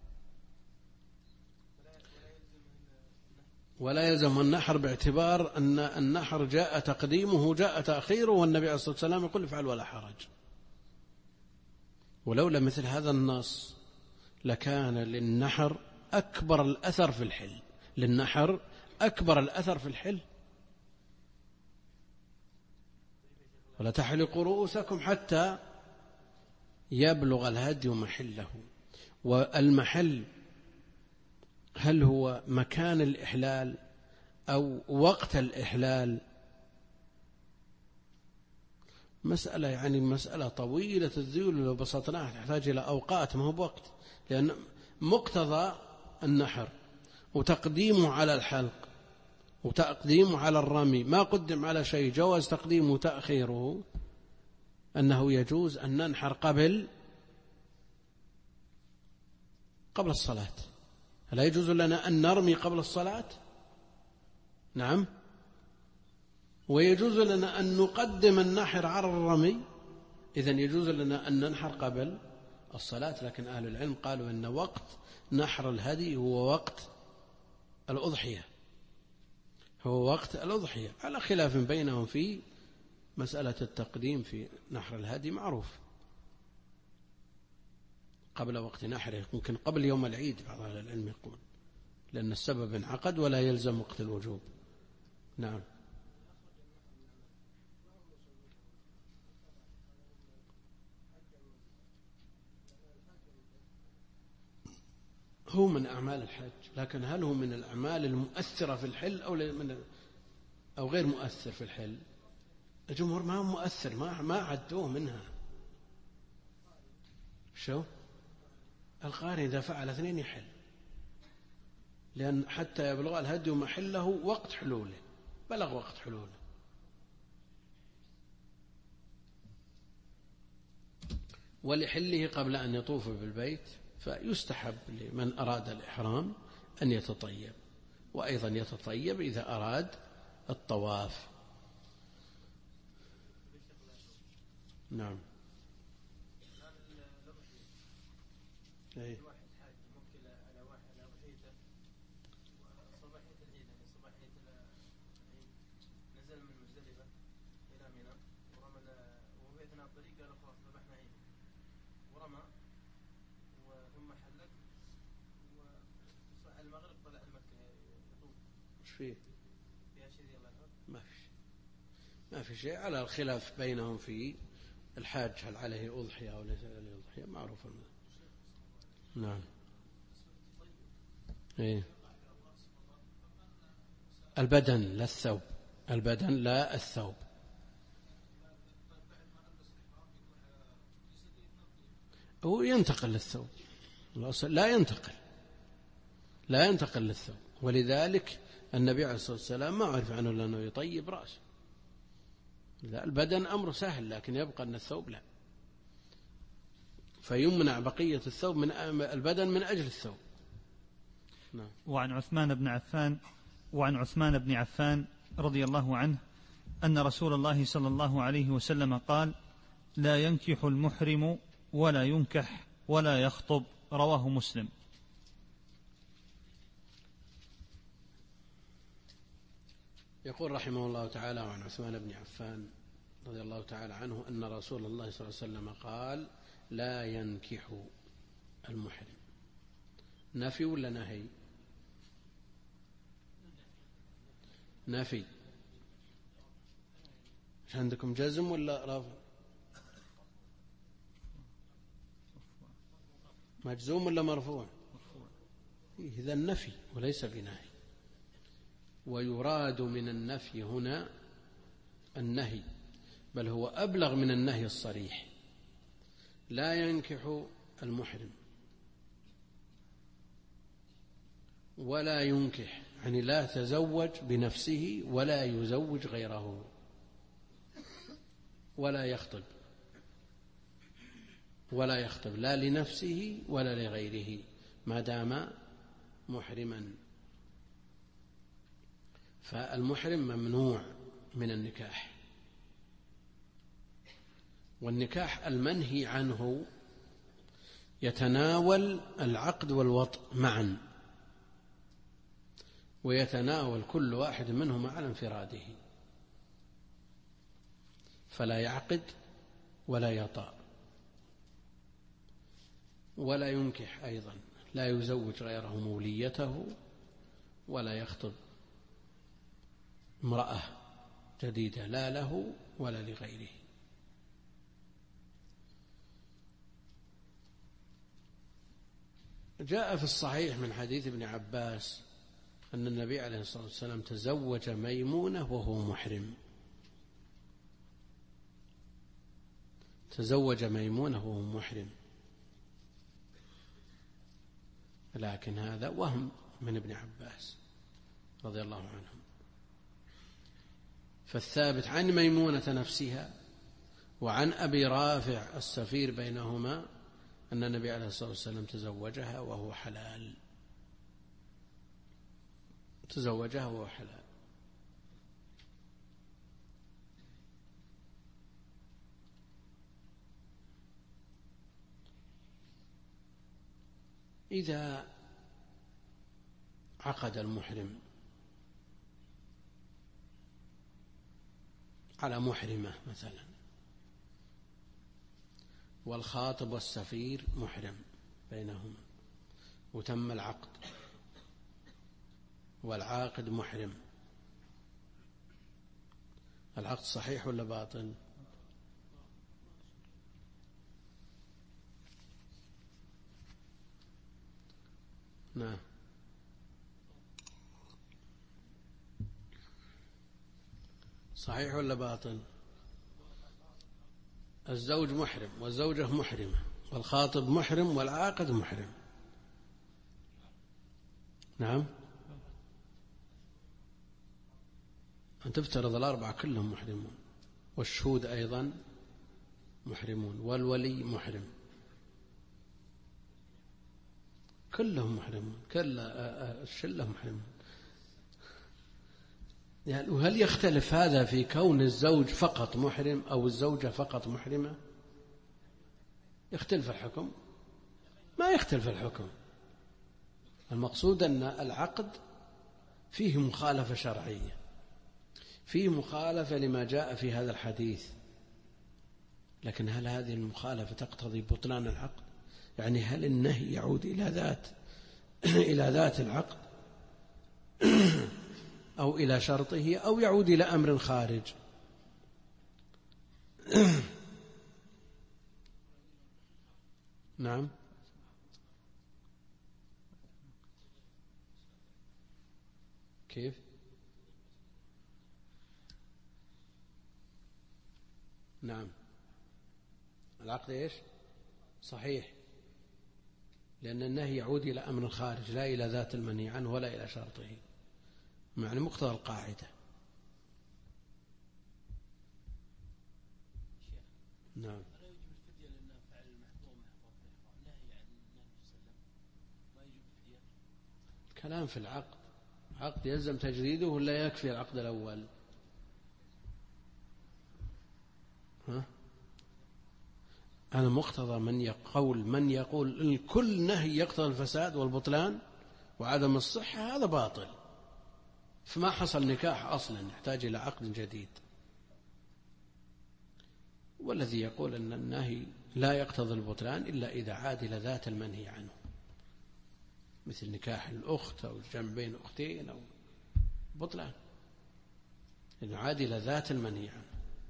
ولا يلزم النحر باعتبار أن النحر جاء تقديمه جاء تأخيره، والنبي عليه الصلاة والسلام يقول افعل ولا حرج. ولولا مثل هذا النص لكان للنحر أكبر الأثر في الحل. ولا تحلقوا رؤوسكم حتى يبلغ الهدي محله. والمحل هل هو مكان الإحلال أو وقت الإحلال؟ مسألة طويلة الذيول، لو بسطناها تحتاج إلى أوقات، ما هو بوقت، لأن مقتضى النحر وتقديمه على الحلق وتقديمه على الرمي ما قدم على شيء، جواز تقديمه وتأخيره، أنه يجوز أن ننحر قبل الصلاة. هل يجوز لنا أن نرمي قبل الصلاة؟ نعم. ويجوز لنا أن نقدم النحر على الرمي، إذن يجوز لنا أن ننحر قبل الصلاة. لكن أهل العلم قالوا أن وقت نحر الهدي هو وقت الأضحية، على خلاف بينهم في مسألة التقديم في نحر الهدي، معروف قبل وقت نحره، ممكن قبل يوم العيد بعض أهل العلم يقول، لأن السبب انعقد ولا يلزم وقت الوجوب. نعم. هو من أعمال الحج، لكن هل هو من الأعمال المؤثرة في الحل أو غير مؤثر في الحل؟ الجمهور ما هو مؤثر، ما عدوه منها. شو القارن إذا فعل 2 يحل، لأن حتى يبلغ الهدي محله وقت حلوله، بلغ وقت حلوله. ولحله قبل أن يطوف بالبيت فيستحب لمن أراد الإحرام أن يتطيب، وأيضا يتطيب إذا أراد الطواف. نعم. واحد حاج موكل على واحد على وحيده صباحية العيد، يعني صباحية العيد نزل من مزدلفة إلى منى ورمى، وهو في أثناء الطريق قال خلاص ذبحنا عيد، ورمى ثم حلق وصح المغرب طلع المكة يطوف. وش فيه؟ فيها شيء الله يحفظ؟ ما في شيء، على الخلاف بينهم في الحاج هل عليه أضحية أو ليس عليه أضحية، معروف. نعم. إيه؟ البدن لا الثوب، البدن لا الثوب. هو ينتقل للثوب، لا ينتقل للثوب، ولذلك النبي عليه الصلاة والسلام ما عرف عنه لأنه يطيب رأسه. البدن أمر سهل، لكن يبقى أن الثوب لا، فيمنع بقية الثوب من البدن من أجل الثوب. نعم. وعن عثمان بن عفان رضي الله عنه أن رسول الله صلى الله عليه وسلم قال: لا ينكح المحرم ولا ينكح ولا يخطب، رواه مسلم. يقول رحمه الله تعالى عن عثمان بن عفان رضي الله تعالى عنه أن رسول الله صلى الله عليه وسلم قال: لا ينكح المحرم. نفي ولا نهي؟ نفي. مش عندكم جزم ولا رافع؟ مجزوم ولا مرفوع؟ إذا النفي وليس بنهي، ويراد من النفي هنا النهي، بل هو أبلغ من النهي الصريح. لا ينكح المحرم ولا ينكح، يعني لا تزوج بنفسه ولا يزوج غيره، ولا يخطب لا لنفسه ولا لغيره ما دام محرما. فالمحرم ممنوع من النكاح، والنكاح المنهي عنه يتناول العقد والوطء معا، ويتناول كل واحد منهما على انفراده، فلا يعقد ولا يطأ ولا ينكح، أيضا لا يزوج غيره موليته ولا يخطب امرأة جديدة لا له ولا لغيره. جاء في الصحيح من حديث ابن عباس أن النبي عليه الصلاة والسلام تزوج ميمونة وهو محرم، تزوج ميمونة وهو محرم، لكن هذا وهم من ابن عباس رضي الله عنه. فالثابت عن ميمونة نفسها وعن أبي رافع السفير بينهما أن النبي عليه الصلاة والسلام تزوجها وهو حلال، تزوجها وهو حلال. إذا عقد المحرم على محرمة مثلا، والخاطب والسفير محرم بينهما، وتم العقد والعاقد محرم، العقد صحيح ولا باطل؟ نعم. صحيح ولا باطل؟ الزوج محرم والزوجة محرمة والخاطب محرم والعاقد محرم. نعم. أن تفترض الأربعة كلهم محرمون، والشهود أيضا محرمون، والولي محرم. كلهم محرمون، كل الشلة محرمون. يعني وهل يختلف هذا في كون الزوج فقط محرم أو الزوجة فقط محرمة؟ يختلف الحكم؟ ما يختلف الحكم. المقصود أن العقد فيه مخالفة شرعية، فيه مخالفة لما جاء في هذا الحديث، لكن هل هذه المخالفة تقتضي بطلان العقد؟ يعني هل النهي يعود إلى ذات العقد أو إلى شرطه أو يعود إلى أمر خارج؟ نعم. كيف؟ نعم، العقد إيش؟ صحيح، لأن النهي يعود إلى أمر خارج لا إلى ذات المنهي عنه ولا إلى شرطه، معنى مقتضى القاعدة. نعم. كلام في العقد، عقد يلزم تجديده ولا يكفي العقد الأول؟ ها؟ أنا مقتضى من يقول كل نهي يقتضي الفساد والبطلان وعدم الصحة، هذا باطل، فما حصل نكاح أصلا، يحتاج إلى عقد جديد. والذي يقول أن النهي لا يقتضي البطلان إلا إذا عاد إلى ذات المنهي عنه، مثل نكاح الأخت أو الجمع بين أختين أو بطلان، إذا عاد إلى ذات المنهي عنه.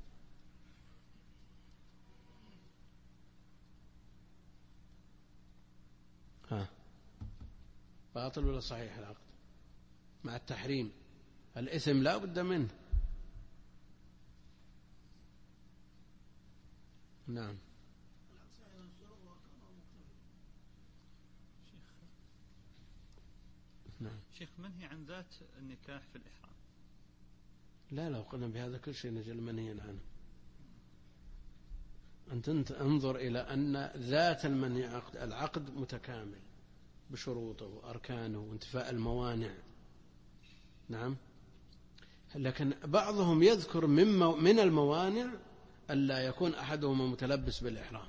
ها، باطل ولا صحيح العقد مع التحريم؟ الإثم لا بد منه. نعم. نعم. شيخ، منهي عن ذات النكاح في الإحرام. لا، لو قلنا بهذا كل شيء نجل منهي عنه. أنت انظر إلى أن ذات المنهي العقد متكامل بشروطه وأركانه وانتفاء الموانع. نعم. لكن بعضهم يذكر من الموانع ألا يكون أحدهما متلبس بالإحرام.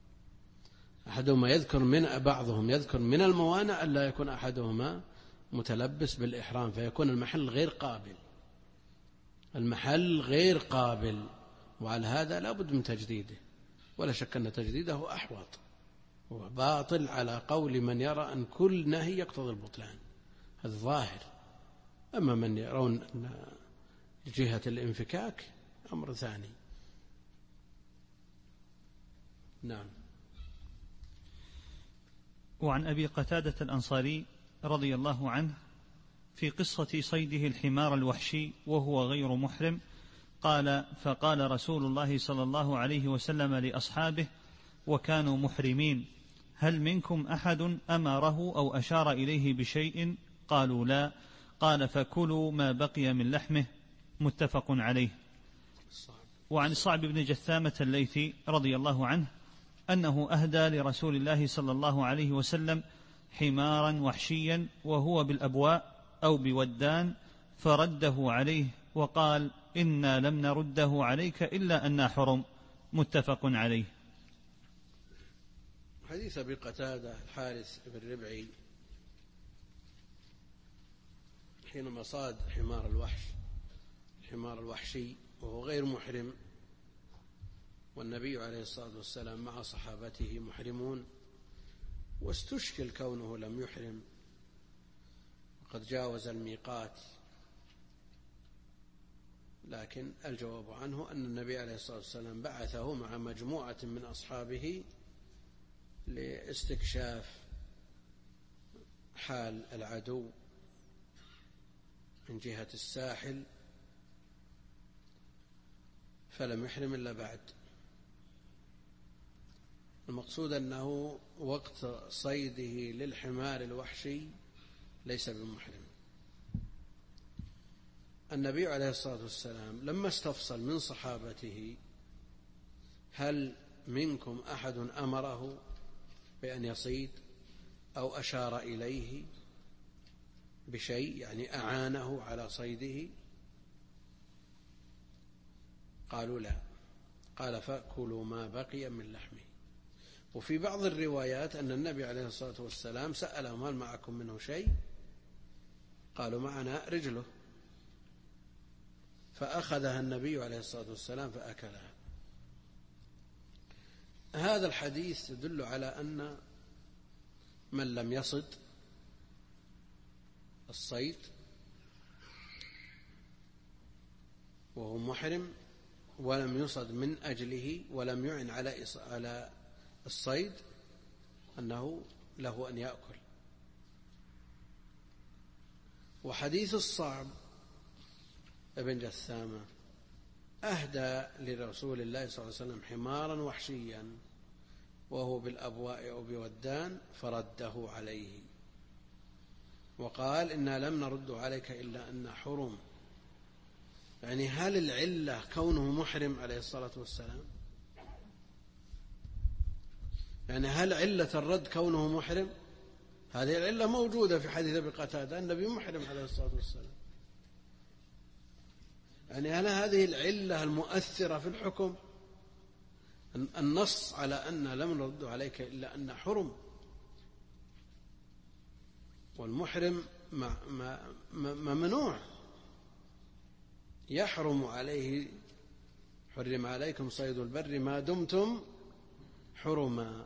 بعضهم يذكر من الموانع ألا يكون أحدهما متلبس بالإحرام، فيكون المحل غير قابل، وعلى هذا لا بد من تجديده، ولا شك أن تجديده أحوط وباطل على قول من يرى أن كل نهي يقتضي البطلان، هذا ظاهر. أما من يرون أن جهة الانفكاك أمر ثاني. نعم. وعن أبي قتادة الأنصاري رضي الله عنه في قصة صيده الحمار الوحشي وهو غير محرم قال: فقال رسول الله صلى الله عليه وسلم لأصحابه وكانوا محرمين: هل منكم أحد أمره أو أشار إليه بشيء؟ قالوا: لا. قال: فكلوا ما بقي من لحمه. متفق عليه. وعن الصعب بن جثامة الليثي رضي الله عنه أنه أهدى لرسول الله صلى الله عليه وسلم حمارا وحشيا وهو بالأبواء أو بودان، فرده عليه وقال: إنا لم نرده عليك إلا أننا حرم. متفق عليه. حديث أبي قتادة الحارث بن ربعي حينما صاد الحمار الوحشي وهو غير محرم، والنبي عليه الصلاة والسلام مع صحابته محرمون، واستشكل كونه لم يحرم وقد جاوز الميقات، لكن الجواب عنه أن النبي عليه الصلاة والسلام بعثه مع مجموعة من أصحابه لاستكشاف حال العدو من جهة الساحل، فلم يحرم إلا بعد. المقصود أنه وقت صيده للحمار الوحشي ليس بمحرم. النبي عليه الصلاة والسلام لما استفصل من صحابته: هل منكم أحد أمره بأن يصيد أو أشار إليه بشيء يعني أعانه على صيده؟ قالوا لا. قال فأكلوا ما بقي من لحمه. وفي بعض الروايات أن النبي عليه الصلاة والسلام سألهم هل معكم منه شيء؟ قالوا معنا رجله، فأخذها النبي عليه الصلاة والسلام فأكلها. هذا الحديث يدل على أن من لم يصد الصيد وهو محرم ولم يصد من أجله ولم يعن على الصيد أنه له أن يأكل. وحديث الصعب ابن جثامة أهدى لرسول الله صلى الله عليه وسلم حمارا وحشيا وهو بالأبواء أو بودان فرده عليه وقال إنا لم نرد عليك إلا أن حرم. يعني هل العلة كونه محرم عليه الصلاة والسلام؟ يعني هل علة الرد كونه محرم؟ هذه العلة موجودة في حديث أبي قتادة، النبي محرم عليه الصلاة والسلام. يعني هل هذه العلة المؤثرة في الحكم؟ النص على أن لم نرد عليك إلا أن حرم، والمحرم ممنوع، يحرم عليه، حرم عليكم صيد البر ما دمتم حرما.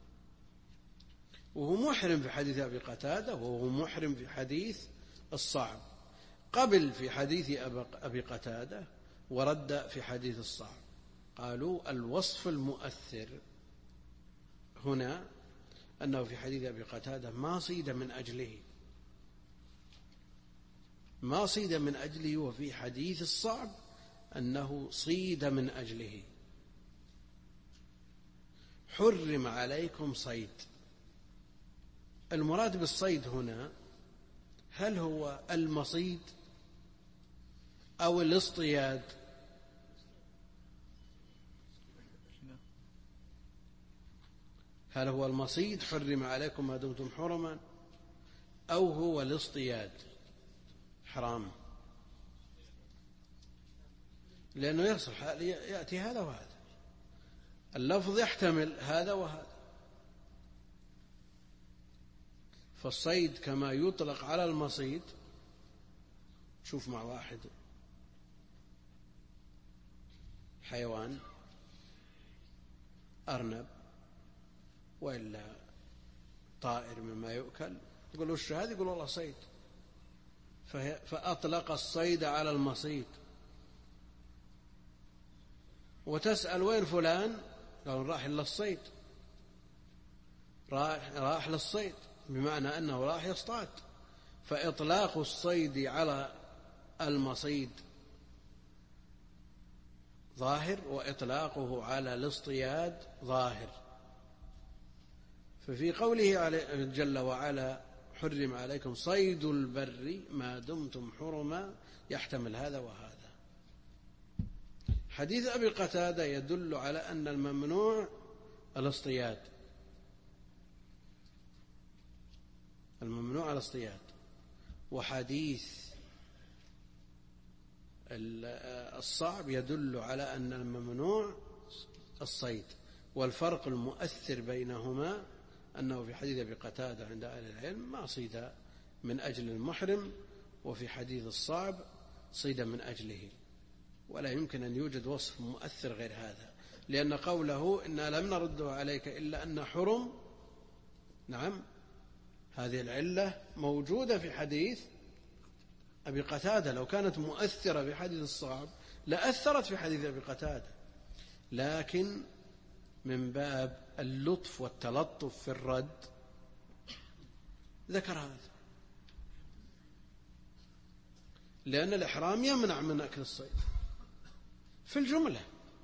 وهو محرم في حديث أبي قتادة، وهو محرم في حديث الصعب، قبل في حديث أبي قتادة ورد في حديث الصعب. قالوا الوصف المؤثر هنا أنه في حديث أبي قتادة ما صيد من أجله، ما صيد من أجله، وفي حديث الصعب أنه صيد من أجله. حرم عليكم صيد. المراد بالصيد هنا هل هو المصيد أو الاصطياد؟ هل هو المصيد حرم عليكم ما دمتم حرما، أو هو الاصطياد حرام؟ لأنه يصح يأتي هذا وهذا، اللفظ يحتمل هذا وهذا. فالصيد كما يطلق على المصيد، شوف مع واحد حيوان أرنب وإلا طائر مما يؤكل، يقول وش هذا؟ يقول والله صيد، فأطلق الصيد على المصيد. وتسأل وين فلان؟ قالوا راح للصيد، راح للصيد بمعنى أنه راح يصطاد. فإطلاق الصيد على المصيد ظاهر، وإطلاقه على الاصطياد ظاهر. ففي قوله جل وعلا حرم عليكم صيد البر ما دمتم حرما يحتمل هذا وهذا. حديث أبي قتادة يدل على أن الممنوع الاصطياد، الممنوع الاصطياد. وحديث الصعب يدل على أن الممنوع الصيد. والفرق المؤثر بينهما أنه في حديث أبي قتادة عند أهل العلم ما صيد من أجل المحرم، وفي حديث الصعب صيد من أجله. ولا يمكن أن يوجد وصف مؤثر غير هذا، لأن قوله إنا لم نرده عليك إلا أن حرم، نعم هذه العلة موجودة في حديث أبي قتادة. لو كانت مؤثرة في حديث الصعب لأثرت في حديث أبي قتادة، لكن من باب اللطف والتلطف في الرد ذكر هذا، لأن الإحرام يمنع من أكل الصيد في الجملة،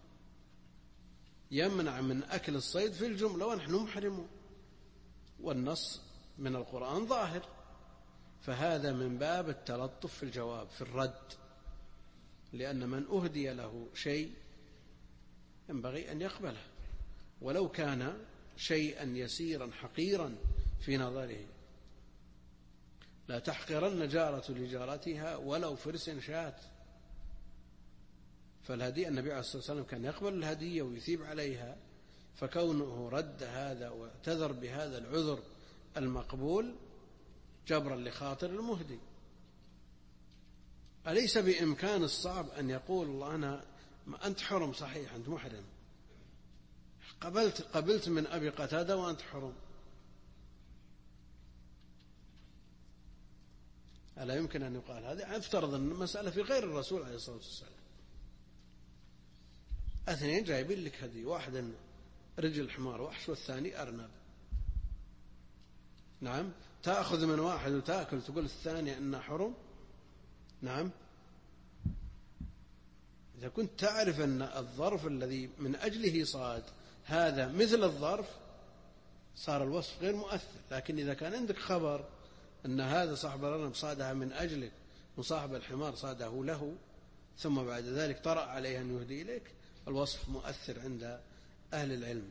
يمنع من أكل الصيد في الجملة ونحن محرمون، والنص من القرآن ظاهر. فهذا من باب التلطف في الجواب في الرد، لأن من أهدي له شيء ينبغي أن يقبله، ولو كان شيئا يسيرا حقيرا في نظره. لا تحقرن جارة لجارتها ولو فرس شاة. فالهدية النبي عليه الصلاة والسلام كان يقبل الهدية ويثيب عليها، فكونه رد هذا واعتذر بهذا العذر المقبول جبرا لخاطر المهدي. أليس بإمكان الصعب أن يقول الله أنت حرم، صحيح أنت محرم، قبلت من أبي قتادة وأنت حرم، ألا يمكن أن يقال هذا؟ افترض أن المسألة في غير الرسول عليه الصلاة والسلام، اثنين جايبين لك هدي، واحد رجل حمار وحش والثاني أرنب، نعم، تأخذ من واحد وتأكل تقول الثاني أنه حرم؟ نعم. إذا كنت تعرف أن الظرف الذي من أجله صاد هذا مثل الظرف صار الوصف غير مؤثر. لكن إذا كان عندك خبر أن هذا صاحب الأرنب صادها من أجلك وصاحب الحمار صاده له، ثم بعد ذلك طرأ عليه أن يهدي إليك، الوصف مؤثر عند أهل العلم.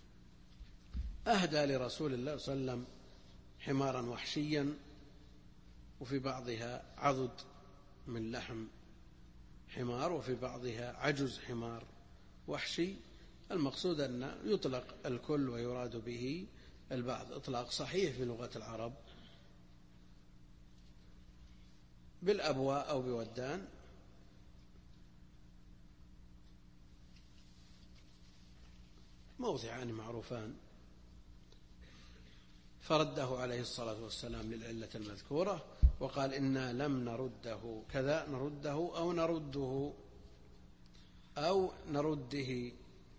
أهدى لرسول الله صلى الله عليه وسلم حمارا وحشيا، وفي بعضها عضد من لحم حمار وفي بعضها عجز حمار وحشي. المقصود أن يطلق الكل ويراد به البعض، إطلاق صحيح في لغة العرب، بالأبواء أو بودان. موضعان معروفان. فرده عليه الصلاة والسلام للعلة المذكورة، وقال إنا لم نرده كذا، نرده أو نرده أو نرده.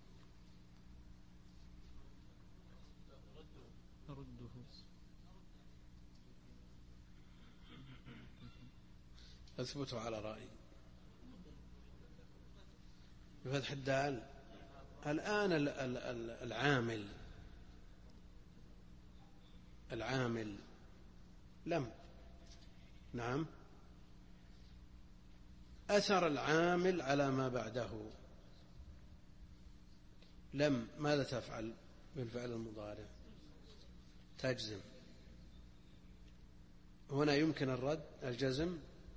أثبته على رأيي بفتح الدال. الآن العامل لم، نعم، أثر العامل على ما بعده. لم ماذا تفعل بالفعل المضارع؟ تجزم. هنا يمكن الرد الجزم.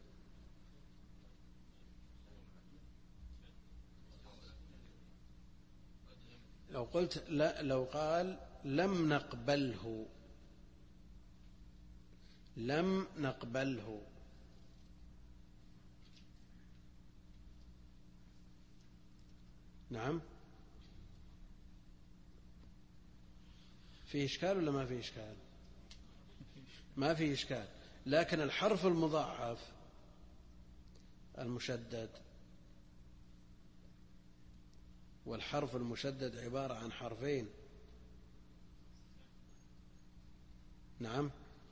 لو قلت لا، لو قال لم نقبله، لم نقبله، نعم، في إشكال ولا ما في إشكال؟ ما في إشكال. لكن الحرف المضاعف المشدد، والحرف المشدد عبارة عن حرفين، نعم،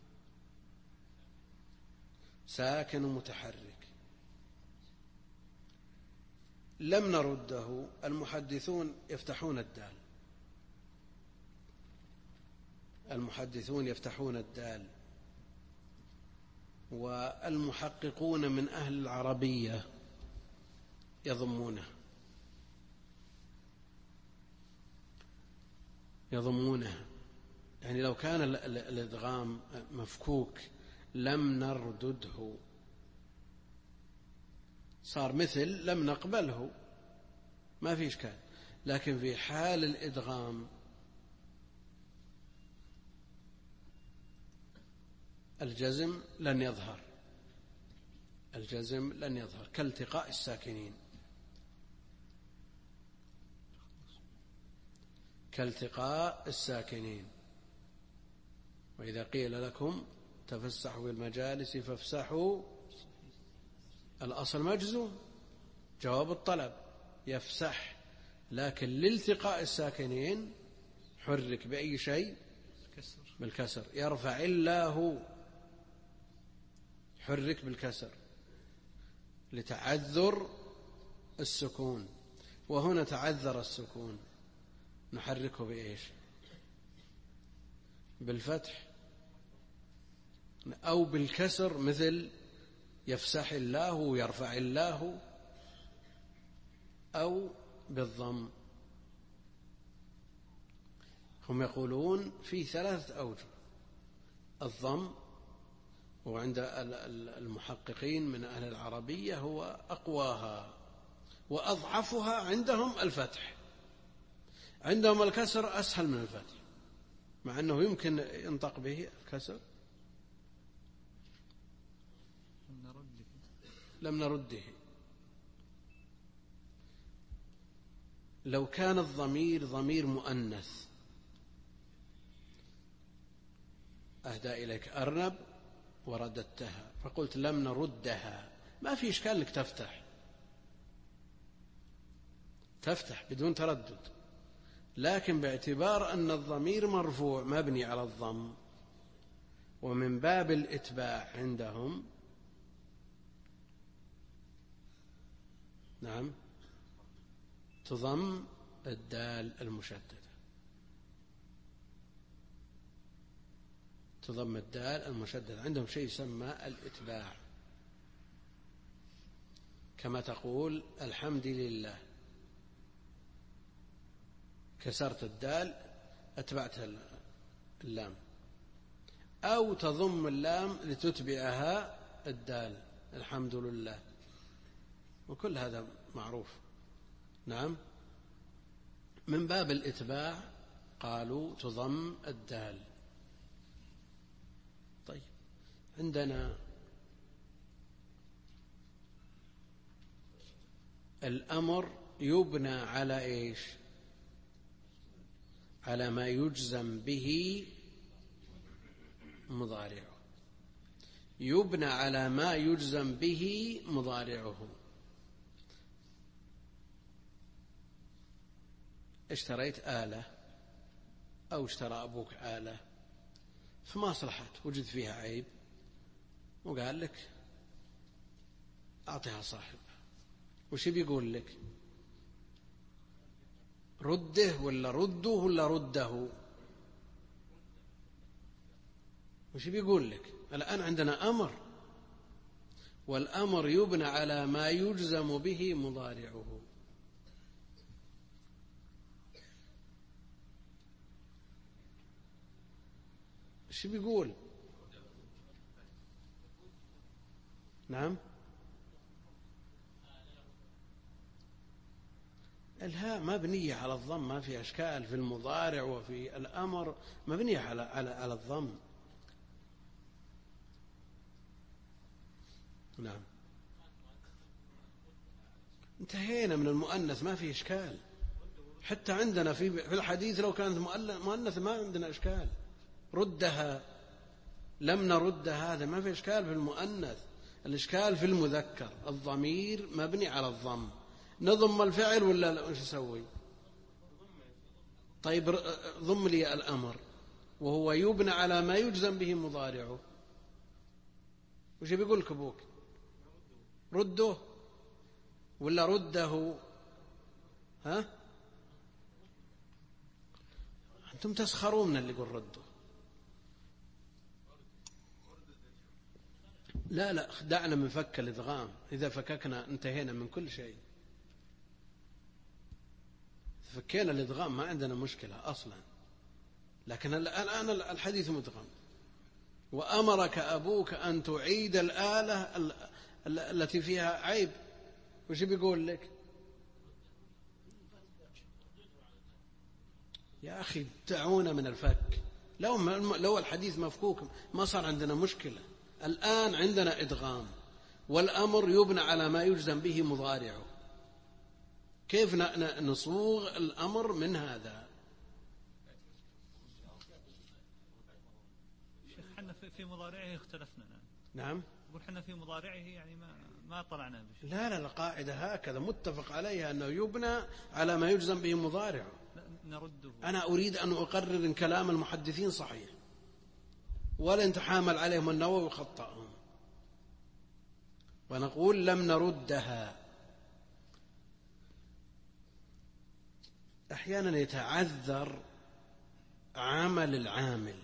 ساكن ومتحرك. لم نرده. المحدثون يفتحون الدال، المحدثون يفتحون الدال، والمحققون من أهل العربية يضمونه، يعني لو كان الإدغام مفكوك لم نردده صار مثل لم نقبله، ما في إشكال. لكن في حال الإدغام الجزم لن يظهر، الجزم لن يظهر كالتقاء الساكنين، كالتقاء الساكنين. وإذا قيل لكم تفسحوا بالمجالس فافسحوا، الأصل مجزوم، جواب الطلب يفسح، لكن لالتقاء الساكنين حرك بأي شيء؟ بالكسر. يرفع الله، حرك بالكسر لتعذر السكون، وهنا تعذر السكون، نحركه بإيش؟ بالفتح أو بالكسر، مثل يفسح الله ويرفع الله، أو بالضم. هم يقولون في 3 أوجه الضم، وعند المحققين من أهل العربية هو أقواها، وأضعفها عندهم الفتح، عندهم الكسر أسهل من الفتح، مع أنه يمكن ينطق به الكسر. لم نرده. لو كان الضمير ضمير مؤنث، أهدى إليك أرنب ورددتها، فقلت لم نردها، ما في إشكال لك تفتح بدون تردد، لكن باعتبار أن الضمير مرفوع مبني على الضم، ومن باب الإتباع عندهم نعم تضم الدال المشددة، تضم الدال المشددة، عندهم شيء يسمى الإتباع، كما تقول الحمد لله، كسرت الدال أتبعت اللام، أو تضم اللام لتتبعها الدال الحمد لله، وكل هذا معروف. نعم، من باب الإتباع قالوا تضم الدال. طيب، عندنا الأمر يبنى على إيش؟ على ما يجزم به مضارعه، يبنى على ما يجزم به مضارعه. اشتريت آلة أو اشترى أبوك آلة، فما صلحت، وجد فيها عيب، وقال لك أعطيها صاحبها، وش بيقول لك؟ رده ولا رده ولا رده؟ وش بيقول لك؟ الآن عندنا أمر، والأمر يبنى على ما يجزم به مضارعه. ايش بيقول؟ نعم، الهاء مبنية على الضم، ما في أشكال في المضارع وفي الأمر، مبنية على الضم. نعم، انتهينا من المؤنث، ما في إشكال، حتى عندنا في الحديث لو كانت مؤنث ما عندنا إشكال. ردها، لم نرد، هذا ما في إشكال في المؤنث، الإشكال في المذكر، الضمير مبني على الضم، نضم الفعل ولا لا؟ وش نسوي؟ طيب ضم لي الأمر وهو يبنى على ما يجزم به مضارعه، وش بيقول لك أبوك؟ رده ولا رده؟ ها؟ أنتم تسخرون من اللي يقول رده. لا دعنا من فك الإدغام، إذا فككنا انتهينا من كل شيء، فكينا الإدغام ما عندنا مشكلة أصلا، لكن الآن الحديث مدغم، وأمرك أبوك أن تعيد الآلة التي فيها عيب، وش بيقول لك؟ يا أخي دعونا من الفك، لو الحديث مفكوك ما صار عندنا مشكلة. الآن عندنا إدغام، والأمر يبنى على ما يجزم به مضارعه، كيف نصوغ الأمر من هذا؟ شيخ حنا في مضارعه اختلفنا. نعم، يقول حنا في مضارعه يعني ما طلعنا بشيء. لا القاعدة هكذا متفق عليها، أنه يبنى على ما يجزم به مضارعه. نرده. أنا أريد أن أقرر إن كلام المحدثين صحيح، ولا نتحامل عليهم النووي وخطأهم، ونقول لم نردها. أحيانا يتعذر عمل العامل،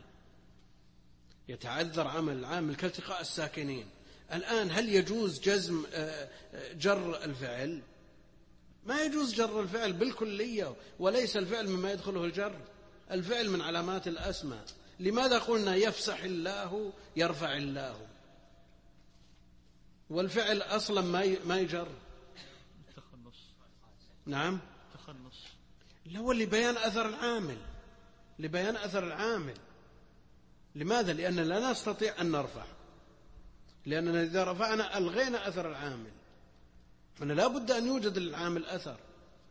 كالتقاء الساكنين. الآن هل يجوز جزم جر الفعل؟ ما يجوز جر الفعل بالكلية، وليس الفعل مما يدخله الجر، الفعل من علامات الأسماء، لماذا قلنا يفسح الله يرفع الله؟ والفعل أصلا ما يجر. التخلص. نعم التخلص. هو لبيان أثر العامل، لبيان أثر العامل. لماذا؟ لأننا لا نستطيع أن نرفع، لأننا إذا رفعنا ألغينا أثر العامل. فأنا لا بد أن يوجد للعامل أثر.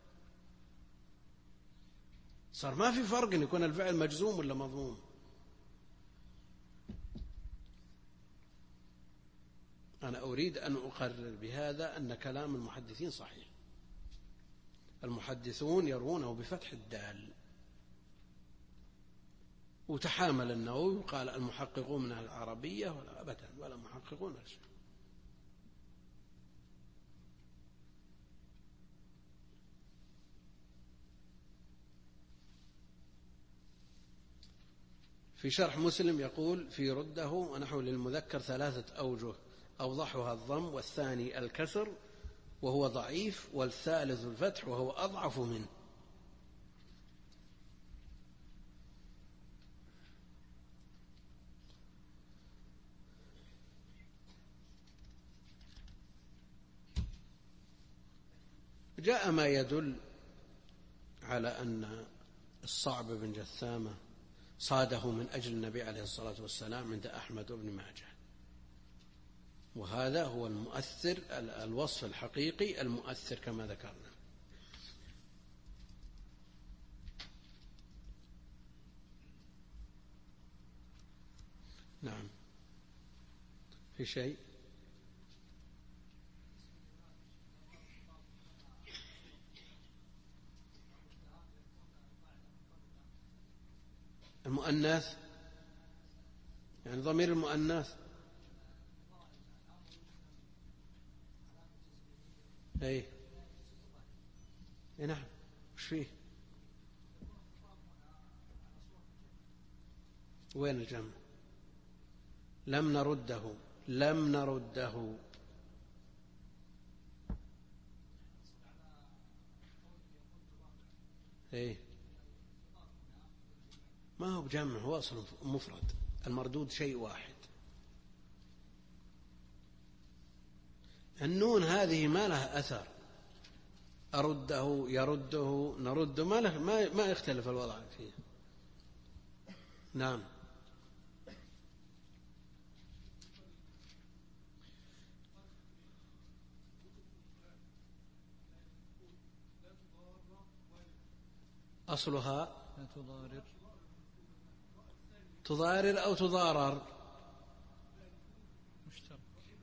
صار ما في فرق أن يكون الفعل مجزوم ولا مضموم. أنا أريد أن أقرر بهذا أن كلام المحدثين صحيح. المحدثون يروونه بفتح الدال. وتحامل النووي وقال المحققون من العربية، ولا أبدا، ولا محققون ولا شيء. في شرح مسلم يقول في رده ونحو للمذكر 3 أوجه، أوضحها الضم، والثاني الكسر وهو ضعيف، والثالث الفتح وهو أضعف منه. جاء ما يدل على أن الصعب بن جثامة صاده من أجل النبي عليه الصلاة والسلام عند أحمد بن ماجه، وهذا هو المؤثر، الوصف الحقيقي المؤثر كما ذكرنا. نعم. في شيء؟ المؤنث يعني ضمير المؤنث. اي نعم. وش فيه؟ وين الجمع؟ لم نرده، لم نرده. اي ما هو بجمع، هو أصل مفرد. المردود شيء واحد. النون هذه ما لها أثر. أرده، يرده، نرده، ما يختلف الوضع فيه. نعم. أصلها تضارر أو تضارر. مشترك.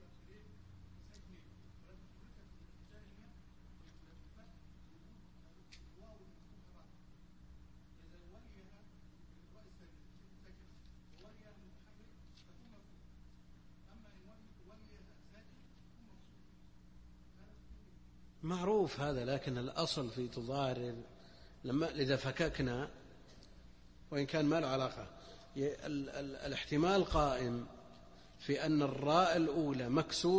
معروف هذا، لكن الأصل في تضارر لذا فككنا، وإن كان ما له علاقة. الاحتمال قائم في أن الراء الأولى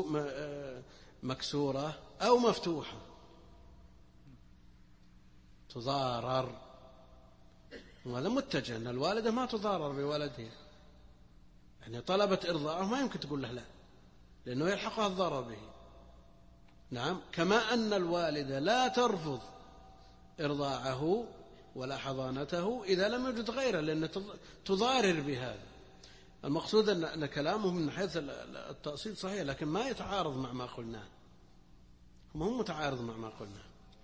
مكسورة أو مفتوحة. تضارر، وهذا متجه أن الوالدة ما تضارر بولدها، يعني طلبت إرضاعه ما يمكن تقول له لا، لأنه يلحقها الضرر به. نعم. كما أن الوالدة لا ترفض إرضاعه ولا حضانته إذا لم يوجد غيره، لأن تضارر بهذا. المقصود أن كلامه من حيث التأصيل صحيح، لكن ما يتعارض مع ما قلناه، ما هو متعارض مع ما قلناه.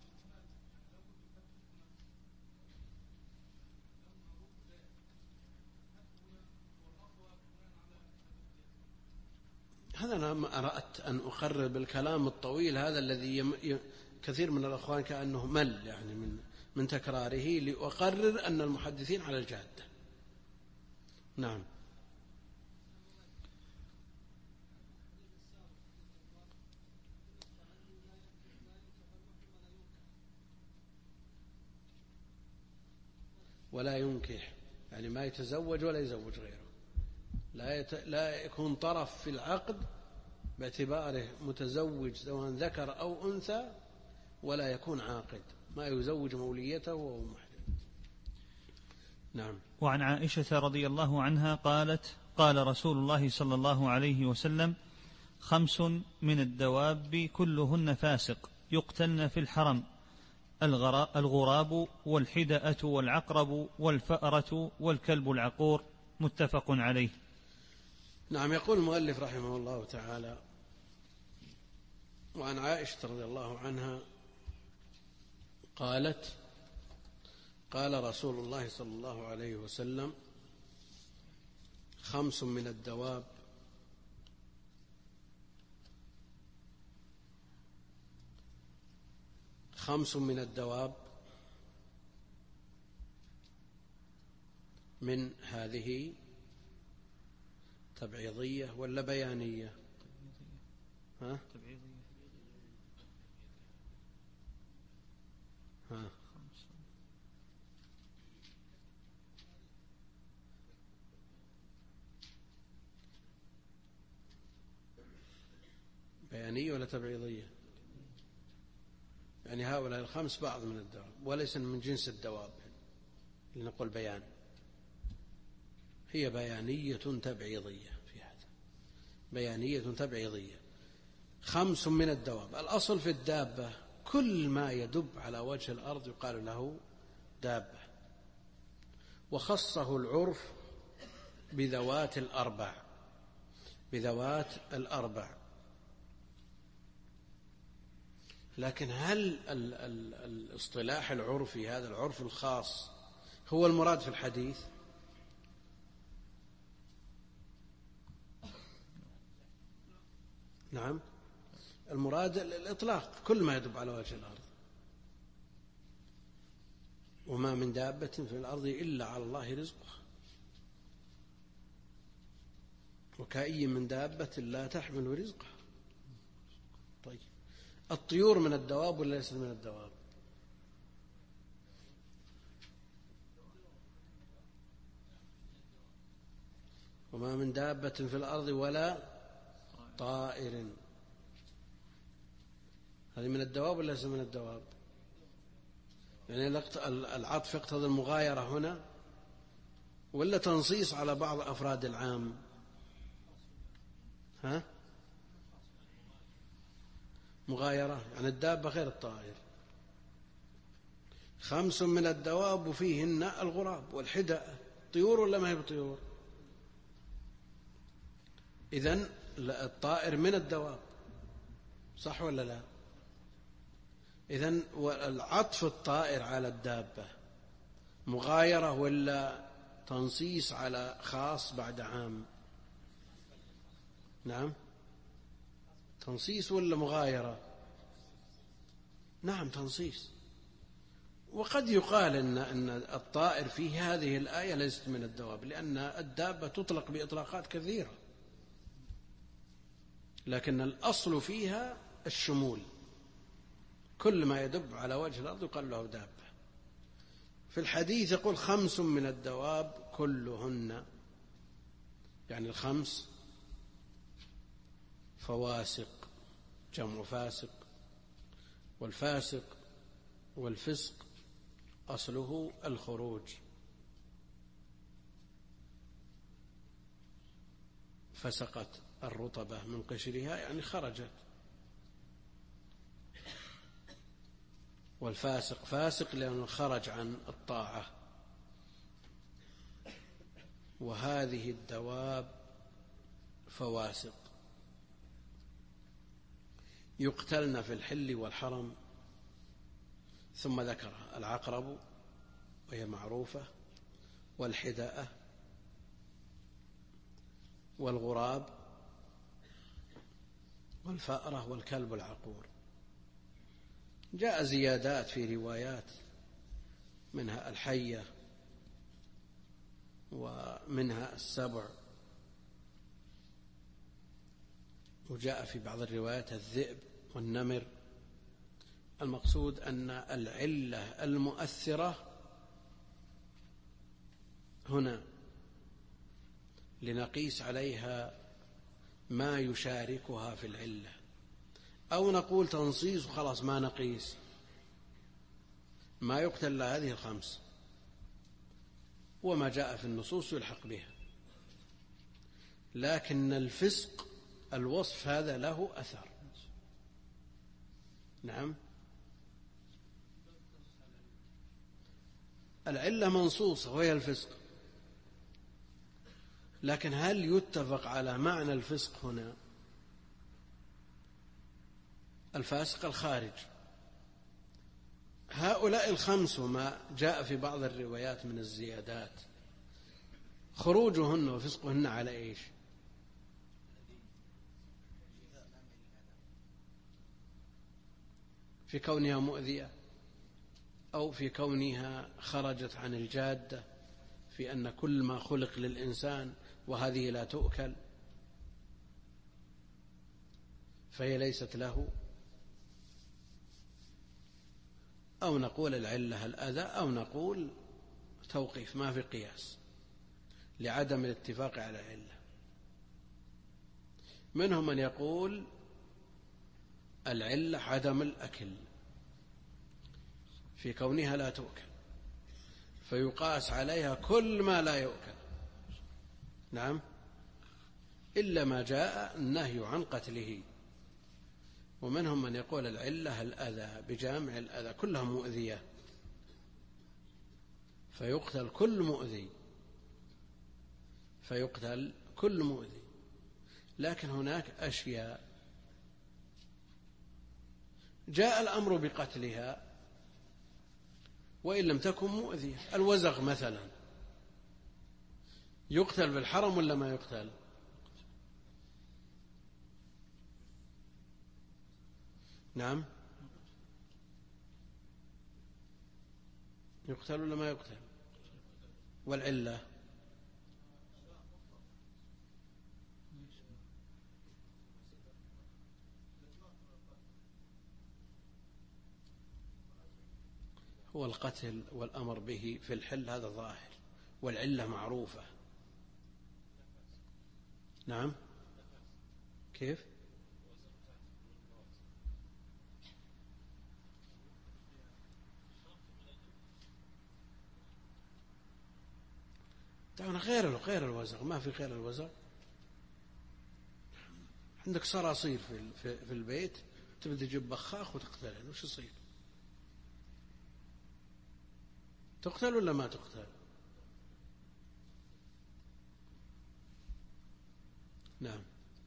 هذا أنا أردت أن أقرر بالكلام الطويل هذا الذي كثير من الأخوان كأنه مل يعني من تكراره، لأقرر أن المحدثين على الجادة. نعم. ولا ينكح يعني ما يتزوج ولا يزوج غيره، لا يكون طرف في العقد باعتباره متزوج سواء ذكر أو أنثى، ولا يكون عاقد، ما يزوج موليته وهو محرم. نعم. وعن عائشة رضي الله عنها قالت: قال رسول الله صلى الله عليه وسلم: 5 من الدواب كلهن فاسق يقتلن في الحرم: الغراب والحدأة والعقرب والفأرة والكلب العقور. متفق عليه. نعم. يقول المؤلف رحمه الله تعالى: وعن عائشة رضي الله عنها قالت: قال رسول الله صلى الله عليه وسلم: 5 من الدواب من هذه تبعيضية ولا بيانية؟ ها؟ ها؟ بيانية ولا تبعيضية؟ يعني هؤلاء ال5 بعض من الدواب وليس من جنس الدواب لنقول بيان، هي بيانية تبعيضية. في هذا بيانية تبعيضية. 5 من الدواب. الأصل في الدابة كل ما يدب على وجه الأرض يقال له دابة، وخصه العرف بذوات الأربع. لكن هل الاصطلاح العرفي هذا العرف الخاص هو المراد في الحديث؟ نعم، المراد الإطلاق، كل ما يدب على وجه الأرض. وما من دابة في الأرض إلا على الله رزقها، وكأي من دابة لا تحمل رزقها. طيب، الطيور من الدواب ولا ليست من الدواب؟ وما من دابة في الأرض ولا طائر، هذه من الدواب ولا ليست من الدواب؟ يعني العطف يقتضي المغايرة هنا ولا تنصيص على بعض أفراد العام؟ ها؟ مغايرة، يعني الدابة غير الطائر. 5 من الدواب وفيهن الغراب والحدأ. طيور ولا ما هي بطيور؟ إذن الطائر من الدواب، صح ولا لا؟ إذن العطف الطائر على الدابة مغايرة ولا تنصيص على خاص بعد عام؟ نعم، تنصيص ولا مغايرة؟ نعم، تنصيص. وقد يقال أن الطائر في هذه الآية ليست من الدواب، لأن الدابة تطلق بإطلاقات كثيرة، لكن الأصل فيها الشمول، كل ما يدب على وجه الأرض يقال له دابة. في الحديث يقول 5 من الدواب كلهن، يعني 5 فواسق، جمع فاسق، والفاسق والفسق أصله الخروج، فسقت الرطبة من قشرها يعني خرجت. والفاسق فاسق لأنه خرج عن الطاعة. وهذه الدواب فواسق يقتلن في الحل والحرم، ثم ذكر العقرب وهي معروفة، والحدأة، والغراب، والفأرة، والكلب العقور. جاء زيادات في روايات، منها الحية، ومنها السبع، وجاء في بعض الروايات الذئب والنمر. المقصود أن العلة المؤثرة هنا لنقيس عليها ما يشاركها في العلة، أو نقول تنصيص وخلاص ما نقيس، ما يقتل إلا هذه 5. وما جاء في النصوص يلحق بها. لكن الفسق الوصف هذا له أثر. نعم، العلة منصوصة وهي الفسق، لكن هل يتفق على معنى الفسق هنا؟ الفاسق الخارج. هؤلاء الخمس وما جاء في بعض الروايات من الزيادات خروجهن وفسقهن على إيش؟ في كونها مؤذية، أو في كونها خرجت عن الجادة، في أن كل ما خلق للإنسان وهذه لا تؤكل فهي ليست له، أو نقول العلة الأذى، أو نقول توقيف ما في قياس لعدم الاتفاق على العلة. منهم من يقول العلة عدم الأكل في كونها لا تؤكل، فيقاس عليها كل ما لا يؤكل، نعم، إلا ما جاء النهي عن قتله. ومنهم من يقول العلة الأذى بجامع الأذى، كلها مؤذية فيقتل كل مؤذي، فيقتل كل مؤذي. لكن هناك أشياء جاء الأمر بقتلها وإن لم تكن مؤذية. الوزغ مثلا يقتل بالحرم ولا ما يقتل؟ نعم، يقتل ولا ما يقتل؟ والعلة هو القتل والأمر به في الحل، هذا ظاهر، والعلة معروفة. نعم، كيف؟ دعونا غير الوزغ، ما في غير الوزغ. عندك صراصير في البيت، تبي تجيب بخاخ وتقتلها، وش يصير؟ تقتل ولا ما تقتل؟ نعم،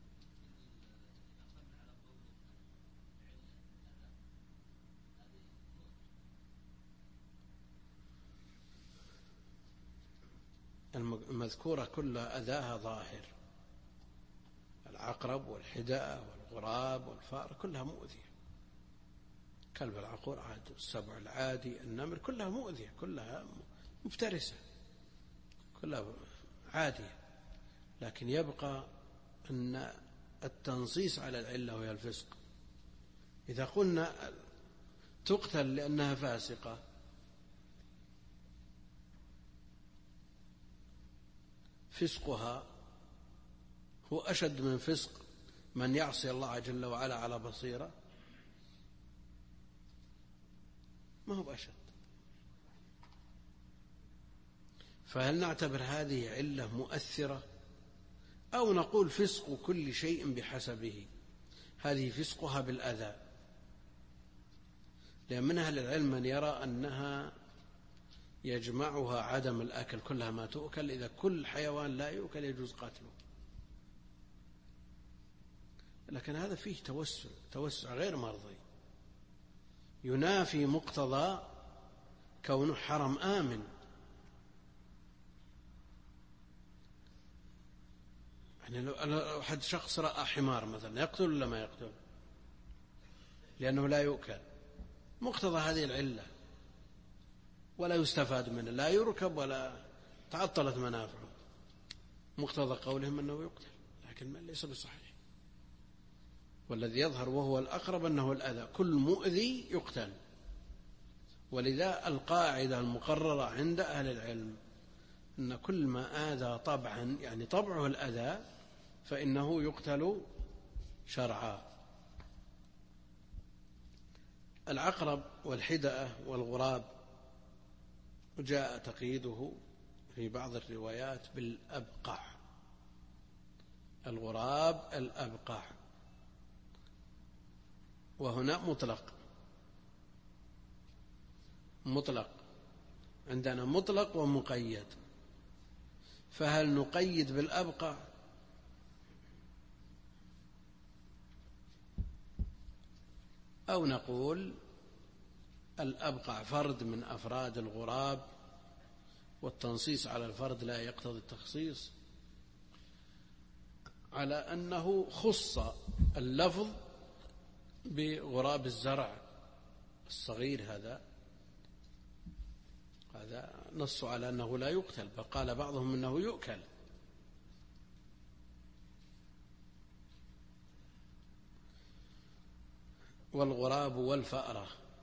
المذكورة كلها أذاها ظاهر، العقرب والحداء والغراب والفأر كلها مؤذية، كلب العقور عاد، السبع العادي، النمر، كلها مؤذية، كلها مفترسة، كلها عادية. لكن يبقى أن التنصيص على العلة وهي الفسق. إذا قلنا تقتل لأنها فاسقة، فسقها هو أشد من فسق من يعصي الله جل وعلا على بصيرة؟ ما هو أشد. فهل نعتبر هذه علة مؤثرة، أو نقول فسق كل شيء بحسبه؟ هذه فسقها بالأذى، لأن من أهل العلم من يرى أنها يجمعها عدم الأكل، كلها ما تؤكل، إذا كل حيوان لا يؤكل يجوز قتله. لكن هذا فيه توسع غير مرضي، ينافي مقتضى كونه حرم آمن. يعني لو حد شخص رأى حمار مثلا، يقتل ولا ما يقتل؟ لأنه لا يؤكل، مقتضى هذه العلة، ولا يستفاد منه، لا يركب ولا تعطلت منافعه، مقتضى قولهم أنه يقتل، لكن ليس بصحيح. والذي يظهر وهو الأقرب أنه الأذى، كل مؤذي يقتل. ولذا القاعدة المقررة عند أهل العلم أن كل ما آذى طبعا، يعني طبعه الأذى، فإنه يقتل شرعا. العقرب والحدأة والغراب جاء تقييده في بعض الروايات بالأبقع، الغراب الأبقع، وهنا مطلق، عندنا مطلق ومقيد، فهل نقيد بالأبقع أو نقول الأبقع فرد من أفراد الغراب والتنصيص على الفرد لا يقتضي التخصيص، على أنه خص اللفظ بغراب الزرع الصغير، هذا نص على أنه لا يقتل، بل قال بعضهم أنه يؤكل. والغراب والفأرة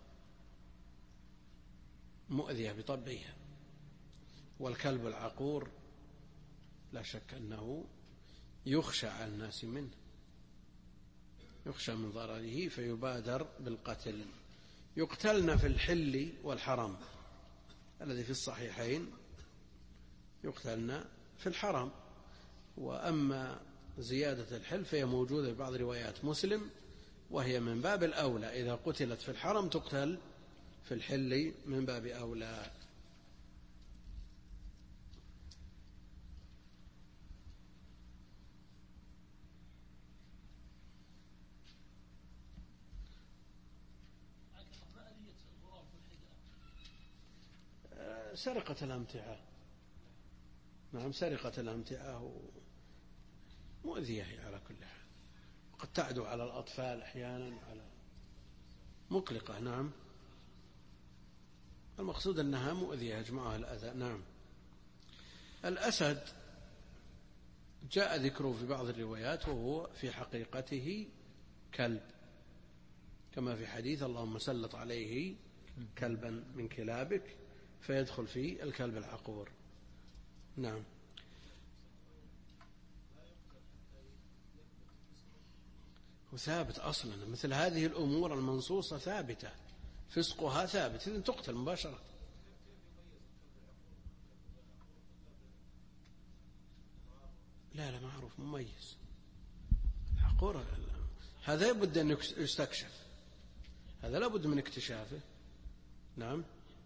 مؤذية بطبعها، والكلب العقور لا شك أنه يخشى على الناس منه، يخشى من ضرره فيبادر بالقتل. يقتلن في الحل والحرم الذي في الصحيحين، يقتلن في الحرم، وأما زيادة الحل فهي موجودة في بعض روايات مسلم، وهي من باب الأولى، إذا قتلت في الحرم تقتل في الحل من باب أولى. سرقة الأمتعة، نعم، سرقة الأمتعة مؤذية على كل حال، وقد تعدو على الأطفال أحيانا، على مقلقة. نعم، المقصود أنها مؤذية يجمعها الأذى. نعم. الأسد جاء ذكره في بعض الروايات وهو في حقيقته كلب، كما في حديث اللهم سلط عليه كلبا من كلابك، فيدخل فيه الكلب العقور. نعم. وثابت أصلا، مثل هذه الأمور المنصوصة ثابتة، فسقها ثابت، إذن تقتل مباشرة. لا معروف مميز العقور، هذا يبد أن يستكشف، هذا لابد من اكتشافه. نعم،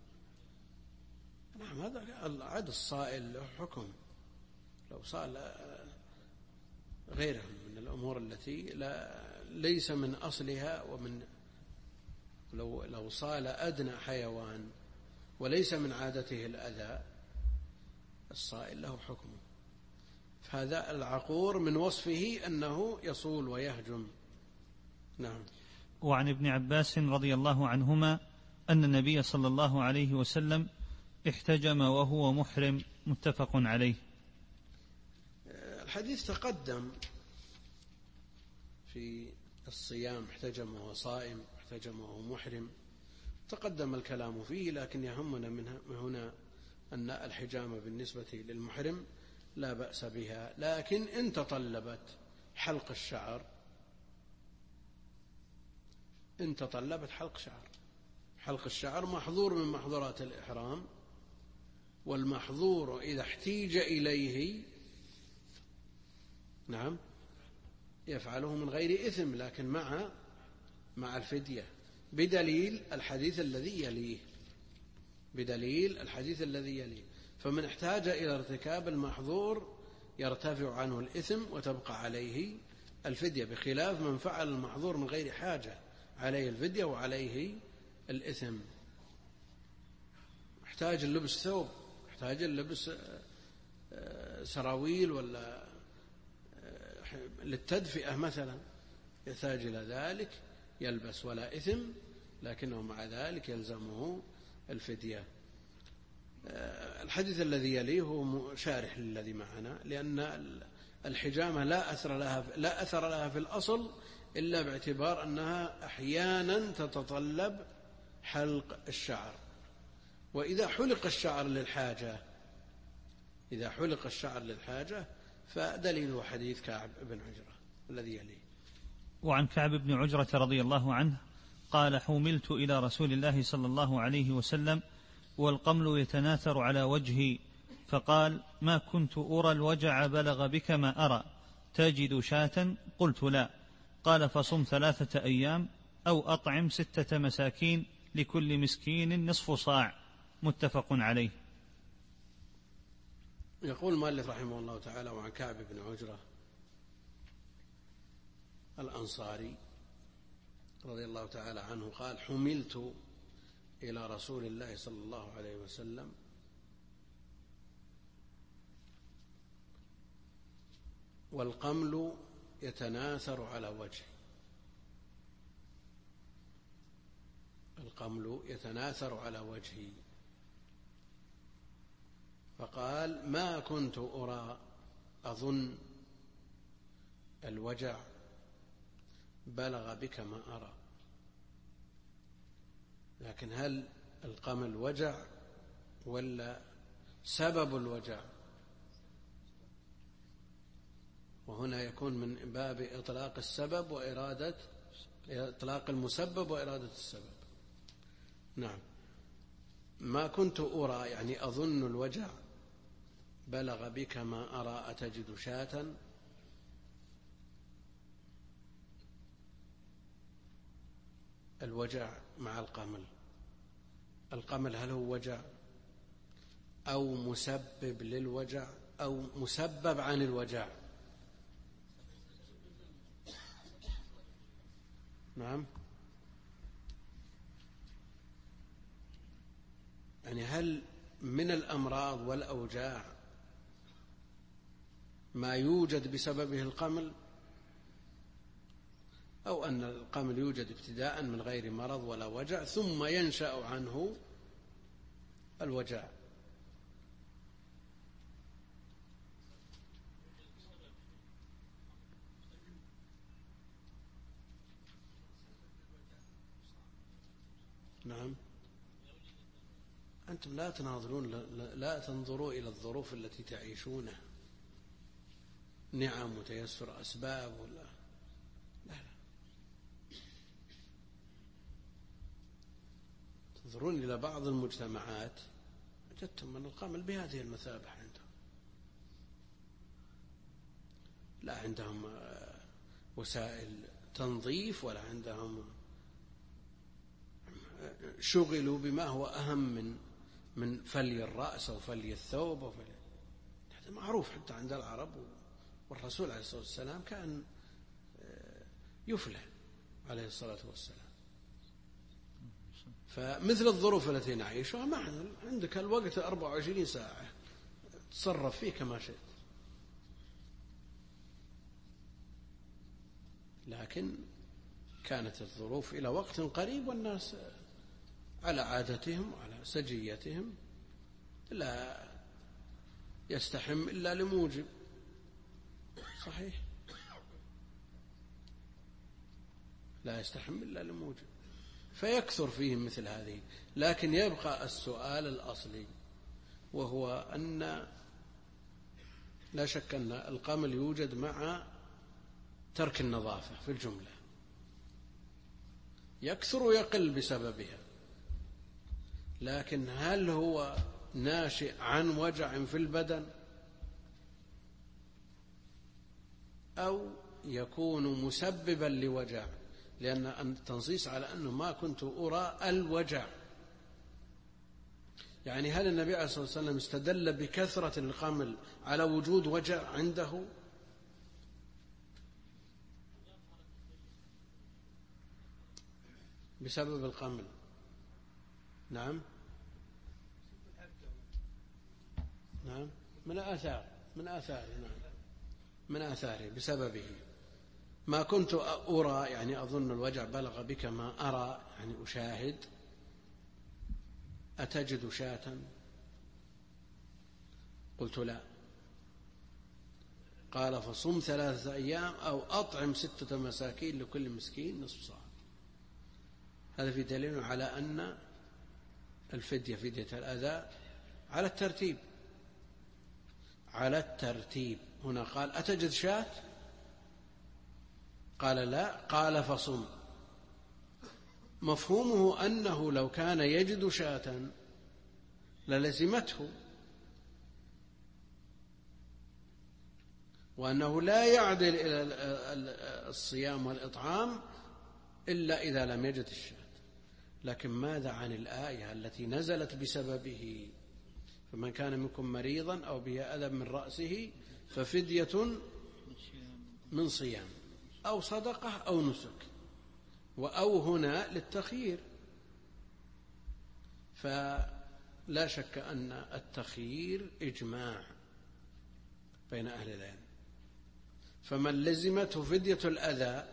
هذا عاد الصائل له حكم، لو صال غيره من الأمور التي ليس من أصلها، ومن لو صال أدنى حيوان وليس من عادته الأذى، الصائل له حكمه. فهذا العقور من وصفه أنه يصول ويهجم. نعم. وعن ابن عباس رضي الله عنهما أن النبي صلى الله عليه وسلم احتجم وهو محرم، متفق عليه. الحديث تقدم في الصيام، احتجم وهو صائم، احتجم وهو محرم، تقدم الكلام فيه، لكن يهمنا من هنا أن الحجامة بالنسبة للمحرم لا بأس بها، لكن إن تطلبت حلق الشعر، إن تطلبت حلق الشعر محظور من محظورات الإحرام، والمحظور إذا احتيج إليه نعم يفعله من غير إثم، لكن مع الفدية، بدليل الحديث الذي يليه، فمن احتاج إلى ارتكاب المحظور يرتفع عنه الإثم وتبقى عليه الفدية، بخلاف من فعل المحظور من غير حاجة، عليه الفدية وعليه الإثم. احتاج اللبس ثوب، احتاج اللبس سراويل ولا للتدفئة مثلا، يحتاج إلى ذلك يلبس ولا إثم، لكنه مع ذلك يلزمه الفدية. الحديث الذي يليه هو شارح للذي معنا، لأن الحجامة لا أثر لها في الأصل إلا باعتبار أنها أحيانا تتطلب حلق الشعر، وإذا حلق الشعر للحاجة فدليله حديث كعب بن عجرة الذي يليه. وعن كعب بن عجرة رضي الله عنه قال: حملت إلى رسول الله صلى الله عليه وسلم والقمل يتناثر على وجهي، فقال: ما كنت أرى الوجع بلغ بك ما أرى، تجد شاة؟ قلت: لا. قال: فصم 3 أيام أو أطعم 6 مساكين لكل مسكين نصف صاع. متفق عليه. يقول المؤلف رحمه الله تعالى: وعن كعب بن عجرة الأنصاري رضي الله تعالى عنه قال: حملت إلى رسول الله صلى الله عليه وسلم والقمل يتناثر على وجهي. القمل يتناثر على وجهي. فقال: ما كنت أرى أظن الوجع بلغ بك ما أرى. لكن هل القمل وجع ولا سبب الوجع؟ وهنا يكون من باب إطلاق السبب وإرادة إطلاق المسبب وإرادة السبب. نعم. ما كنت أرى يعني أظن الوجع بلغ بك ما أرى أتجد شاة؟ الوجع مع القمل. القمل هل هو وجع أو مسبب للوجع أو مسبب عن الوجع؟ نعم. يعني هل من الأمراض والأوجاع ما يوجد بسببه القمل، أو أن القمل يوجد ابتداء من غير مرض ولا وجع ثم ينشأ عنه الوجع؟ نعم. أنتم لا تناظرون، لا تنظروا إلى الظروف التي تعيشونها، نعم وتيسر أسباب ولا لا. تنظرون إلى بعض المجتمعات وجدتم أن القمل بهذه المثابة عندهم، لا عندهم وسائل تنظيف ولا عندهم، شغلوا بما هو أهم من فلي الرأس أو فلي الثوب هذا معروف حتى عند العرب. والرسول عليه الصلاة والسلام كان يفلح عليه الصلاة والسلام. فمثل الظروف التي نعيشها ما عندك الوقت 24 ساعة تصرف فيه كما شئت، لكن كانت الظروف إلى وقت قريب والناس على عادتهم وعلى سجيتهم، لا يستحم إلا لموجب. صحيح، لا يستحم إلا لموجب، فيكثر فيهم مثل هذه. لكن يبقى السؤال الأصلي، وهو أن لا شك أن القمل يوجد مع ترك النظافة في الجملة، يكثر ويقل بسببها، لكن هل هو ناشئ عن وجع في البدن أو يكون مسببا لوجع؟ لأن التنصيص على أنه ما كنت أرى الوجع، يعني هل النبي عليه الصلاة والسلام استدل بكثرة القمل على وجود وجع عنده؟ بسبب القمل. نعم نعم، من آثاره بسببه. ما كنت أرى يعني أظن الوجع بلغ بك ما أرى يعني أشاهد. أتجد شاة؟ قلت لا. قال: فصم 3 أيام أو أطعم 6 مساكين لكل مسكين نصف صاع. هذا في دليل على أن الفدية فدية الأذى على الترتيب، على الترتيب. هنا قال: أتجد شاة؟ قال: لا. قال: فصم. مفهومه أنه لو كان يجد شاة للزمته، وأنه لا يعدل إلى الصيام والإطعام إلا إذا لم يجد الشاة. لكن ماذا عن الآية التي نزلت بسببه؟ فمن كان منكم مريضا أو به أذى من رأسه ففدية من صيام أو صدقة أو نسك، وأو هنا للتخيير. فلا شك أن التخيير إجماع بين أهل العلم. فمن لزمته فدية الأذى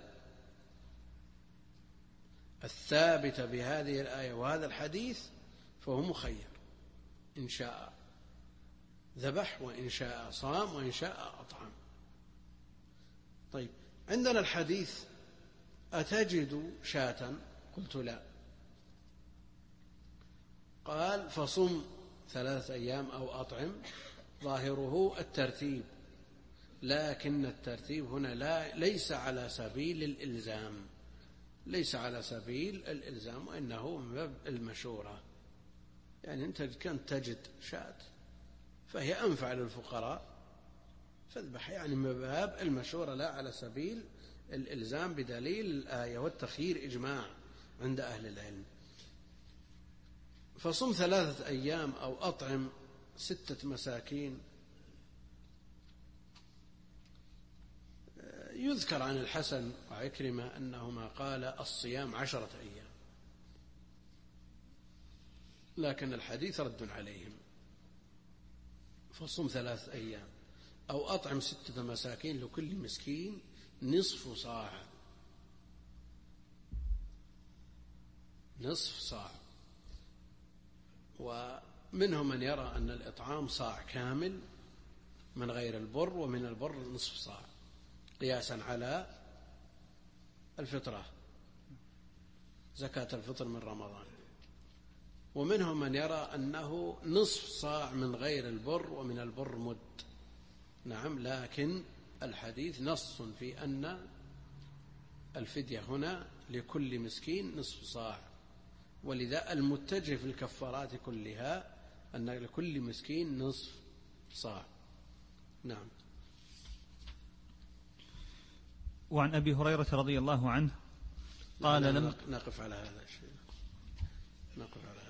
الثابتة بهذه الآية وهذا الحديث فهو مخير، إن شاء ذبح وإن شاء صام وإن شاء أطعم. طيب، عندنا الحديث أتجد شاة؟ قلت لا. قال فصم 3 أيام أو أطعم، ظاهره الترتيب، لكن الترتيب هنا ليس على سبيل الإلزام، ليس على سبيل الإلزام، وإنه من باب المشورة. يعني أنت كنت تجد شاة فهي أنفع للفقراء فاذبح، يعني من باب المشورة لا على سبيل الإلزام، بدليل الآية والتخيير إجماع عند أهل العلم. فصم 3 أيام أو أطعم 6 مساكين. يذكر عن الحسن وعكرمة أنهما قال الصيام 10 أيام، لكن الحديث رد عليهم. فصم 3 أيام أو أطعم 6 مساكين لكل مسكين نصف صاع، نصف صاع. ومنهم من يرى أن الإطعام صاع كامل من غير البر، ومن البر نصف صاع، قياسا على الفطرة، زكاة الفطر من رمضان. ومنهم من يرى أنه نصف صاع من غير البر، ومن البر مد. نعم، لكن الحديث نص في أن الفدية هنا لكل مسكين نصف صاع، ولذا المتجه في الكفارات كلها أن لكل مسكين نصف صاع. نعم. وعن أبي هريرة رضي الله عنه قال لم نقف على هذا الشيء، نقف على هذا.